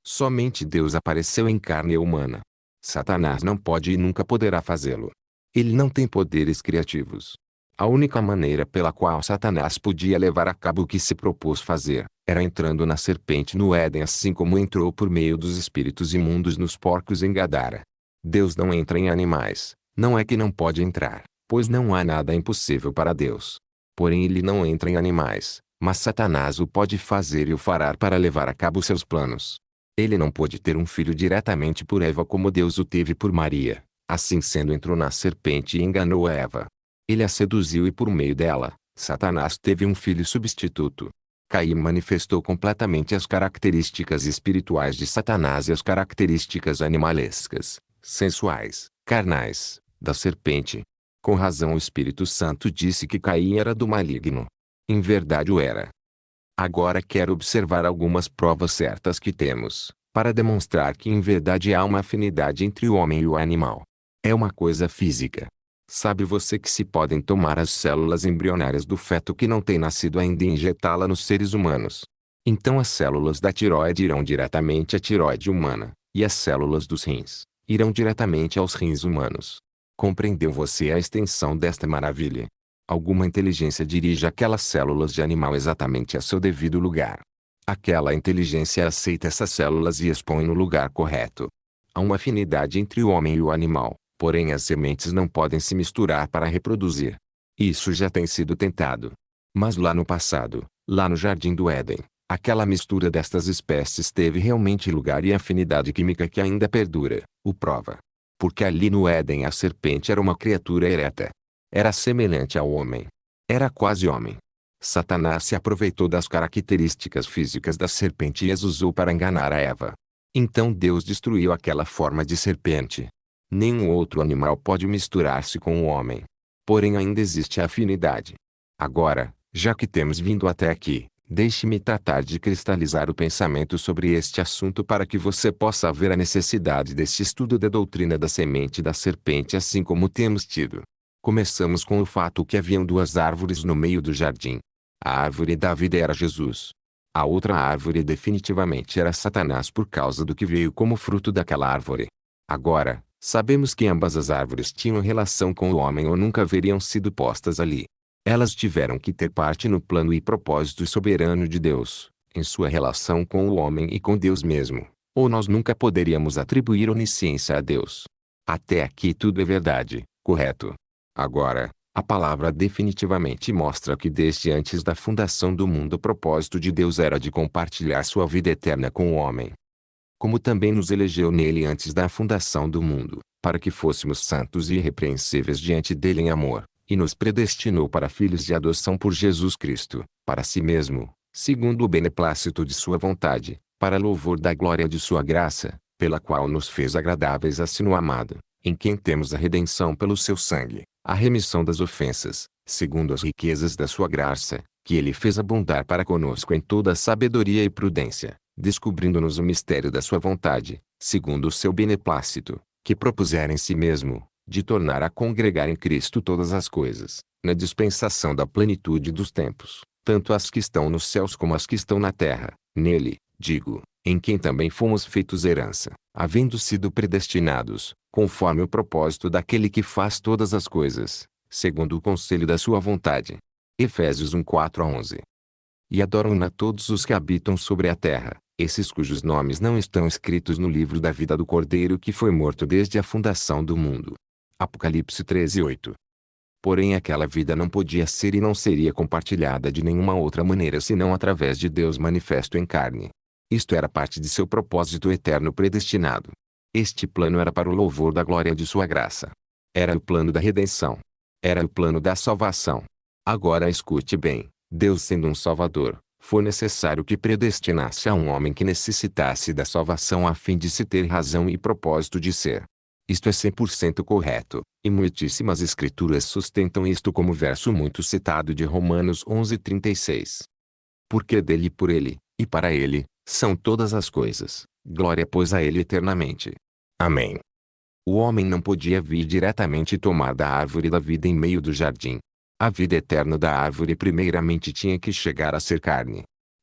Speaker 1: Somente Deus apareceu em carne humana. Satanás não pode e nunca poderá fazê-lo. Ele não tem poderes criativos. A única maneira pela qual Satanás podia levar a cabo o que se propôs fazer, era entrando na serpente no Éden, assim como entrou por meio dos espíritos imundos nos porcos em Gadara. Deus não entra em animais, não é que não pode entrar, pois não há nada impossível para Deus. Porém ele não entra em animais, mas Satanás o pode fazer e o fará para levar a cabo seus planos. Ele não pôde ter um filho diretamente por Eva como Deus o teve por Maria. Assim sendo, entrou na serpente e enganou Eva. Ele a seduziu e por meio dela, Satanás teve um filho substituto. Caim manifestou completamente as características espirituais de Satanás e as características animalescas, sensuais, carnais, da serpente. Com razão o Espírito Santo disse que Caim era do maligno. Em verdade o era. Agora quero observar algumas provas certas que temos, para demonstrar que em verdade há uma afinidade entre o homem e o animal. É uma coisa física. Sabe você que se podem tomar as células embrionárias do feto que não tem nascido ainda e injetá-la nos seres humanos? Então as células da tireoide irão diretamente à tireoide humana, e as células dos rins irão diretamente aos rins humanos. Compreendeu você a extensão desta maravilha? Alguma inteligência dirige aquelas células de animal exatamente a seu devido lugar. Aquela inteligência aceita essas células e as põe no lugar correto. Há uma afinidade entre o homem e o animal. Porém as sementes não podem se misturar para reproduzir. Isso já tem sido tentado. Mas lá no passado, lá no Jardim do Éden, aquela mistura destas espécies teve realmente lugar e a afinidade química que ainda perdura, o prova. Porque ali no Éden a serpente era uma criatura ereta. Era semelhante ao homem. Era quase homem. Satanás se aproveitou das características físicas da serpente e as usou para enganar a Eva. Então Deus destruiu aquela forma de serpente. Nenhum outro animal pode misturar-se com o homem. Porém ainda existe a afinidade. Agora, já que temos vindo até aqui, deixe-me tratar de cristalizar o pensamento sobre este assunto para que você possa ver a necessidade deste estudo da doutrina da semente da serpente assim como temos tido. Começamos com o fato que haviam duas árvores no meio do jardim. A árvore da vida era Jesus. A outra árvore definitivamente era Satanás por causa do que veio como fruto daquela árvore. Agora, sabemos que ambas as árvores tinham relação com o homem ou nunca haveriam sido postas ali. Elas tiveram que ter parte no plano e propósito soberano de Deus, em sua relação com o homem e com Deus mesmo, ou nós nunca poderíamos atribuir onisciência a Deus. Até aqui tudo é verdade, correto? Agora, a palavra definitivamente mostra que desde antes da fundação do mundo o propósito de Deus era de compartilhar sua vida eterna com o homem. Como também nos elegeu nele antes da fundação do mundo, para que fôssemos santos e irrepreensíveis diante dele em amor, e nos predestinou para filhos de adoção por Jesus Cristo, para si mesmo, segundo o beneplácito de sua vontade, para louvor da glória de sua graça, pela qual nos fez agradáveis a si no amado, em quem temos a redenção pelo seu sangue, a remissão das ofensas, segundo as riquezas da sua graça, que ele fez abundar para conosco em toda sabedoria e prudência, descobrindo-nos o mistério da sua vontade, segundo o seu beneplácito, que propusera em si mesmo, de tornar a congregar em Cristo todas as coisas, na dispensação da plenitude dos tempos, tanto as que estão nos céus como as que estão na terra, nele, digo, em quem também fomos feitos herança, havendo sido predestinados, conforme o propósito daquele que faz todas as coisas, segundo o conselho da sua vontade. Efésios um quatro a onze. E adoram-na todos os que habitam sobre a terra, esses cujos nomes não estão escritos no livro da vida do Cordeiro que foi morto desde a fundação do mundo. Apocalipse treze oito. Porém aquela vida não podia ser e não seria compartilhada de nenhuma outra maneira senão através de Deus manifesto em carne. Isto era parte de seu propósito eterno predestinado. Este plano era para o louvor da glória de sua graça. Era o plano da redenção. Era o plano da salvação. Agora escute bem, Deus sendo um Salvador, foi necessário que predestinasse a um homem que necessitasse da salvação a fim de se ter razão e propósito de ser. Isto é cem por cento correto, e muitíssimas escrituras sustentam isto como verso muito citado de Romanos onze trinta e seis. Porque dele e por ele, e para ele, são todas as coisas, glória pois a ele eternamente. Amém. O homem não podia vir diretamente tomar da árvore da vida em meio do jardim. A vida eterna da árvore primeiramente tinha que chegar a ser carne.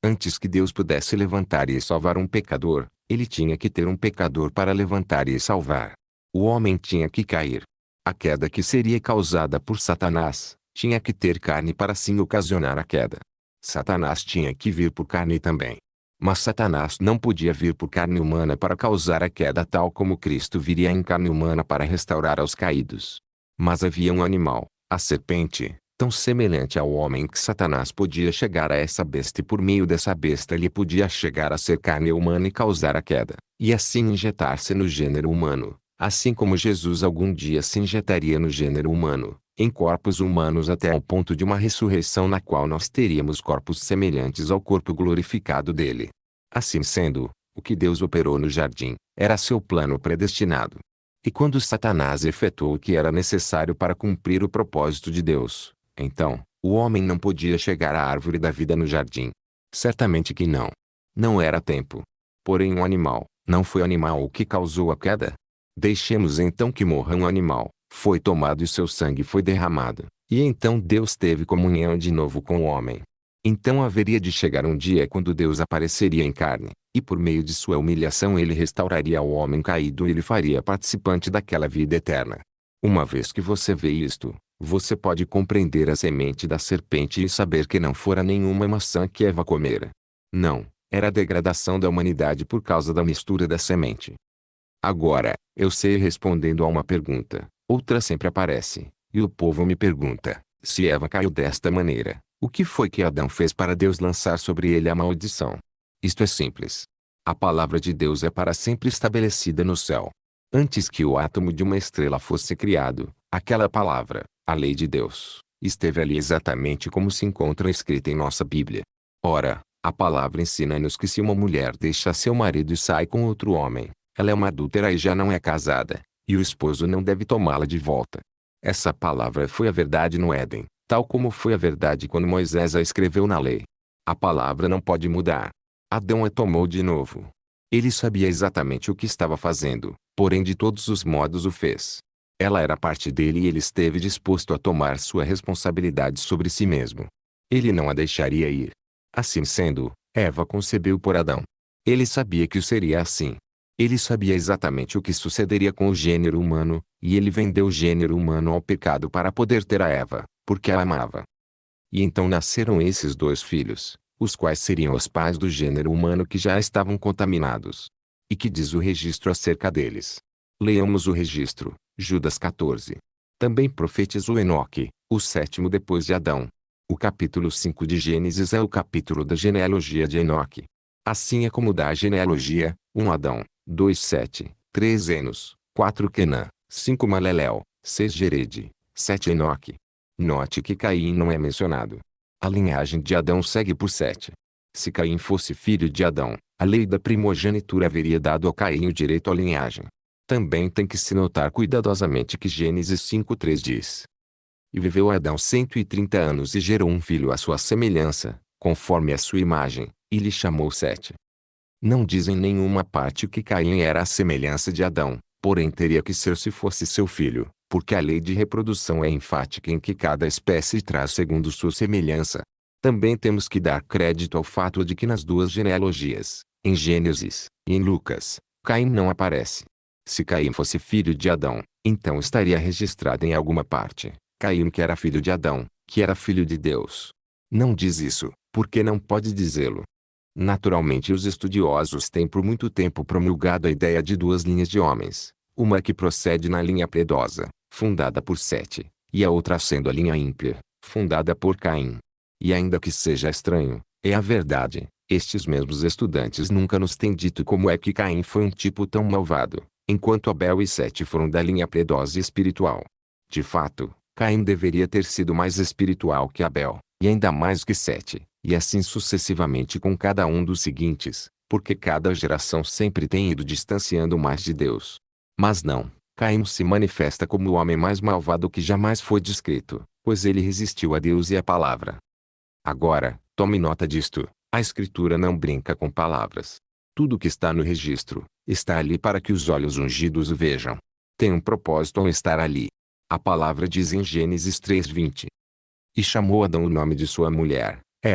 Speaker 1: Antes que Deus pudesse levantar e salvar um pecador, ele tinha que ter um pecador para levantar e salvar. O homem tinha que cair. A queda que seria causada por Satanás, tinha que ter carne para assim ocasionar a queda. Satanás tinha que vir por carne também. Mas Satanás não podia vir por carne humana para causar a queda tal como Cristo viria em carne humana para restaurar aos caídos. Mas havia um animal, a serpente, tão semelhante ao homem que Satanás podia chegar a essa besta e por meio dessa besta ele podia chegar a ser carne humana e causar a queda, e assim injetar-se no gênero humano, assim como Jesus algum dia se injetaria no gênero humano, em corpos humanos até ao ponto de uma ressurreição na qual nós teríamos corpos semelhantes ao corpo glorificado dele. Assim sendo, o que Deus operou no jardim, era seu plano predestinado. E quando Satanás efetuou o que era necessário para cumprir o propósito de Deus, então, o homem não podia chegar à árvore da vida no jardim. Certamente que não. Não era tempo. Porém um animal, não foi o animal o que causou a queda? Deixemos então que morra um animal, foi tomado e seu sangue foi derramado, e então Deus teve comunhão de novo com o homem. Então haveria de chegar um dia quando Deus apareceria em carne, e por meio de sua humilhação ele restauraria o homem caído e ele faria participante daquela vida eterna. Uma vez que você vê isto, você pode compreender a semente da serpente e saber que não fora nenhuma maçã que Eva comera. Não, era a degradação da humanidade por causa da mistura da semente. Agora, eu sei respondendo a uma pergunta, outra sempre aparece, e o povo me pergunta, se Eva caiu desta maneira, o que foi que Adão fez para Deus lançar sobre ele a maldição? Isto é simples. A palavra de Deus é para sempre estabelecida no céu. Antes que o átomo de uma estrela fosse criado, aquela palavra, a lei de Deus, esteve ali exatamente como se encontra escrita em nossa Bíblia. Ora, a palavra ensina-nos que se uma mulher deixa seu marido e sai com outro homem, ela é uma adúltera e já não é casada, e o esposo não deve tomá-la de volta. Essa palavra foi a verdade no Éden, tal como foi a verdade quando Moisés a escreveu na lei. A palavra não pode mudar. Adão a tomou de novo. Ele sabia exatamente o que estava fazendo, porém de todos os modos o fez. Ela era parte dele e ele esteve disposto a tomar sua responsabilidade sobre si mesmo. Ele não a deixaria ir. Assim sendo, Eva concebeu por Adão. Ele sabia que o seria assim. Ele sabia exatamente o que sucederia com o gênero humano, e ele vendeu o gênero humano ao pecado para poder ter a Eva, porque a amava. E então nasceram esses dois filhos, os quais seriam os pais do gênero humano que já estavam contaminados. E que diz o registro acerca deles? Leamos o registro, Judas quatorze. Também profetizou Enoque, o sétimo depois de Adão. O capítulo cinco de Gênesis é o capítulo da genealogia de Enoque. Assim é como da genealogia, um Adão, dois Sete, três Enos, quatro Quenã, cinco Malelel, seis Jered, sete Enoque. Note que Caim não é mencionado. A linhagem de Adão segue por Sete. Se Caim fosse filho de Adão, a lei da primogenitura haveria dado a Caim o direito à linhagem. Também tem que se notar cuidadosamente que Gênesis cinco três diz: E viveu Adão cento e trinta anos e gerou um filho à sua semelhança, conforme a sua imagem, e lhe chamou Sete. Não diz em nenhuma parte que Caim era a semelhança de Adão, porém teria que ser se fosse seu filho, porque a lei de reprodução é enfática em que cada espécie traz segundo sua semelhança. Também temos que dar crédito ao fato de que nas duas genealogias, em Gênesis e em Lucas, Caim não aparece. Se Caim fosse filho de Adão, então estaria registrado em alguma parte, Caim que era filho de Adão, que era filho de Deus. Não diz isso, porque não pode dizê-lo. Naturalmente os estudiosos têm por muito tempo promulgado a ideia de duas linhas de homens, uma que procede na linha piedosa, fundada por Sete, e a outra sendo a linha ímpia, fundada por Caim. E ainda que seja estranho, é a verdade, estes mesmos estudantes nunca nos têm dito como é que Caim foi um tipo tão malvado, enquanto Abel e Sete foram da linha piedosa e espiritual. De fato, Caim deveria ter sido mais espiritual que Abel, e ainda mais que Sete, e assim sucessivamente com cada um dos seguintes, porque cada geração sempre tem ido distanciando mais de Deus. Mas não, Caim se manifesta como o homem mais malvado que jamais foi descrito, pois ele resistiu a Deus e à palavra. Agora, tome nota disto, a Escritura não brinca com palavras. Tudo que está no registro, está ali para que os olhos ungidos o vejam. Tem um propósito ao estar ali. A palavra diz em Gênesis três vinte. E chamou Adão o nome de sua mulher, Eva,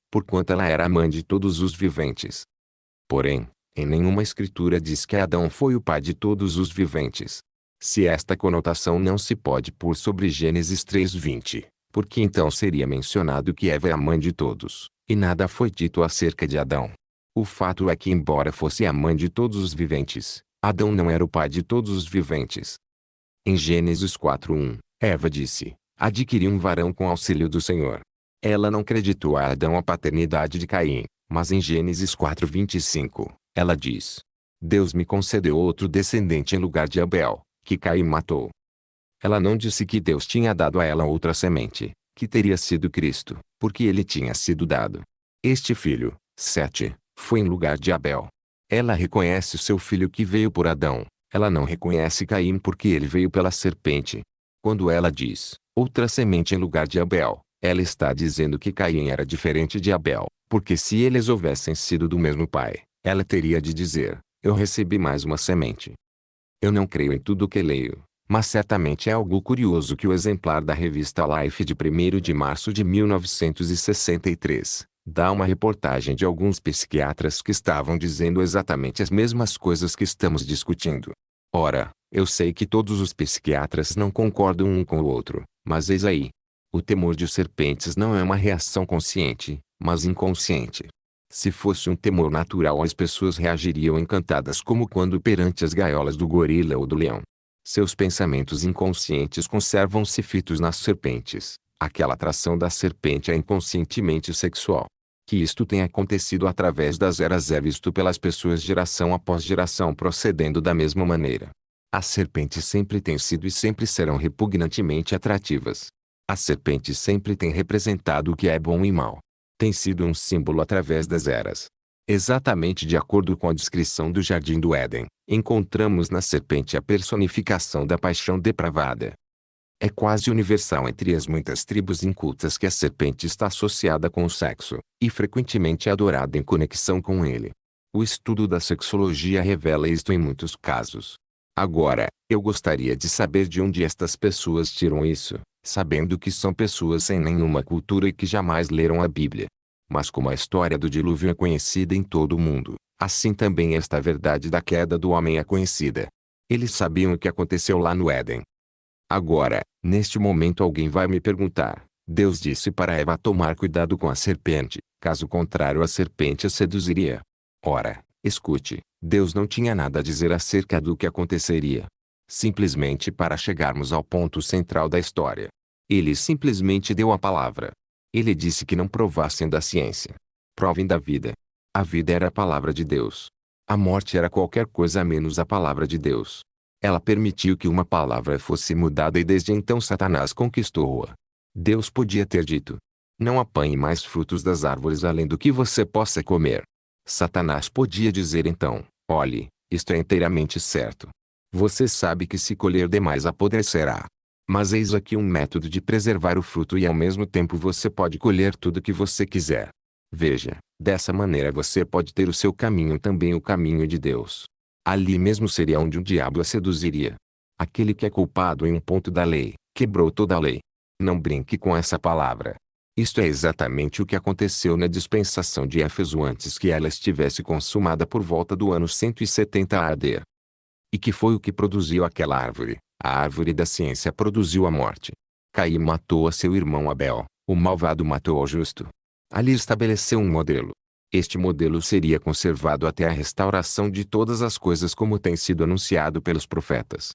Speaker 1: porquanto ela era a mãe de todos os viventes. Porém, em nenhuma escritura diz que Adão foi o pai de todos os viventes. Se esta conotação não se pode pôr sobre Gênesis três vinte, porque então seria mencionado que Eva é a mãe de todos, e nada foi dito acerca de Adão. O fato é que, embora fosse a mãe de todos os viventes, Adão não era o pai de todos os viventes. Em Gênesis quatro um, Eva disse: adquiri um varão com auxílio do Senhor. Ela não creditou a Adão a paternidade de Caim, mas em Gênesis quatro vinte e cinco, ela diz: Deus me concedeu outro descendente em lugar de Abel, que Caim matou. Ela não disse que Deus tinha dado a ela outra semente, que teria sido Cristo, porque ele tinha sido dado. Este filho, Sete, foi em lugar de Abel. Ela reconhece seu filho que veio por Adão, ela não reconhece Caim porque ele veio pela serpente. Quando ela diz, outra semente em lugar de Abel, ela está dizendo que Caim era diferente de Abel, porque se eles houvessem sido do mesmo pai, ela teria de dizer, eu recebi mais uma semente. Eu não creio em tudo o que leio, mas certamente é algo curioso que o exemplar da revista Life de primeiro de março de mil novecentos e sessenta e três, dá uma reportagem de alguns psiquiatras que estavam dizendo exatamente as mesmas coisas que estamos discutindo. Ora, eu sei que todos os psiquiatras não concordam um com o outro, mas eis aí. O temor de serpentes não é uma reação consciente, mas inconsciente. Se fosse um temor natural, as pessoas reagiriam encantadas como quando perante as gaiolas do gorila ou do leão. Seus pensamentos inconscientes conservam-se fitos nas serpentes. Aquela atração da serpente é inconscientemente sexual. Que isto tenha acontecido através das eras é visto pelas pessoas geração após geração procedendo da mesma maneira. As serpentes sempre têm sido e sempre serão repugnantemente atrativas. As serpentes sempre têm representado o que é bom e mal. Tem sido um símbolo através das eras. Exatamente de acordo com a descrição do Jardim do Éden, encontramos na serpente a personificação da paixão depravada. É quase universal entre as muitas tribos incultas que a serpente está associada com o sexo, e frequentemente adorada em conexão com ele. O estudo da sexologia revela isto em muitos casos. Agora, eu gostaria de saber de onde estas pessoas tiram isso, sabendo que são pessoas sem nenhuma cultura e que jamais leram a Bíblia. Mas como a história do dilúvio é conhecida em todo o mundo, assim também esta verdade da queda do homem é conhecida. Eles sabiam o que aconteceu lá no Éden. Agora, neste momento alguém vai me perguntar, Deus disse para Eva tomar cuidado com a serpente, caso contrário a serpente a seduziria. Ora, escute, Deus não tinha nada a dizer acerca do que aconteceria. Simplesmente para chegarmos ao ponto central da história. Ele simplesmente deu a palavra. Ele disse que não provassem da ciência. Provem da vida. A vida era a palavra de Deus. A morte era qualquer coisa menos a palavra de Deus. Ela permitiu que uma palavra fosse mudada e desde então Satanás conquistou-a. Deus podia ter dito: não apanhe mais frutos das árvores além do que você possa comer. Satanás podia dizer então: olhe, isto é inteiramente certo. Você sabe que se colher demais apodrecerá. Mas eis aqui um método de preservar o fruto e ao mesmo tempo você pode colher tudo que você quiser. Veja, dessa maneira você pode ter o seu caminho também o caminho de Deus. Ali mesmo seria onde o diabo a seduziria. Aquele que é culpado em um ponto da lei, quebrou toda a lei. Não brinque com essa palavra. Isto é exatamente o que aconteceu na dispensação de Éfeso antes que ela estivesse consumada por volta do ano cento e setenta A D. E que foi o que produziu aquela árvore? A árvore da ciência produziu a morte. Caim matou a seu irmão Abel, o malvado matou ao justo. Ali estabeleceu um modelo. Este modelo seria conservado até a restauração de todas as coisas como tem sido anunciado pelos profetas.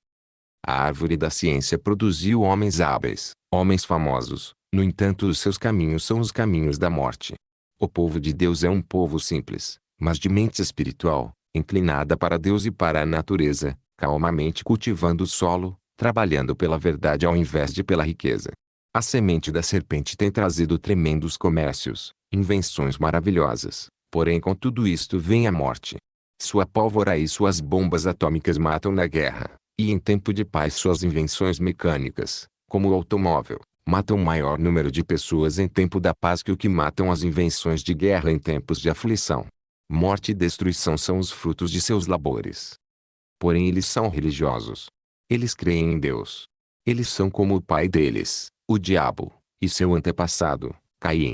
Speaker 1: A árvore da ciência produziu homens hábeis, homens famosos, no entanto os seus caminhos são os caminhos da morte. O povo de Deus é um povo simples, mas de mente espiritual, inclinada para Deus e para a natureza, calmamente cultivando o solo, trabalhando pela verdade ao invés de pela riqueza. A semente da serpente tem trazido tremendos comércios, invenções maravilhosas, porém com tudo isto vem a morte. Sua pólvora e suas bombas atômicas matam na guerra, e em tempo de paz suas invenções mecânicas, como o automóvel, matam maior número de pessoas em tempo da paz que o que matam as invenções de guerra em tempos de aflição. Morte e destruição são os frutos de seus labores. Porém eles são religiosos. Eles creem em Deus. Eles são como o pai deles, o diabo, e seu antepassado, Caim.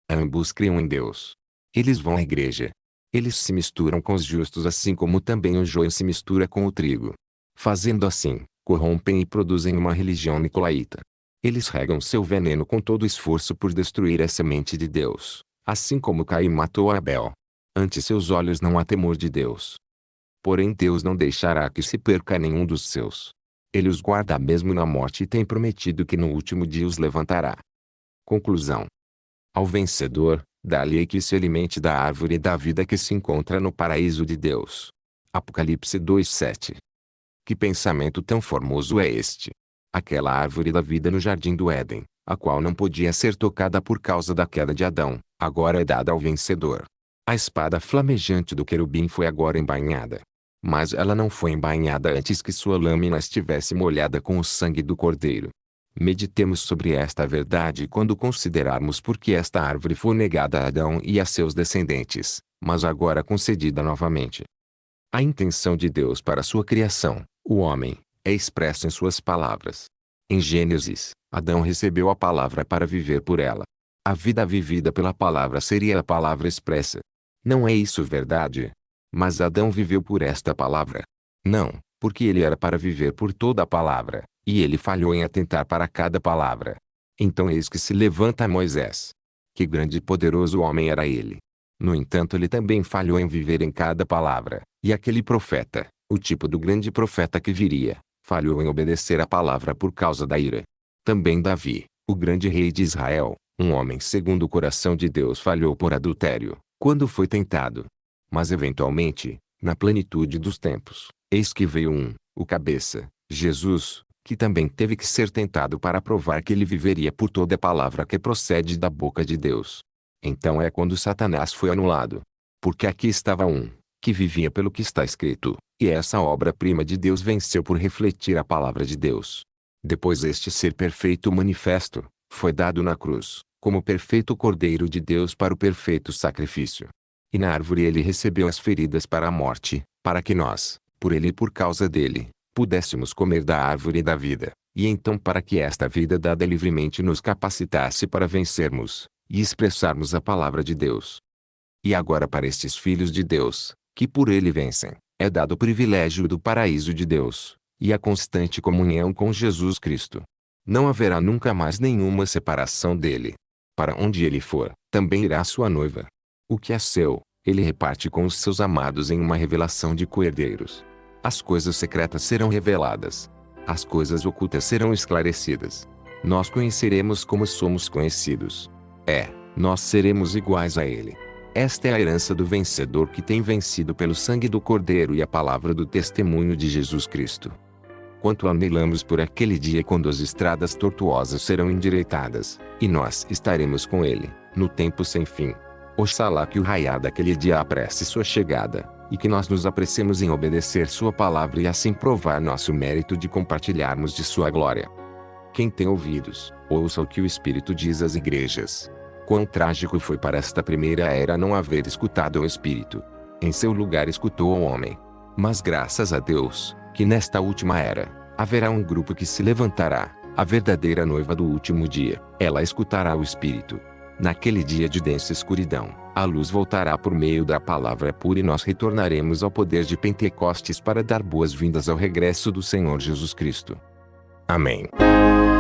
Speaker 1: Ambos criam em Deus. Eles vão à igreja. Eles se misturam com os justos assim como também o joio se mistura com o trigo. Fazendo assim, corrompem e produzem uma religião nicolaíta. Eles regam seu veneno com todo esforço por destruir a semente de Deus, assim como Caim matou Abel. Ante seus olhos não há temor de Deus. Porém Deus não deixará que se perca nenhum dos seus. Ele os guarda mesmo na morte e tem prometido que no último dia os levantará. Conclusão. Ao vencedor, dá-lhe que se alimente da árvore da vida que se encontra no paraíso de Deus. Apocalipse dois, sete. Que pensamento tão formoso é este? Aquela árvore da vida no jardim do Éden, a qual não podia ser tocada por causa da queda de Adão, agora é dada ao vencedor. A espada flamejante do querubim foi agora embainhada. Mas ela não foi embainhada antes que sua lâmina estivesse molhada com o sangue do Cordeiro. Meditemos sobre esta verdade quando considerarmos por que esta árvore foi negada a Adão e a seus descendentes, mas agora concedida novamente. A intenção de Deus para sua criação, o homem, é expressa em suas palavras. Em Gênesis, Adão recebeu a palavra para viver por ela. A vida vivida pela palavra seria a palavra expressa. Não é isso verdade? Mas Adão viveu por esta palavra? Não, porque ele era para viver por toda a palavra, e ele falhou em atentar para cada palavra. Então eis que se levanta Moisés. Que grande e poderoso homem era ele! No entanto ele também falhou em viver em cada palavra, e aquele profeta, o tipo do grande profeta que viria, falhou em obedecer a palavra por causa da ira. Também Davi, o grande rei de Israel, um homem segundo o coração de Deus, falhou por adultério, quando foi tentado. Mas eventualmente, na plenitude dos tempos, eis que veio um, o cabeça, Jesus, que também teve que ser tentado para provar que ele viveria por toda a palavra que procede da boca de Deus. Então é quando Satanás foi anulado. Porque aqui estava um, que vivia pelo que está escrito, e essa obra-prima de Deus venceu por refletir a palavra de Deus. Depois este ser perfeito manifesto, foi dado na cruz, como perfeito Cordeiro de Deus para o perfeito sacrifício. E na árvore ele recebeu as feridas para a morte, para que nós, por ele e por causa dele, pudéssemos comer da árvore da vida, e então para que esta vida dada livremente nos capacitasse para vencermos, e expressarmos a palavra de Deus. E agora para estes filhos de Deus, que por ele vencem, é dado o privilégio do paraíso de Deus, e a constante comunhão com Jesus Cristo. Não haverá nunca mais nenhuma separação dele. Para onde ele for, também irá sua noiva. O que é seu, ele reparte com os seus amados em uma revelação de co-herdeiros. As coisas secretas serão reveladas. As coisas ocultas serão esclarecidas. Nós conheceremos como somos conhecidos. É, nós seremos iguais a ele. Esta é a herança do vencedor que tem vencido pelo sangue do Cordeiro e a palavra do testemunho de Jesus Cristo. Quanto anelamos por aquele dia quando as estradas tortuosas serão endireitadas, e nós estaremos com ele, no tempo sem fim. Oxalá que o raiar daquele dia apresse sua chegada, e que nós nos apressemos em obedecer sua palavra e assim provar nosso mérito de compartilharmos de sua glória. Quem tem ouvidos, ouça o que o Espírito diz às igrejas. Quão trágico foi para esta primeira era não haver escutado o Espírito. Em seu lugar escutou o homem. Mas graças a Deus, que nesta última era, haverá um grupo que se levantará, a verdadeira noiva do último dia. Ela escutará o Espírito. Naquele dia de densa escuridão, a luz voltará por meio da palavra pura e nós retornaremos ao poder de Pentecostes para dar boas-vindas ao regresso do Senhor Jesus Cristo. Amém.